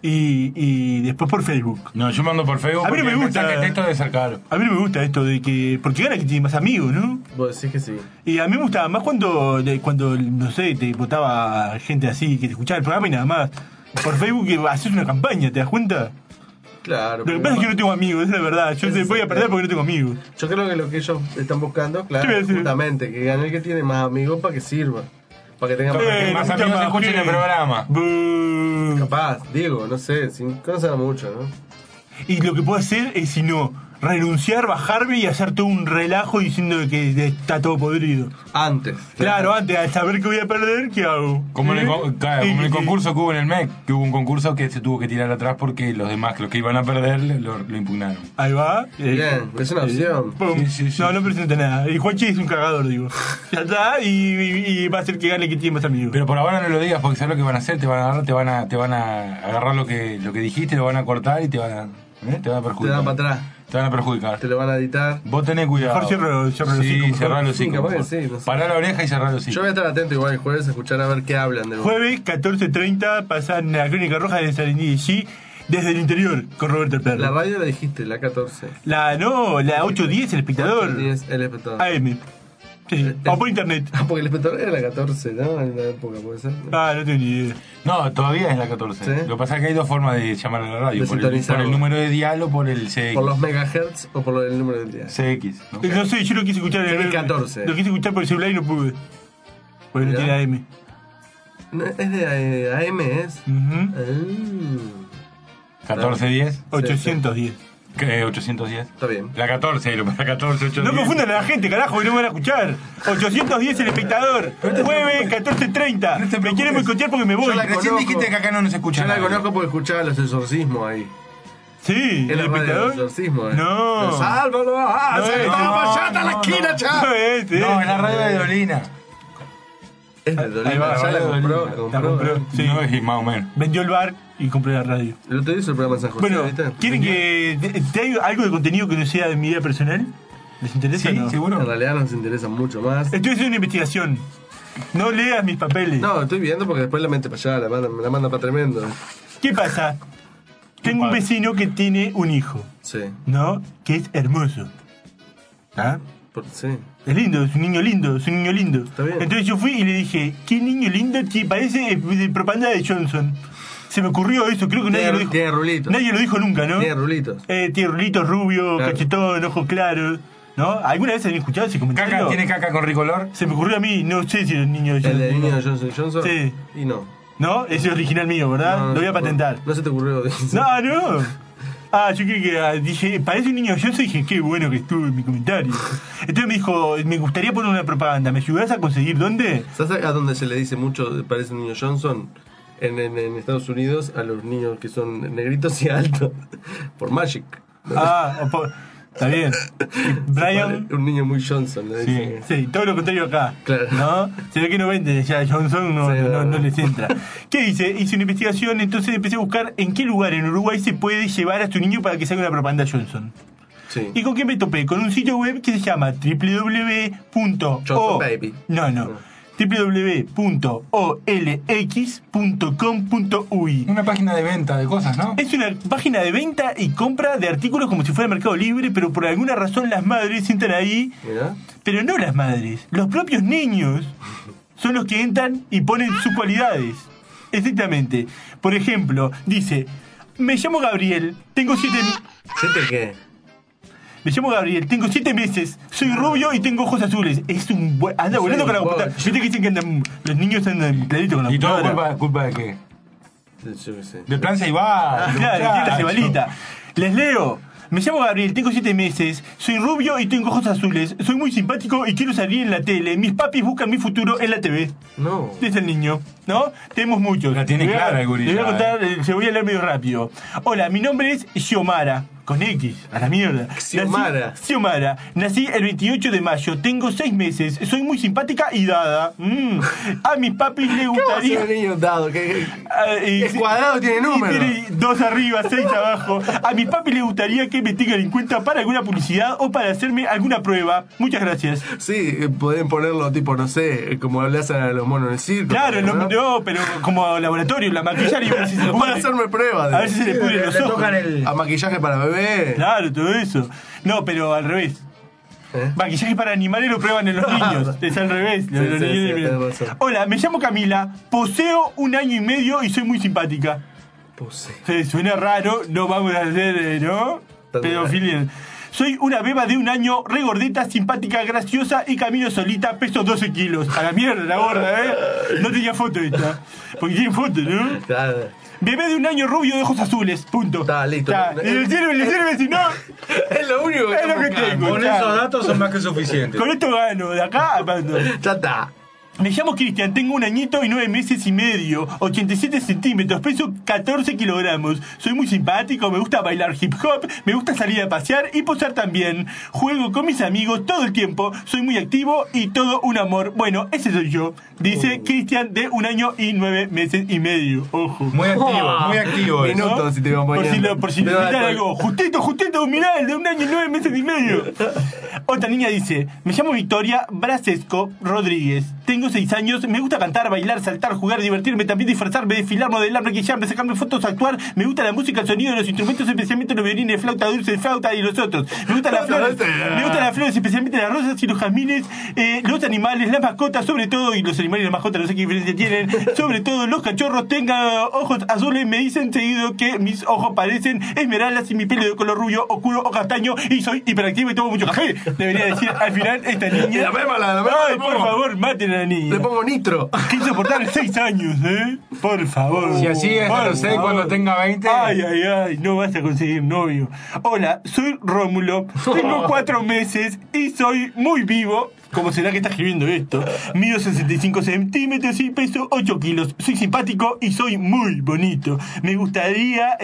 y después por Facebook. No, yo mando por Facebook. A mí no me gusta. El mensaje de texto debe ser caro. A mí no me gusta esto de que. Porque gana que tiene más amigos, ¿no? Vos decís que sí. Y a mí me gustaba más cuando no sé, te votaba gente así, que te escuchaba el programa y nada más. Por Facebook que haces una campaña, ¿te das cuenta? Claro. Lo que pasa es que no tengo amigos, esa es la verdad. Yo voy a perder porque no tengo amigos. Yo creo que lo que ellos están buscando, claro, justamente, que gane el que tiene más amigos para que sirva. Para que tenga más amigos escuchen el programa. Capaz, digo, no sé, sin conocer mucho, ¿no? Y lo que puedo hacer es, si no, renunciar, bajarme y hacer todo un relajo diciendo que está todo podrido. Antes. Claro, antes, al saber que voy a perder, ¿qué hago? Como en el concurso que hubo en el MEC, que hubo un concurso que se tuvo que tirar atrás porque los demás, los que iban a perder, lo impugnaron. Ahí va. Bien, es una opción. Sí. No presenta nada. Y Juanchi es un cagador, digo. Ya está, y va a ser que gane que tiene más amigos. Pero por ahora no lo digas porque sabes lo que van a hacer, te van a agarrar lo que dijiste, lo van a cortar y te van a perjudicar. Te dan para atrás. Te van a perjudicar. Te lo van a editar. Vos tenés cuidado. Mejor cierra los hocicos. Sí, cerrá los hocicos. No sé. Pará la oreja y cerrá los hocicos. Yo voy a estar atento igual el jueves a escuchar a ver qué hablan de vos. Jueves 14:30 pasan la Crónica Roja de Sarandí y G desde el interior con Roberto el Perro. La radio la dijiste, la 14. La 8:10, El Espectador. 8:10, El Espectador. AM. Sí, o por internet. Porque El Espectador era la 14, ¿no? En la época, puede ser. No tengo ni idea. No, todavía es la 14. ¿Sí? Lo que pasa es que hay dos formas de llamar a la radio: de por el número de dial o por el CX. ¿Por los megahertz o por el número de dial? CX. No sé, yo lo quise escuchar en el 14. Lo quise escuchar por el celular y no pude. Porque no tiene AM. No, ¿es de AM? ¿Es? 1410. 810. ¿Qué? 810. Está bien. La 14, la 14, 810. No confundan a la gente, carajo, que no me van a escuchar. 810 El Espectador. Jueves 14:30. Me quieren boicotear porque me voy. Recién dijiste que acá no nos escucha. Yo la conozco porque escuchaba los exorcismos ahí. Sí, El Espectador. Exorcismo, No. ¡Sálvalo! ¡Vamos allá a la esquina, chaval! No, es la radio de Dolina. Es de Dolina. Ya la compró. Sí. No es más o menos. Vendió el bar y compré la radio. El otro día hizo el programa en San José. Bueno, ¿viste? ¿quieren que te diga algo de contenido que no sea de mi vida personal? ¿Les interesa? Sí, no? seguro. En realidad nos interesa mucho más. Estoy haciendo una investigación. No leas mis papeles. No, estoy viendo porque después la mente para allá, la manda para tremendo. ¿Qué pasa? Tengo un vecino que tiene un hijo. Sí. ¿No? Que es hermoso. ¿Ah? Sí. Es lindo, es un niño lindo, es un niño lindo. Está bien. Entonces yo fui y le dije, ¿qué niño lindo? Parece de propaganda de Johnson. Se me ocurrió eso, creo que nadie lo dijo. Tiene rulitos. Nadie lo dijo nunca, ¿no? Tiene rulitos. Tiene rulitos, rubio, Claro. cachetón, ojos claros. ¿No? ¿Alguna vez habían escuchado ese comentario? ¿Caca? ¿Tiene caca con ricolor? Se me ocurrió a mí, no sé si el niño de ¿El Johnson. de niño de Johnson? Sí. Y no. ¿No? Ese es original mío, ¿verdad? No, lo voy a no, patentar. No se te ocurrió. No. Yo creo que dije, parece un niño Johnson, y dije, qué bueno que estuvo en mi comentario. Entonces me dijo, me gustaría poner una propaganda, ¿me ayudás a conseguir dónde? ¿Sabes a dónde se le dice mucho, parece un niño Johnson? En Estados Unidos a los niños que son negritos y altos. Por Magic. Está bien. Brian. Un niño muy Johnson, le dicen. Sí, todo lo contrario acá. Claro. ¿No? Se ve que no vende ya Johnson, no les entra. ¿Qué hice? Hice una investigación, entonces empecé a buscar en qué lugar en Uruguay se puede llevar a tu niño para que salga una propaganda Johnson. Sí. ¿Y con qué me topé? Con un sitio web que se llama www.olx.com.uy. Una página de venta de cosas, ¿no? Es una página de venta y compra de artículos como si fuera Mercado Libre, pero por alguna razón las madres entran ahí. ¿Mirá? Pero no las madres, los propios niños son los que entran y ponen sus cualidades. Exactamente. Por ejemplo, dice, me llamo Gabriel, tengo 7... ¿7 qué? Me llamo Gabriel, tengo 7 meses, soy rubio y tengo ojos azules. Es un buen... Anda volando con la computadora. Viste que dicen que andan, los niños andan clarito con la computadora. ¿Y todo culpa de qué? Yo qué sé. Del plan Ceibal. Claro, muchacho. ¿quién la cebalita? Les leo. Me llamo Gabriel, tengo 7 meses, soy rubio y tengo ojos azules, soy muy simpático y quiero salir en la tele. Mis papis buscan mi futuro en la TV. No. Dice el niño, ¿no? Tenemos muchos. La tiene clara el gurí. Les voy a contar, se voy a leer medio rápido. Hola, mi nombre es Xiomara. Con X, a la mierda. Xiomara. Nací el 28 de mayo, tengo 6 meses, soy muy simpática y dada. A mis papis les gustaría... ¿Qué niño dado? ¿Qué cuadrado tiene número? Tiene 2 arriba, 6 abajo. A mis papis les gustaría que me tengan en cuenta para alguna publicidad o para hacerme alguna prueba. Muchas gracias. Sí, pueden ponerlo tipo, no sé, como le hacen a los monos en el circo. Claro, no, pero como laboratorio, la maquillar y ver si se le Para hacerme pruebas. A ver si se le pudren los ojos. A maquillaje para bebés. Claro, todo eso. No, pero al revés. Maquillaje para animales lo prueban en los niños. Es al revés. Los niños Hola, me llamo Camila. Poseo 1 año y medio y soy muy simpática. Sí, suena raro. No vamos a hacer, ¿no? Pedofilia. Soy una beba de 1 año, regordeta, simpática, graciosa y camino solita, peso 12 kilos. A la mierda, la gorda, ¿eh? No tenía foto esta. Porque tiene foto, ¿no? Claro. Bebé de 1 año, rubio, de ojos azules. Punto. Está listo. Le sirve, si no. Es lo único es lo que tengo. Con esos datos son más que suficientes. Con esto gano, de acá a ya está. Me llamo Cristian, tengo 1 añito y 9 meses y medio, 87 centímetros, peso 14 kilogramos. Soy muy simpático, me gusta bailar hip hop, me gusta salir a pasear y posar también. Juego con mis amigos todo el tiempo, soy muy activo y todo un amor. Bueno, ese soy yo, dice Cristian de 1 año y 9 meses y medio. Ojo. Muy activo. Minutos, ¿no? Si te iba por si necesitan algo. Justito, mirá, el de 1 año y 9 meses y medio. Otra niña dice, me llamo Victoria Brasesco Rodríguez. Tengo 6 años, me gusta cantar, bailar, saltar, jugar, divertirme, también disfrazarme, desfilar, modelar, maquillarme, sacarme fotos, actuar. Me gusta la música, el sonido de los instrumentos, especialmente los violines, flauta dulce, flauta y los otros. Me gustan las flores, especialmente las rosas y los jazmines, los animales, las mascotas, sobre todo, y los animales y las mascotas, no sé qué diferencia tienen, sobre todo los cachorros, tengan ojos azules, me dicen seguido que mis ojos parecen esmeraldas y mi pelo de color rubio, oscuro o castaño, y soy hiperactivo y tomo mucho café. Debería decir al final esta niña. Ay, por favor, maten a la niña. Le pongo nitro. Qué insoportable, 6 años, Por favor. Si así es, no sé, cuando tenga 20. Ay, no vas a conseguir novio. Hola, soy Rómulo, tengo 4 meses y soy muy vivo. ¿Cómo será que está escribiendo esto? Mido 65 centímetros y peso 8 kilos. Soy simpático y soy muy bonito. Me gustaría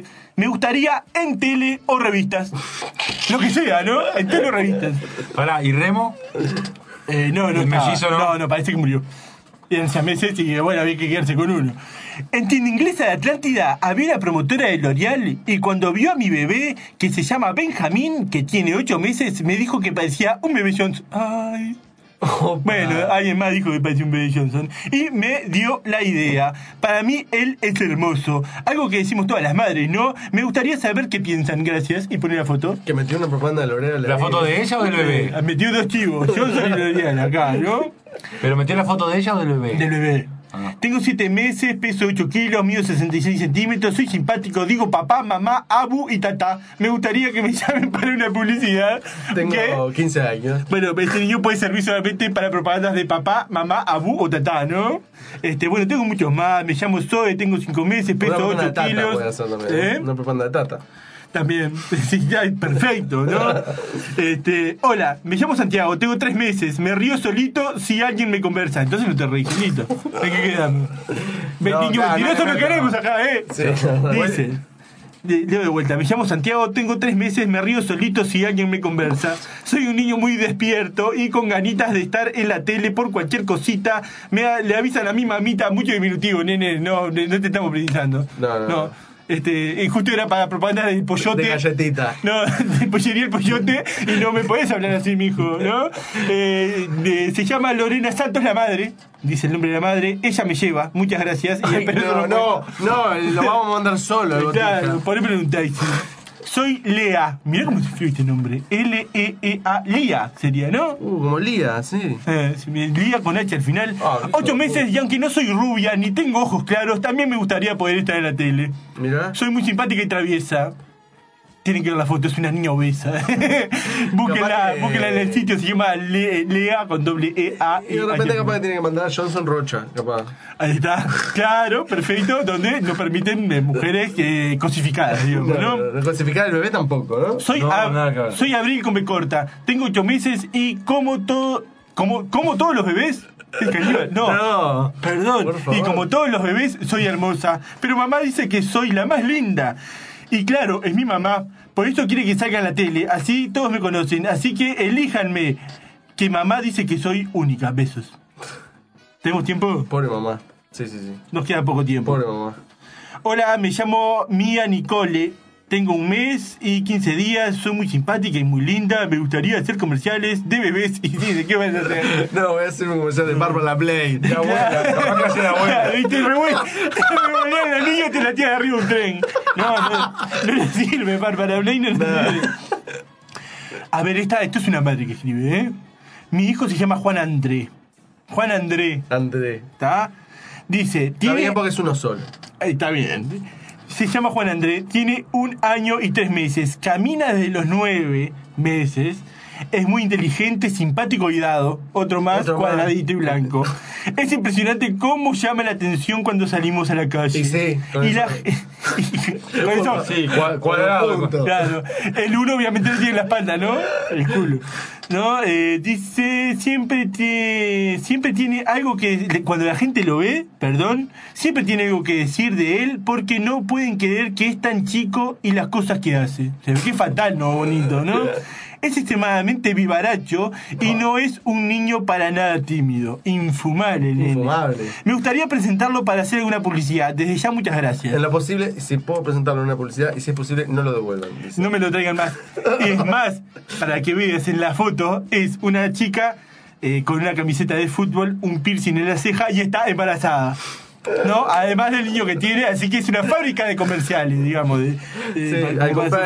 en tele o revistas. Lo que sea, ¿no? En tele o revistas. Pará, ¿y Remo? No, ¿El mellizo no? No, parece que murió. Eran siameses y bueno, había que quedarse con uno. En Tienda Inglesa de Atlántida había una promotora de L'Oreal y cuando vio a mi bebé, que se llama Benjamín, que tiene 8 meses, me dijo que parecía un bebé Johnson. Ay. Bueno, alguien más dijo que parecía un bebé Johnson. Y me dio la idea. Para mí, él es hermoso. Algo que decimos todas las madres, ¿no? Me gustaría saber qué piensan. Gracias. Y poner la foto. Que metió una propaganda de L'Oreal. ¿La foto de ella o del bebé? Metió 2 chivos. Johnson y L'Oreal acá, ¿no? ¿Pero metió la foto de ella o del bebé? Del bebé. Tengo 7 meses, peso 8 kilos, mido 66 centímetros, soy simpático, digo papá, mamá, abu y tata. Me gustaría que me llamen para una publicidad. Tengo 15 años. Bueno, este niño puede servir solamente para propagandas de papá, mamá, abu o tata, ¿no? Bueno, tengo muchos más, me llamo Zoe, tengo 5 meses, peso 8 kilos. Puede hacer también, una propaganda de tata. También, sí, ya, perfecto, ¿no? Hola, me llamo Santiago, tengo 3 meses, me río solito si alguien me conversa. Entonces no te reís solito. ¿De qué quedamos? Mentiroso no queremos acá, Sí. Dice. Leo de vuelta, me llamo Santiago, tengo 3 meses, me río solito si alguien me conversa. Soy un niño muy despierto y con ganitas de estar en la tele por cualquier cosita. Le avisan a mi mamita, mucho diminutivo, nene, no te estamos precisando. No. Justo era para propaganda del pollote. De galletita. No, de pollería el pollote. Y no me podés hablar así, mijo, ¿no? Se llama Lorena Santos la madre. Dice el nombre de la madre. Ella me lleva. Muchas gracias. Y Ay, no, lo vamos a mandar solo. Claro, por ahí preguntáis. Soy Lea. Mirá cómo se escribe este nombre. L-E-E-A. Lea sería, ¿no? Como Lía, sí. Lía con H al final. 8 meses y aunque no soy rubia ni tengo ojos claros, también me gustaría poder estar en la tele. Mirá. Soy muy simpática y traviesa. Tienen que ver la foto, es una niña obesa. Búsquenla en el sitio, se llama Lea con doble E-A. Y de repente capaz que tienen que mandar a Johnson Rocha, capaz. Ahí está, claro, perfecto, donde no permiten mujeres cosificadas, digamos, ¿no? No cosificar el bebé tampoco, ¿no? Soy Abril con B corta, tengo 8 meses y como todos los bebés. ¿Es caníbal? No, perdón. Y como todos los bebés, soy hermosa. Pero mamá dice que soy la más linda. Y claro, es mi mamá. Por eso quiere que salga en la tele. Así todos me conocen. Así que elíjanme. Que mamá dice que soy única. Besos. ¿Tenemos tiempo? Pobre mamá. Sí. Nos queda poco tiempo. Pobre mamá. Hola, me llamo Mía Nicole. Tengo 1 mes y 15 días, soy muy simpática y muy linda. Me gustaría hacer comerciales de bebés. Y dice, ¿qué vas a hacer? No, voy a hacer un comercial de Bárbara Blade. La abuela. ¿Viste? Me revolvían la niña y te la tía de arriba un tren. No le sirve Bárbara Blade, no le sirve. A ver, esto es una madre que escribe, ¿eh? Mi hijo se llama Juan André. ¿Está? Dice... Está bien porque es uno solo. Está bien. Se llama Juan André, tiene 1 año y 3 meses, camina desde los 9 meses, es muy inteligente, simpático y dado, otro más cuadradito y blanco. Es impresionante cómo llama la atención cuando salimos a la calle. Y sí, con eso. Con eso sí, cuadrado. Claro. El 1 obviamente no tiene la espalda, ¿no? El culo. ¿No? Dice, siempre tiene algo que, cuando la gente lo ve, siempre tiene algo que decir de él porque no pueden creer que es tan chico y las cosas que hace. Se ve que es fatal, ¿no? Bonito, ¿no? Es extremadamente vivaracho y no es un niño para nada tímido. Infumable, Infumable. Me gustaría presentarlo para hacer alguna publicidad. Desde ya, muchas gracias. En lo posible, si puedo presentarlo en una publicidad, y si es posible, no lo devuelvan. Dice. No me lo traigan más. Es más, para que veas en la foto, es una chica con una camiseta de fútbol, un piercing en la ceja y está embarazada. ¿No? Además del niño que tiene, así que es una fábrica de comerciales, digamos. Sí, al comprar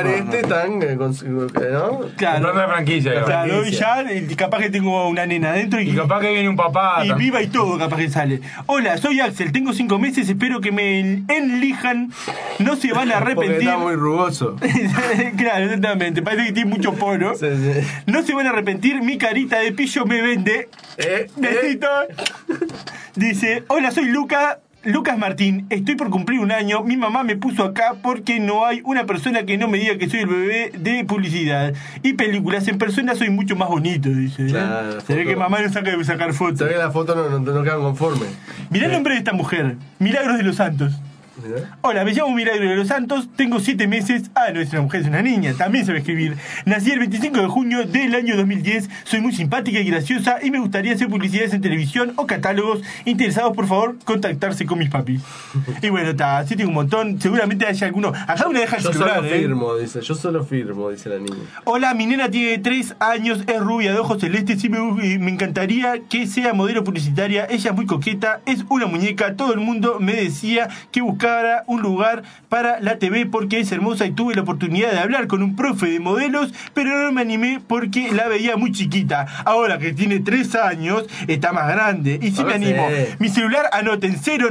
¿no? Claro. Comprar la franquicia. Claro, y ya capaz que tengo una nena adentro y capaz que viene un papá. Y viva y todo, capaz que sale. Hola, soy Axel, tengo 5 meses, espero que me elijan. No se van a arrepentir. Porque está muy rugoso. Claro, exactamente. Parece que tiene mucho poro. Sí. No se van a arrepentir, mi carita de pillo me vende. Besito. Dice, hola, soy Lucas Martín, estoy por cumplir 1 año. Mi mamá me puso acá porque no hay una persona que no me diga que soy el bebé de publicidad y películas. En persona soy mucho más bonito, dice. Claro, se ve que mamá no saca de sacar fotos. Se ve que las fotos no quedan conformes. Mirá el nombre de esta mujer, Milagros de los Santos. Hola, me llamo Milagro de los Santos, tengo 7 meses. No es una mujer, es una niña, también sabe escribir. Nací el 25 de junio del año 2010. Soy muy simpática y graciosa y me gustaría hacer publicidades en televisión o catálogos. Interesados, por favor, contactarse con mis papis. Y bueno, así tengo un montón. Seguramente haya alguno. Acá uno deja el celular. Yo solo firmo, dice la niña. Hola, mi nena tiene 3 años, es rubia, de ojos celestes y me encantaría que sea modelo publicitaria. Ella es muy coqueta, es una muñeca. Todo el mundo me decía que buscaba un lugar para la TV porque es hermosa y tuve la oportunidad de hablar con un profe de modelos, pero no me animé porque la veía muy chiquita. Ahora que tiene 3 años, está más grande y sí me animo. Mi celular, anoten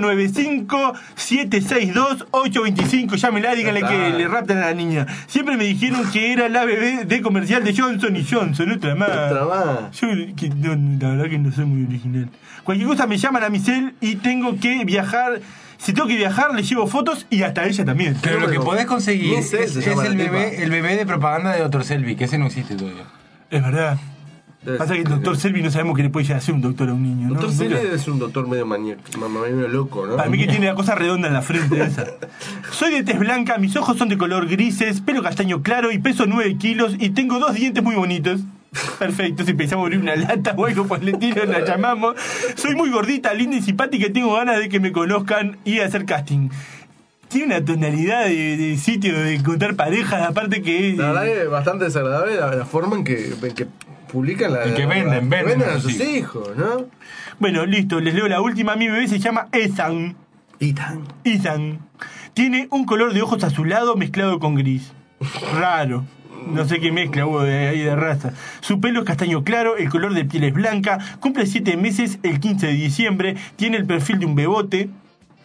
095-762-825. Llámenla, díganle que le raptan a la niña. Siempre me dijeron que era la bebé de comercial de Johnson & Johnson. Otra más. Yo, la verdad que no soy muy original. Cualquier cosa me llaman a mi cel y tengo que viajar. Si tengo que viajar, le llevo fotos y hasta ella también. Pero lo que podés conseguir es el bebé de propaganda de Dr. Selby, que ese no existe todavía. Es verdad. Pasa que el Dr. Selby no sabemos que le puede llegar a hacer un doctor a un niño, ¿no? Dr. Selby debe ser un doctor medio maníaco, medio loco, ¿no? Para mí que tiene la cosa redonda en la frente esa. Soy de tez blanca, mis ojos son de color grises, pelo castaño claro y peso 9 kilos y tengo 2 dientes muy bonitos. Perfecto, si pensamos abrir una lata o algo por el estilo, la llamamos. Soy muy gordita, linda y simpática y tengo ganas de que me conozcan y hacer casting. Tiene una tonalidad de sitio de encontrar parejas, aparte que... La verdad es bastante desagradable la forma en que publican que venden a sus hijos, ¿no? Bueno, listo, les leo la última. Mi bebé se llama Ethan. Tiene un color de ojos azulado mezclado con gris. Raro. No sé qué mezcla hubo de raza. Su pelo es castaño claro, el color de piel es blanca, cumple 7 meses el 15 de diciembre, tiene el perfil de un bebote.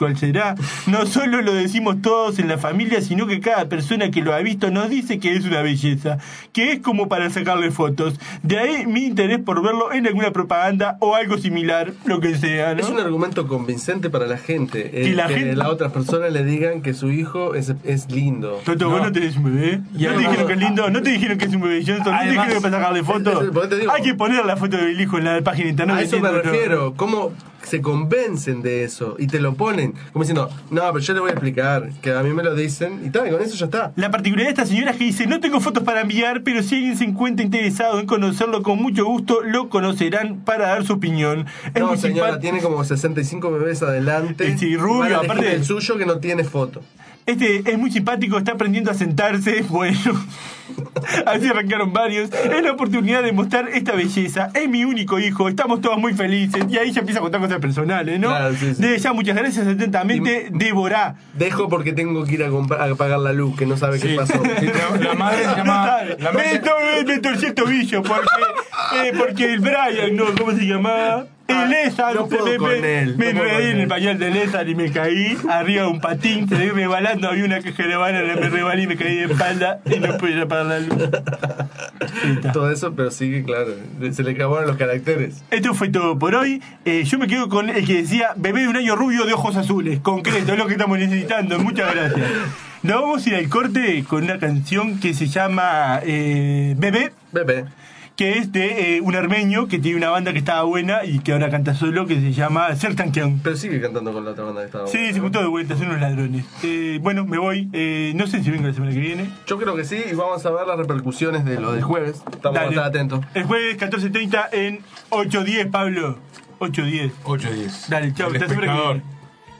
¿Cuál será? No solo lo decimos todos en la familia, sino que cada persona que lo ha visto nos dice que es una belleza, que es como para sacarle fotos. De ahí mi interés por verlo en alguna propaganda o algo similar, lo que sea, ¿no? Es un argumento convincente para la gente. Que las otras personas le digan que su hijo es lindo. Toto, vos no tenés un bebé. ¿No te dijeron que es lindo? ¿No te dijeron que es un bebé Johnson? ¿No te dijeron que para sacarle fotos? Hay que poner la foto del hijo en la página de internet. A eso me refiero. ¿Cómo se convencen de eso y te lo ponen como diciendo, no, pero yo le voy a explicar, que a mí me lo dicen y tal, y con eso ya está? La particularidad de esta señora es que dice, no tengo fotos para enviar, pero si alguien se encuentra interesado en conocerlo, con mucho gusto lo conocerán para dar su opinión. Es no, señora, tiene como 65 bebés adelante. Sí, rubio, aparte del suyo que no tiene foto. Es muy simpático, está aprendiendo a sentarse, bueno, así arrancaron varios. Es la oportunidad de mostrar esta belleza. Es mi único hijo, estamos todos muy felices. Y ahí ya empieza a contar cosas personales, ¿no? Claro, sí. Desde ya, muchas gracias atentamente, Débora. Dejo porque tengo que ir a pagar la luz, que no sabe qué pasó. La madre se llama... Me torcí el tobillo, porque el Brian, ¿no? ¿Cómo se llamaba? El Lézar, me enredé en el pañal de Lézar y me caí arriba de un patín, se ve rebalando, había una caja de banana, me rebalé y me caí de espalda y no pude ir a apagar la luz. Todo eso, pero sigue, claro, se le acabaron los caracteres. Esto fue todo por hoy. Yo me quedo con el que decía, bebé de un año rubio de ojos azules, concreto, es lo que estamos necesitando. Muchas gracias. Nos vamos a ir al corte con una canción que se llama Bebé. Que es de un armenio que tiene una banda que estaba buena y que ahora canta solo, que se llama Sertankian. Pero sigue cantando con la otra banda que estaba buena. Sí, se juntó de vuelta, son unos ladrones. Bueno, me voy. No sé si vengo la semana que viene. Yo creo que sí, y vamos a ver las repercusiones de lo del jueves. Estamos a estar atentos. El jueves 14:30 en 8:10, Pablo. 8:10. 8:10. Dale, chao. Hasta la semana que viene.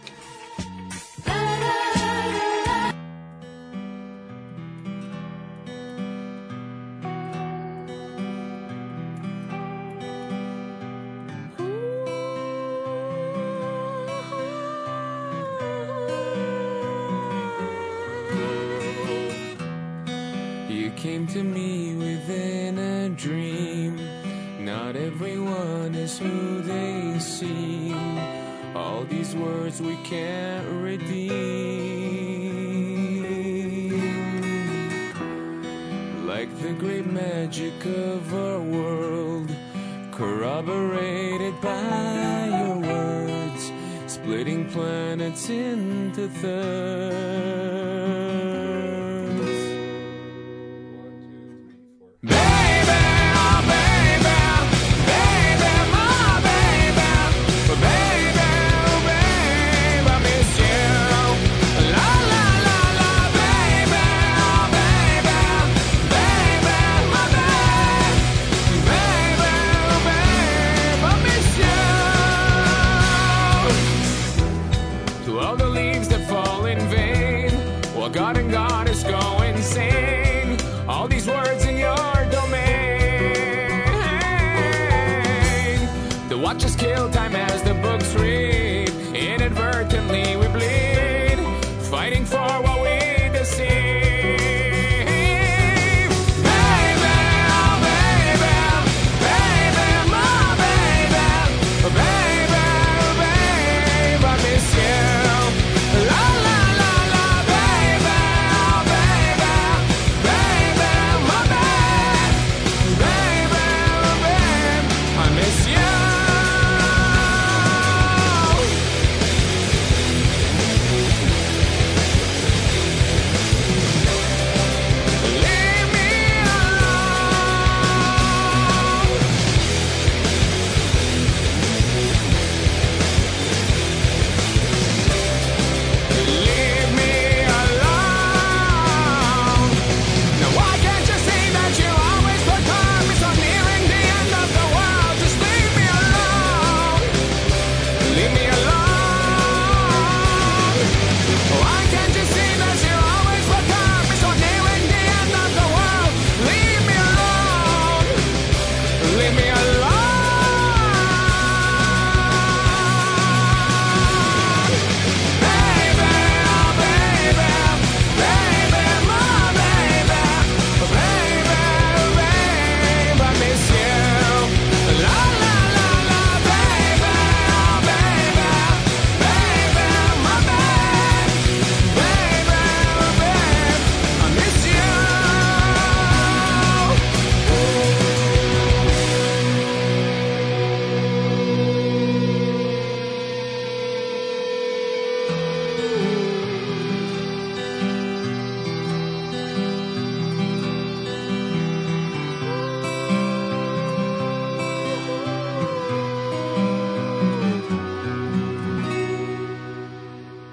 Came to me within a dream. Not everyone is who they seem. All these words we can't redeem. Like the great magic of our world, corroborated by your words, splitting planets into thirds. God and goddess go insane. All these words in your domain. The watches kill time as the books read. Inadvertently we bleed, fighting for what we deceive. Baby, oh baby, baby, my baby, baby, baby, I miss you. La la.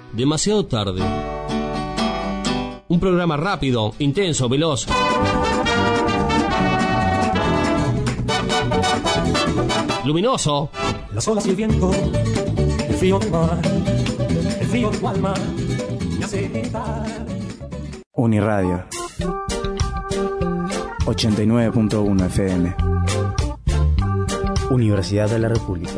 Demasiado tarde. Un programa rápido, intenso, veloz. Luminoso. Las olas y el viento, el frío del mar, el frío de tu alma, me hace gritar. Uniradio 89.1 FM. Universidad de la República.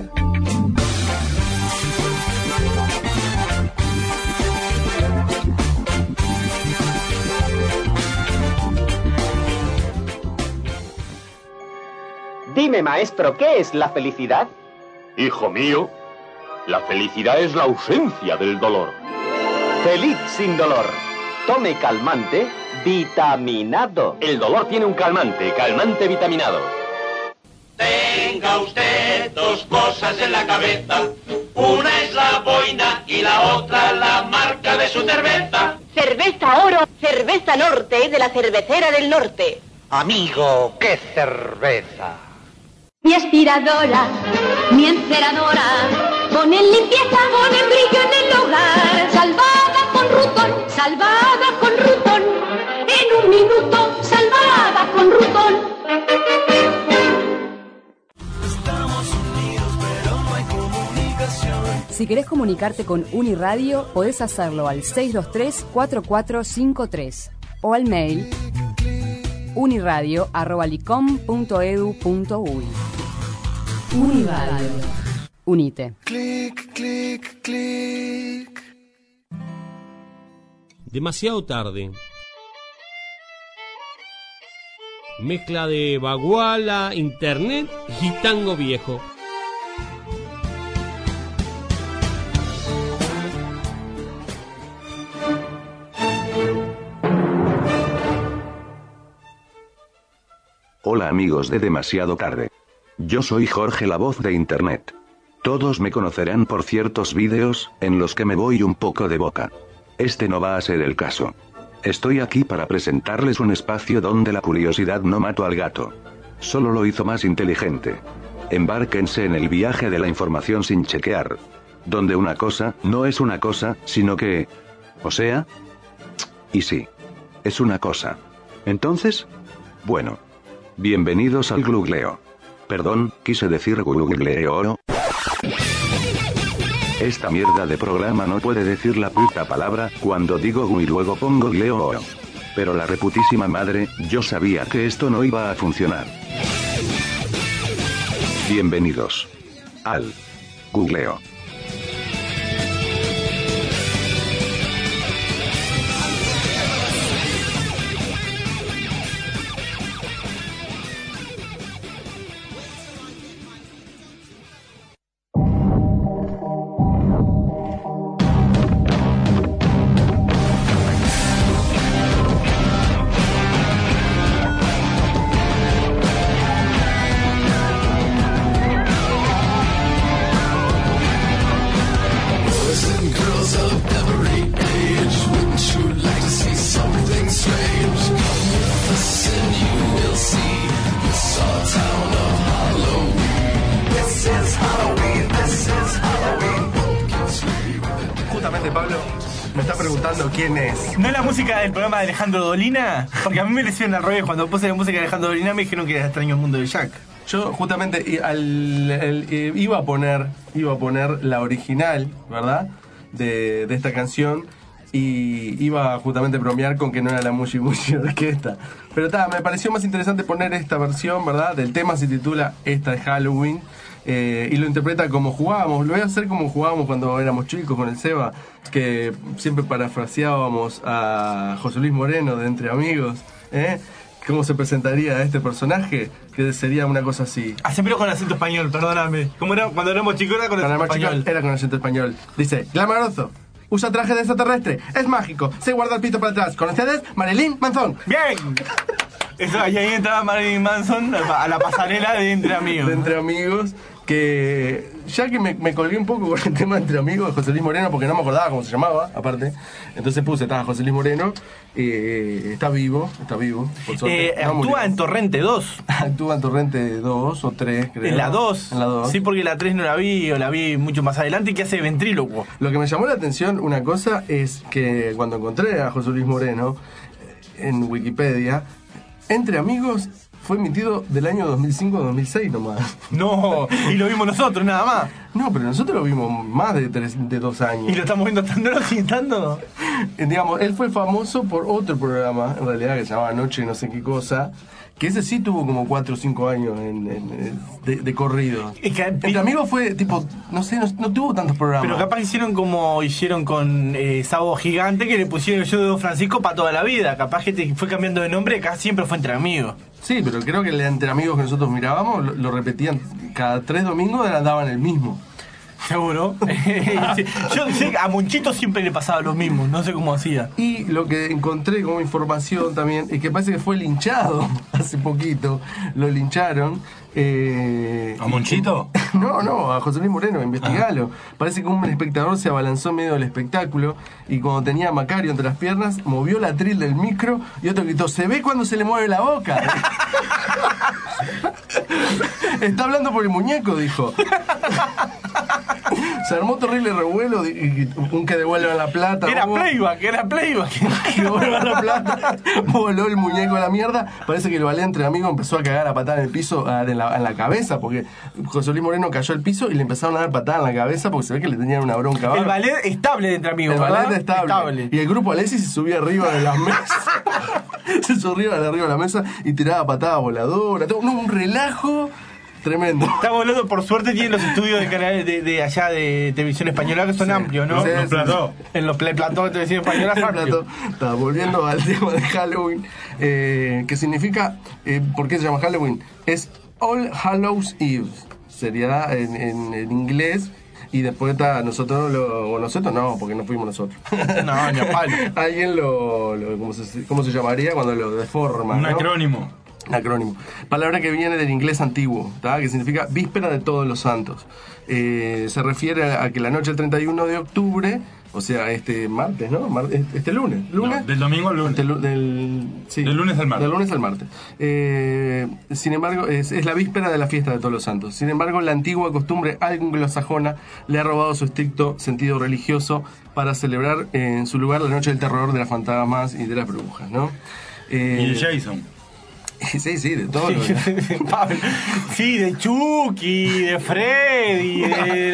Dime, maestro, ¿qué es la felicidad? Hijo mío, la felicidad es la ausencia del dolor. Feliz sin dolor. Tome calmante vitaminado. El dolor tiene un calmante, calmante vitaminado. Tenga usted dos cosas en la cabeza. Una es la boina y la otra la marca de su cerveza. Cerveza Oro, cerveza Norte de la cervecera del norte. Amigo, qué cerveza. Mi aspiradora, mi enceradora, ponen limpieza, ponen brillo en el hogar. Salvada con Rutón, salvada con Rutón. En un minuto, salvada con Rutón. Estamos unidos, pero no hay comunicación. Si querés comunicarte con Uniradio, podés hacerlo al 623-4453 o al mail uniradio@licom.edu.uy. Uniradio. Unite. Clic, clic, clic. Demasiado tarde. Mezcla de baguala, internet y tango viejo. Hola amigos de Demasiado Tarde. Yo soy Jorge, la voz de Internet. Todos me conocerán por ciertos vídeos, en los que me voy un poco de boca. Este no va a ser el caso. Estoy aquí para presentarles un espacio donde la curiosidad no mató al gato. Solo lo hizo más inteligente. Embárquense en el viaje de la información sin chequear. Donde una cosa no es una cosa, sino que... O sea... Y sí. Es una cosa. Entonces... Bueno. Bienvenidos al Googleo. Perdón, quise decir Googleo. Esta mierda de programa no puede decir la puta palabra cuando digo Gu y luego pongo Gleo. Pero la reputísima madre, yo sabía que esto no iba a funcionar. Bienvenidos al Googleo. ¿Quién es? ¿No es la música del programa de Alejandro Dolina? Porque a mí me le hicieron al revés. Cuando puse la música de Alejandro Dolina me dijeron que era Extraño el Mundo de Jack. Yo justamente iba a poner la original, ¿verdad? De esta canción. Y iba justamente a bromear con que no era la Mushi Mushi Orquesta. Pero me pareció más interesante poner esta versión, ¿verdad? Del tema se titula Esta es Halloween. Y lo interpreta como jugábamos. Lo voy a hacer como jugábamos cuando éramos chicos con el Seba, que siempre parafraseábamos a José Luis Moreno de Entre Amigos. ¿Cómo se presentaría este personaje? Que sería una cosa así. Siempre con acento español, perdóname. ¿Cómo era cuando éramos chicos? Era con acento español. Era con acento español. Dice: glamoroso, usa traje de extraterrestre, es mágico, se guarda el pito para atrás. ¿Con ustedes? Marilyn Manson. ¡Bien! Eso, y ahí entraba Marilyn Manson a la pasarela de Entre Amigos. De Entre Amigos. que ya que me colgué un poco con el tema Entre Amigos de José Luis Moreno, porque no me acordaba cómo se llamaba, aparte. Entonces puse, estaba José Luis Moreno, está vivo, por suerte. No actúa murió. en Torrente 2. Actúa en Torrente 2 o 3, creo. En la 2. En la 2. Sí, porque la 3 no la vi, o la vi mucho más adelante, que hace ventrílocuo. Lo que me llamó la atención, una cosa, es que cuando encontré a José Luis Moreno en Wikipedia, Entre Amigos fue emitido del año 2005-2006 nomás. No, y lo vimos nosotros, nada más. No, pero nosotros lo vimos más de 2 años. Y lo estamos viendo tanto, ¿no lo siguen tanto? Digamos, él fue famoso por otro programa, en realidad, que se llamaba Noche no sé qué cosa, que ese sí tuvo como 4 o 5 años de corrido. Entre Amigos fue, tipo, no sé, no tuvo tantos programas. Pero capaz hicieron como hicieron con Sábado Gigante, que le pusieron el show de Don Francisco para toda la vida. Capaz que fue cambiando de nombre, acá siempre fue Entre Amigos. Sí, pero creo que el Entre Amigos que nosotros mirábamos lo repetían cada 3 domingos, daban el mismo. Seguro. Yo sé que a Monchito siempre le pasaba lo mismo, no sé cómo hacía. Y lo que encontré como información también es que parece que fue linchado hace poquito. Lo lincharon. ¿A Monchito? No, a José Luis Moreno, investigalo. Parece que un espectador se abalanzó en medio del espectáculo y cuando tenía a Macario entre las piernas, movió la atril del micro y otro gritó: "Se ve cuando se le mueve la boca". Está hablando por el muñeco, dijo. Se armó terrible revuelo y un que devuelva la plata. Era playback. Que devuelva la plata. Voló el muñeco a la mierda. Parece que el ballet Entre Amigos empezó a cagar a patada en el piso, en la cabeza, porque José Luis Moreno cayó al piso y le empezaron a dar patada en la cabeza porque se ve que le tenían una bronca. El ballet estable de Entre Amigos, el ¿verdad? ballet estable. Y el grupo Alessi se subía arriba de las mesas. Se subía arriba de la mesa y tiraba patadas voladoras. Un relajo tremendo. Estamos hablando, por suerte tienen los estudios de canales de allá de televisión española que son amplios, ¿no? Los plató. En los plató de televisión española es amplio. Volviendo al tema de Halloween, que significa, ¿por qué se llama Halloween? Es All Hallows Eve, sería en inglés. Y después nosotros no, porque no fuimos nosotros. No, ni a palo. Alguien ¿cómo se llamaría cuando lo deforma? Un ¿no? acrónimo. Acrónimo. Palabra que viene del inglés antiguo, ¿tá? Que significa víspera de todos los santos. Se refiere a que la noche del 31 de octubre, o sea, este martes, ¿no? Este lunes. No, del domingo al lunes. Del lunes al martes. Del lunes al martes. Sin embargo, es la víspera de la fiesta de todos los santos. Sin embargo, la antigua costumbre anglosajona le ha robado su estricto sentido religioso para celebrar en su lugar la noche del terror, de las fantasmas y de las brujas, ¿no? Y de Jason. Sí, de todo. Sí, de Chucky, de Freddy, de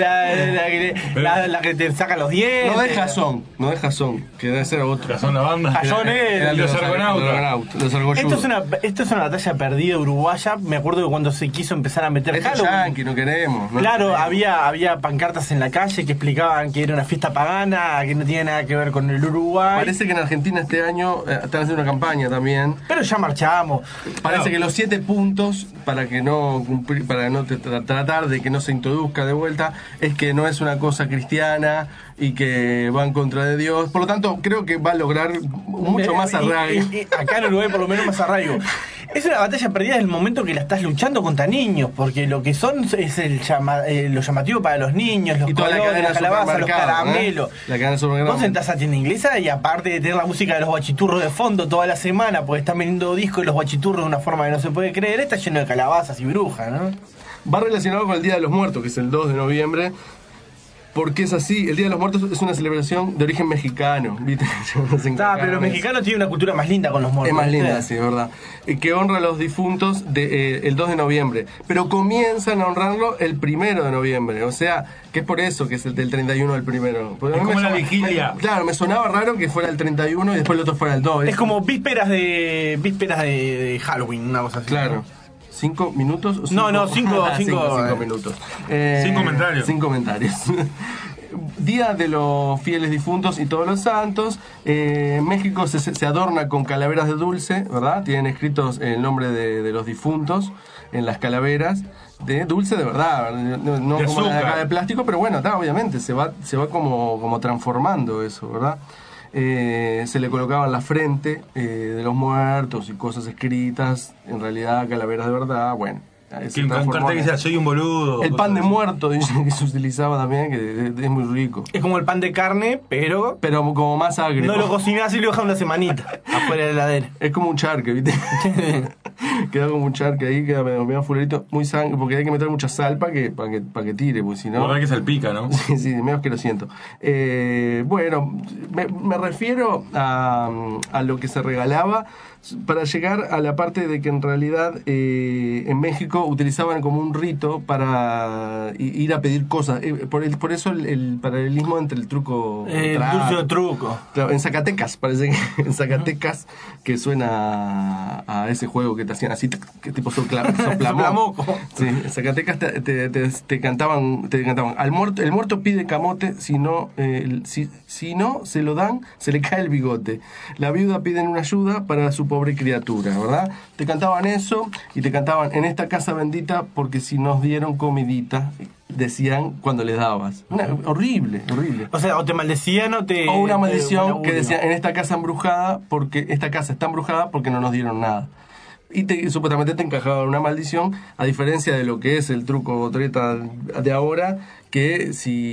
la que te saca los dientes. No de Jason, que debe ser otro. Jason la banda. Jason es los argonautas. Esto es una batalla perdida uruguaya. Me acuerdo que cuando se quiso empezar a meter Halloween. Yankee, no queremos. Claro, había pancartas en la calle que explicaban que era una fiesta pagana, que no tiene nada que ver con el Uruguay. Parece que en Argentina este año están haciendo una campaña también. Pero ya marchamos. Parece que los 7 puntos para no tratar de que no se introduzca de vuelta es que no es una cosa cristiana y que va en contra de Dios. Por lo tanto, creo que va a lograr mucho más arraigo. Acá en Uruguay por lo menos más arraigo. Es una batalla perdida desde el momento que la estás luchando contra niños, porque lo que son es lo llamativo para los niños, los colores, las calabazas, los caramelos. La cadena supermercado. Vos entras a tienda inglesa y aparte de tener la música de los guachiturros de fondo toda la semana, porque están vendiendo discos de los guachiturros de una forma que no se puede creer, está lleno de calabazas y brujas, ¿no? Va relacionado con el Día de los Muertos, que es el 2 de noviembre. Porque es así, el Día de los Muertos es una celebración de origen mexicano, ¿viste? Pero los mexicanos tienen una cultura más linda con los muertos. Es más linda, sí, es verdad. Que honra a los difuntos el 2 de noviembre. Pero comienzan a honrarlo el 1 de noviembre. O sea, que es por eso que es el del 31 al 1. Es como la vigilia. Claro, me sonaba raro que fuera el 31 y después el otro fuera el 2. Es como vísperas de Halloween, una cosa así. Claro. ¿no? 5 minutos. No, 5 minutos. 5 comentarios. 5 comentarios. Día de los fieles difuntos y todos los santos. México se adorna con calaveras de dulce, ¿verdad? Tienen escritos el nombre de los difuntos en las calaveras. De dulce de verdad, no como la de acá de plástico, pero bueno, obviamente se va como transformando eso, ¿verdad? Se le colocaba en la frente de los muertos y cosas escritas, en realidad calaveras de verdad, bueno, se Un transformó cartel que en- decía, soy un boludo. El pan de muerto dicen que se utilizaba también, que es muy rico. Es como el pan de carne, pero como más agrio. no lo cocinás y lo dejas una semanita afuera de la heladera. Es como un charque, ¿viste? Queda como un charque ahí, queda medio fullerito, muy sangre, porque hay que meter mucha sal para que tire, porque si no... La verdad que salpica, ¿no? Sí, menos que lo siento. Bueno, me refiero a lo que se regalaba para llegar a la parte de que en realidad en México utilizaban como un rito para ir a pedir cosas. Por eso el paralelismo entre el truco... El dulce truco. Claro, en Zacatecas, parece que en Zacatecas, que suena a ese juego que te hacían así, que tipo soplamoco. Sí, en Zacatecas te cantaban, el muerto pide camote, si no se lo dan, se le cae el bigote. La viuda pide una ayuda para su pobre criatura, ¿verdad? Te cantaban eso y te cantaban en esta casa bendita porque si nos dieron comidita, decían cuando les dabas. Horrible. O sea, o te maldecían o te... O una maldición que decía en esta casa embrujada, porque esta casa está embrujada porque no nos dieron nada. Y supuestamente te encajaba una maldición, a diferencia de lo que es el truco o treta de ahora, que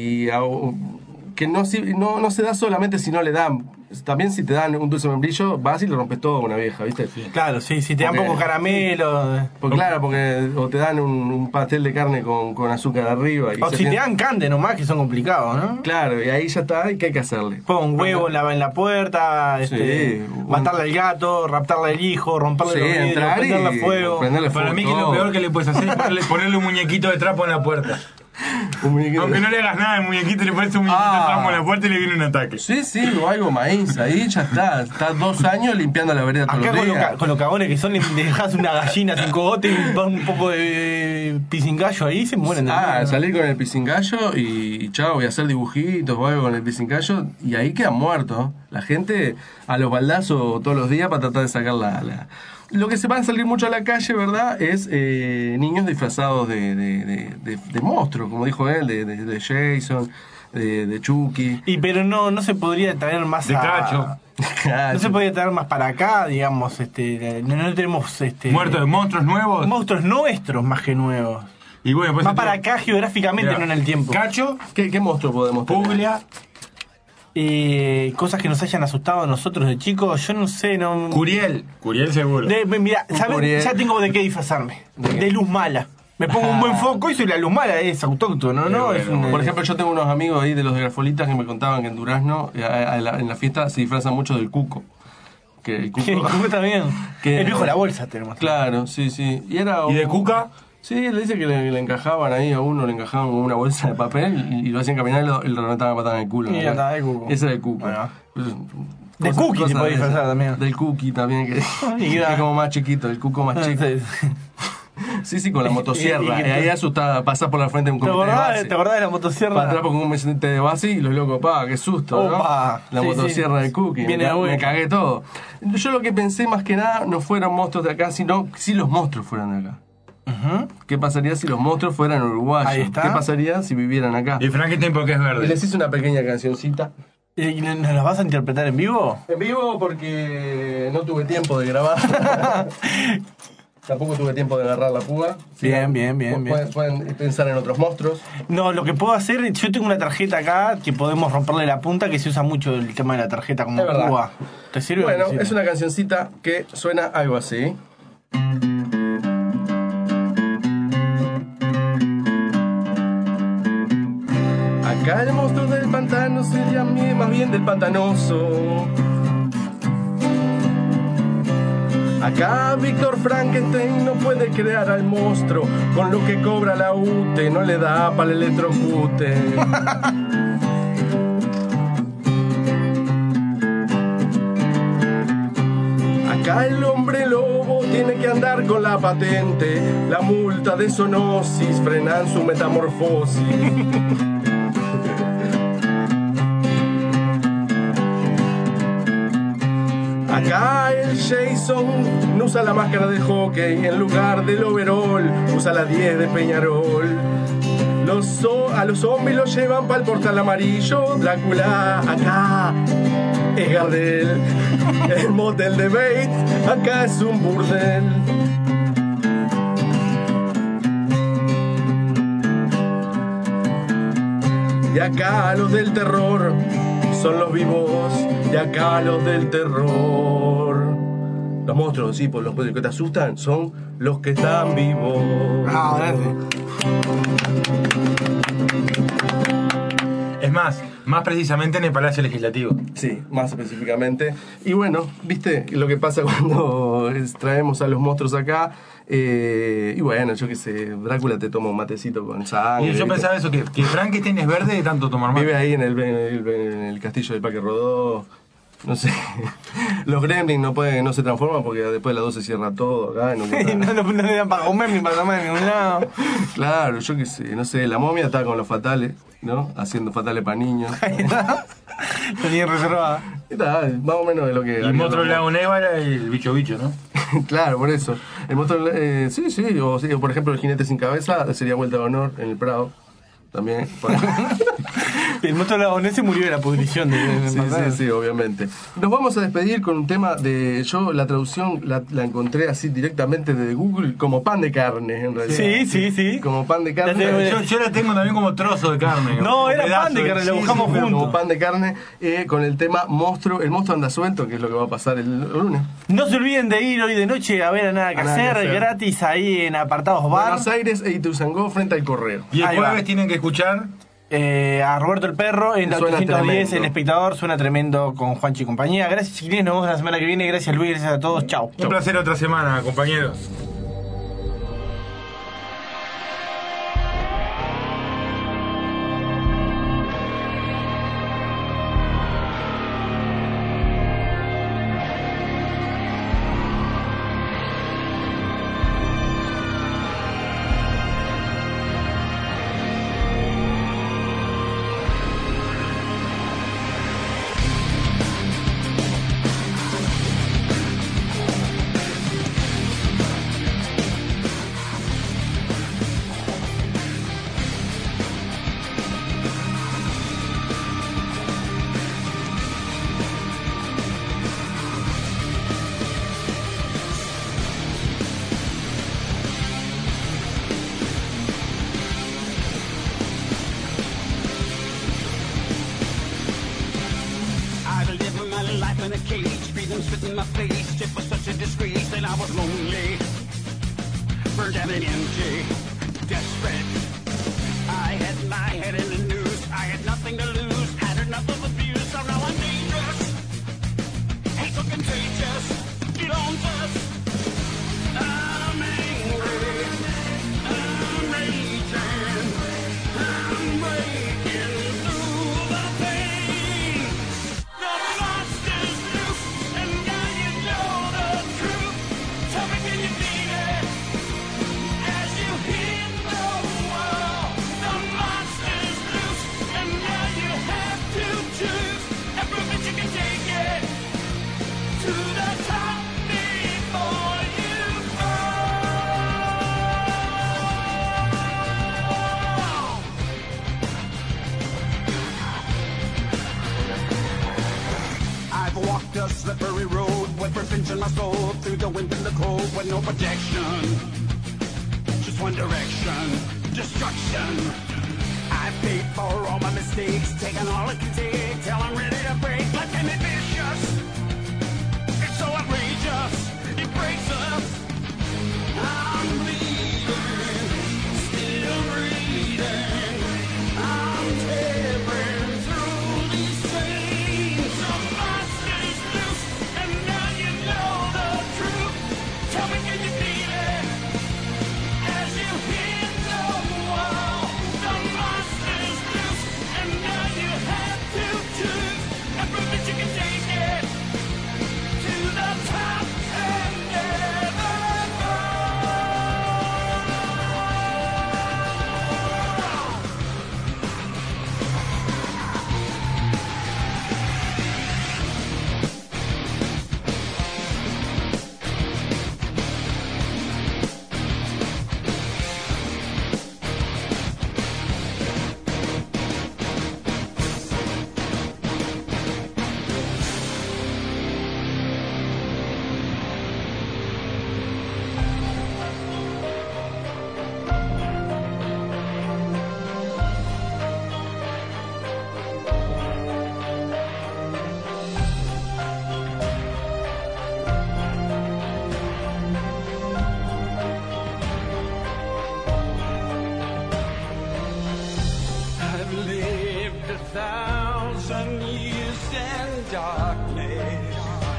no se da solamente si no le dan. También si te dan un dulce membrillo, vas y le rompes todo a una vieja, ¿viste? Claro, sí, si te dan poco caramelo. Porque o te dan un pastel de carne con azúcar arriba. O si te dan cande nomás, que son complicados, ¿no? Claro, y ahí ya está, ¿y qué hay que hacerle? Pon huevo en la puerta, matarle al gato, raptarle al hijo, romperle los vidrios, prenderle fuego. Para mí que lo peor que le puedes hacer es ponerle un muñequito de trapo en la puerta. Aunque no le hagas nada al muñequito, le pones un muñequito de trapo en la puerta y le viene un ataque. Sí, o algo maíz, ahí ya está. Estás 2 años limpiando la vereda todos los días. Con los cagones que son, le dejas una gallina sin cogote y un poco de pisingallo ahí, se mueren. Salir con el pisingallo y chao, voy a hacer dibujitos o algo con el pisingallo y ahí quedan muertos. La gente a los baldazos todos los días para tratar de sacar Lo que se va a salir mucho a la calle, ¿verdad? Es niños disfrazados de monstruos, como dijo él, de Jason, de Chucky. Pero no se podría traer más de Cacho. No se podría traer más para acá, digamos, no tenemos muertos de monstruos nuevos. Monstruos nuestros más que nuevos. Y bueno, pues más para acá geográficamente, no en el tiempo. Cacho, ¿qué monstruo podemos tener? Puglia. Cosas que nos hayan asustado a nosotros de chicos, yo no sé, no. Curiel seguro. Mira, ¿sabes? Ya tengo de qué disfrazarme. De luz mala. Me pongo un buen foco y soy la luz mala, es autóctono, ¿no? Por ejemplo, yo tengo unos amigos ahí de los de Grafolitas que me contaban que en Durazno, en la fiesta, se disfrazan mucho del cuco. Que el cuco también. El viejo de la bolsa tenemos. Claro, sí. ¿Y de Cuca? Sí, le dice que le encajaban ahí a uno, le encajaban con una bolsa de papel y lo hacían caminar y lo reventaban a patada en el culo. Y ya estaba el cuco. Ese era el cuco. De Cookie te podés disfrazar también. Del Cookie también, que es como más chiquito, el cuco más chico. Sí, con la motosierra. Y ahí asustada, pasás por la frente de un comité de base. ¿Te acordás de la motosierra? Para atrás con un comité de base y los locos, qué susto, ¿no? La motosierra del Cookie. Me cagué todo. Yo lo que pensé más que nada no fueron monstruos de acá, sino si los monstruos fueran de acá. ¿Qué pasaría si los monstruos fueran uruguayos? Ahí está. ¿Qué pasaría si vivieran acá? Y Frankenstein porque es verde. Y les hice una pequeña cancioncita. ¿Y nos las vas a interpretar en vivo? En vivo porque no tuve tiempo de grabar. Tampoco tuve tiempo de agarrar la púa. Bien. Pueden pensar en otros monstruos. No, lo que puedo hacer, yo tengo una tarjeta acá que podemos romperle la punta, que se usa mucho el tema de la tarjeta como púa. ¿Te sirve? Bueno, es una cancioncita que suena algo así. Acá el monstruo del pantano sería más bien del pantanoso. Acá Víctor Frankenstein no puede crear al monstruo. Con lo que cobra la UTE no le da para el electrocute. Acá el hombre lobo tiene que andar con la patente. La multa de zoonosis frenan su metamorfosis. Acá el Jason no usa la máscara de hockey, en lugar del overall usa la 10 de Peñarol. A los zombies los llevan para el portal amarillo. Drácula acá es Gardel. El motel de Bates acá es un burdel. y acá los del terror son los vivos, y acá los del terror. Los monstruos, sí, por los que te asustan, son los que están vivos. Ah, gracias. Es más precisamente en el Palacio Legislativo. Sí, más específicamente. Y bueno, viste lo que pasa cuando traemos a los monstruos acá. Y bueno, yo qué sé, Drácula te toma un matecito con sangre. Y yo pensaba eso, que Frankenstein es verde de tanto tomar mate. Vive ahí en el castillo del Parque Rodó. No sé, los gremlins no se transforman porque después de las 12 se cierra todo acá. No le dan para comer ni para tomar en ningún lado. Claro, yo qué sé, no sé, la momia está con los fatales, ¿no? Haciendo fatales para niños. La tenía reservada. Está, más o menos de lo que... Y el monstruo del lago Neva era el bicho, ¿no? Claro, por eso. El monstruo, sí, o por ejemplo el jinete sin cabeza sería Vuelta de Honor en el Prado. También. El monstruo lagonés se murió de la pudrición. Sí, obviamente. Nos vamos a despedir con un tema de... Yo la traducción la encontré así directamente de Google como pan de carne, en realidad. Sí. Como pan de carne. Yo la tengo también como trozo de carne. No, era pan de carne, lo buscamos juntos. Como pan de carne con el tema monstruo. El monstruo anda suelto, que es lo que va a pasar el lunes. No se olviden de ir hoy de noche a ver a Nada que hacer, gratis ahí en Apartados Bar. Buenos Aires e Ituzaingó frente al Correo. Y el jueves tienen que escuchar a Roberto el Perro en la 810 El Espectador. Suena tremendo con Juanchi y compañía. Gracias, chiquilines, nos vemos la semana que viene. Gracias, Luis, gracias a todos. Chau. Un placer otra semana, compañeros. in a cage, breathing spit in my face. It was such a disgrace that I was lonely, burned out and empty, desperate. I had my head in the news. I had nothing to lose, had enough of abuse. So now I'm dangerous, hate so contagious, it owns us. I'm angry, I'm raging, I'm breaking through the pain. The monster's loose, and now you know the truth. Tell me, can you beat it? As you hit the wall, the monster's loose, and now you have to choose. And prove that you can take it to the top before you fall. I've walked a slippery road with revenge in my soul, through the wind and the cold with no protection. Just one direction, destruction. I've paid for all my mistakes, taken all it can take till I'm ready to break. Like an vicious, it's so outrageous, it breaks us. I'm bleeding, still breathing. I'm tearing through these chains. The monster's loose, and now you know the truth. Tell me, can you feel it? As you hit the wall, the monster's loose, and now you have to choose. darkness,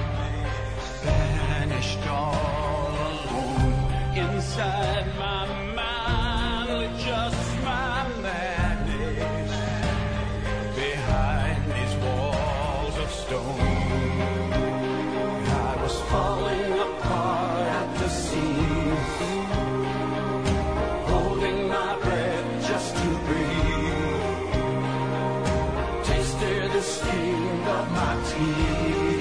vanished all alone inside my mind with just my madness behind these walls of stone. I was falling apart at the seams, holding my breath just to breathe, tasted the sting of my teeth.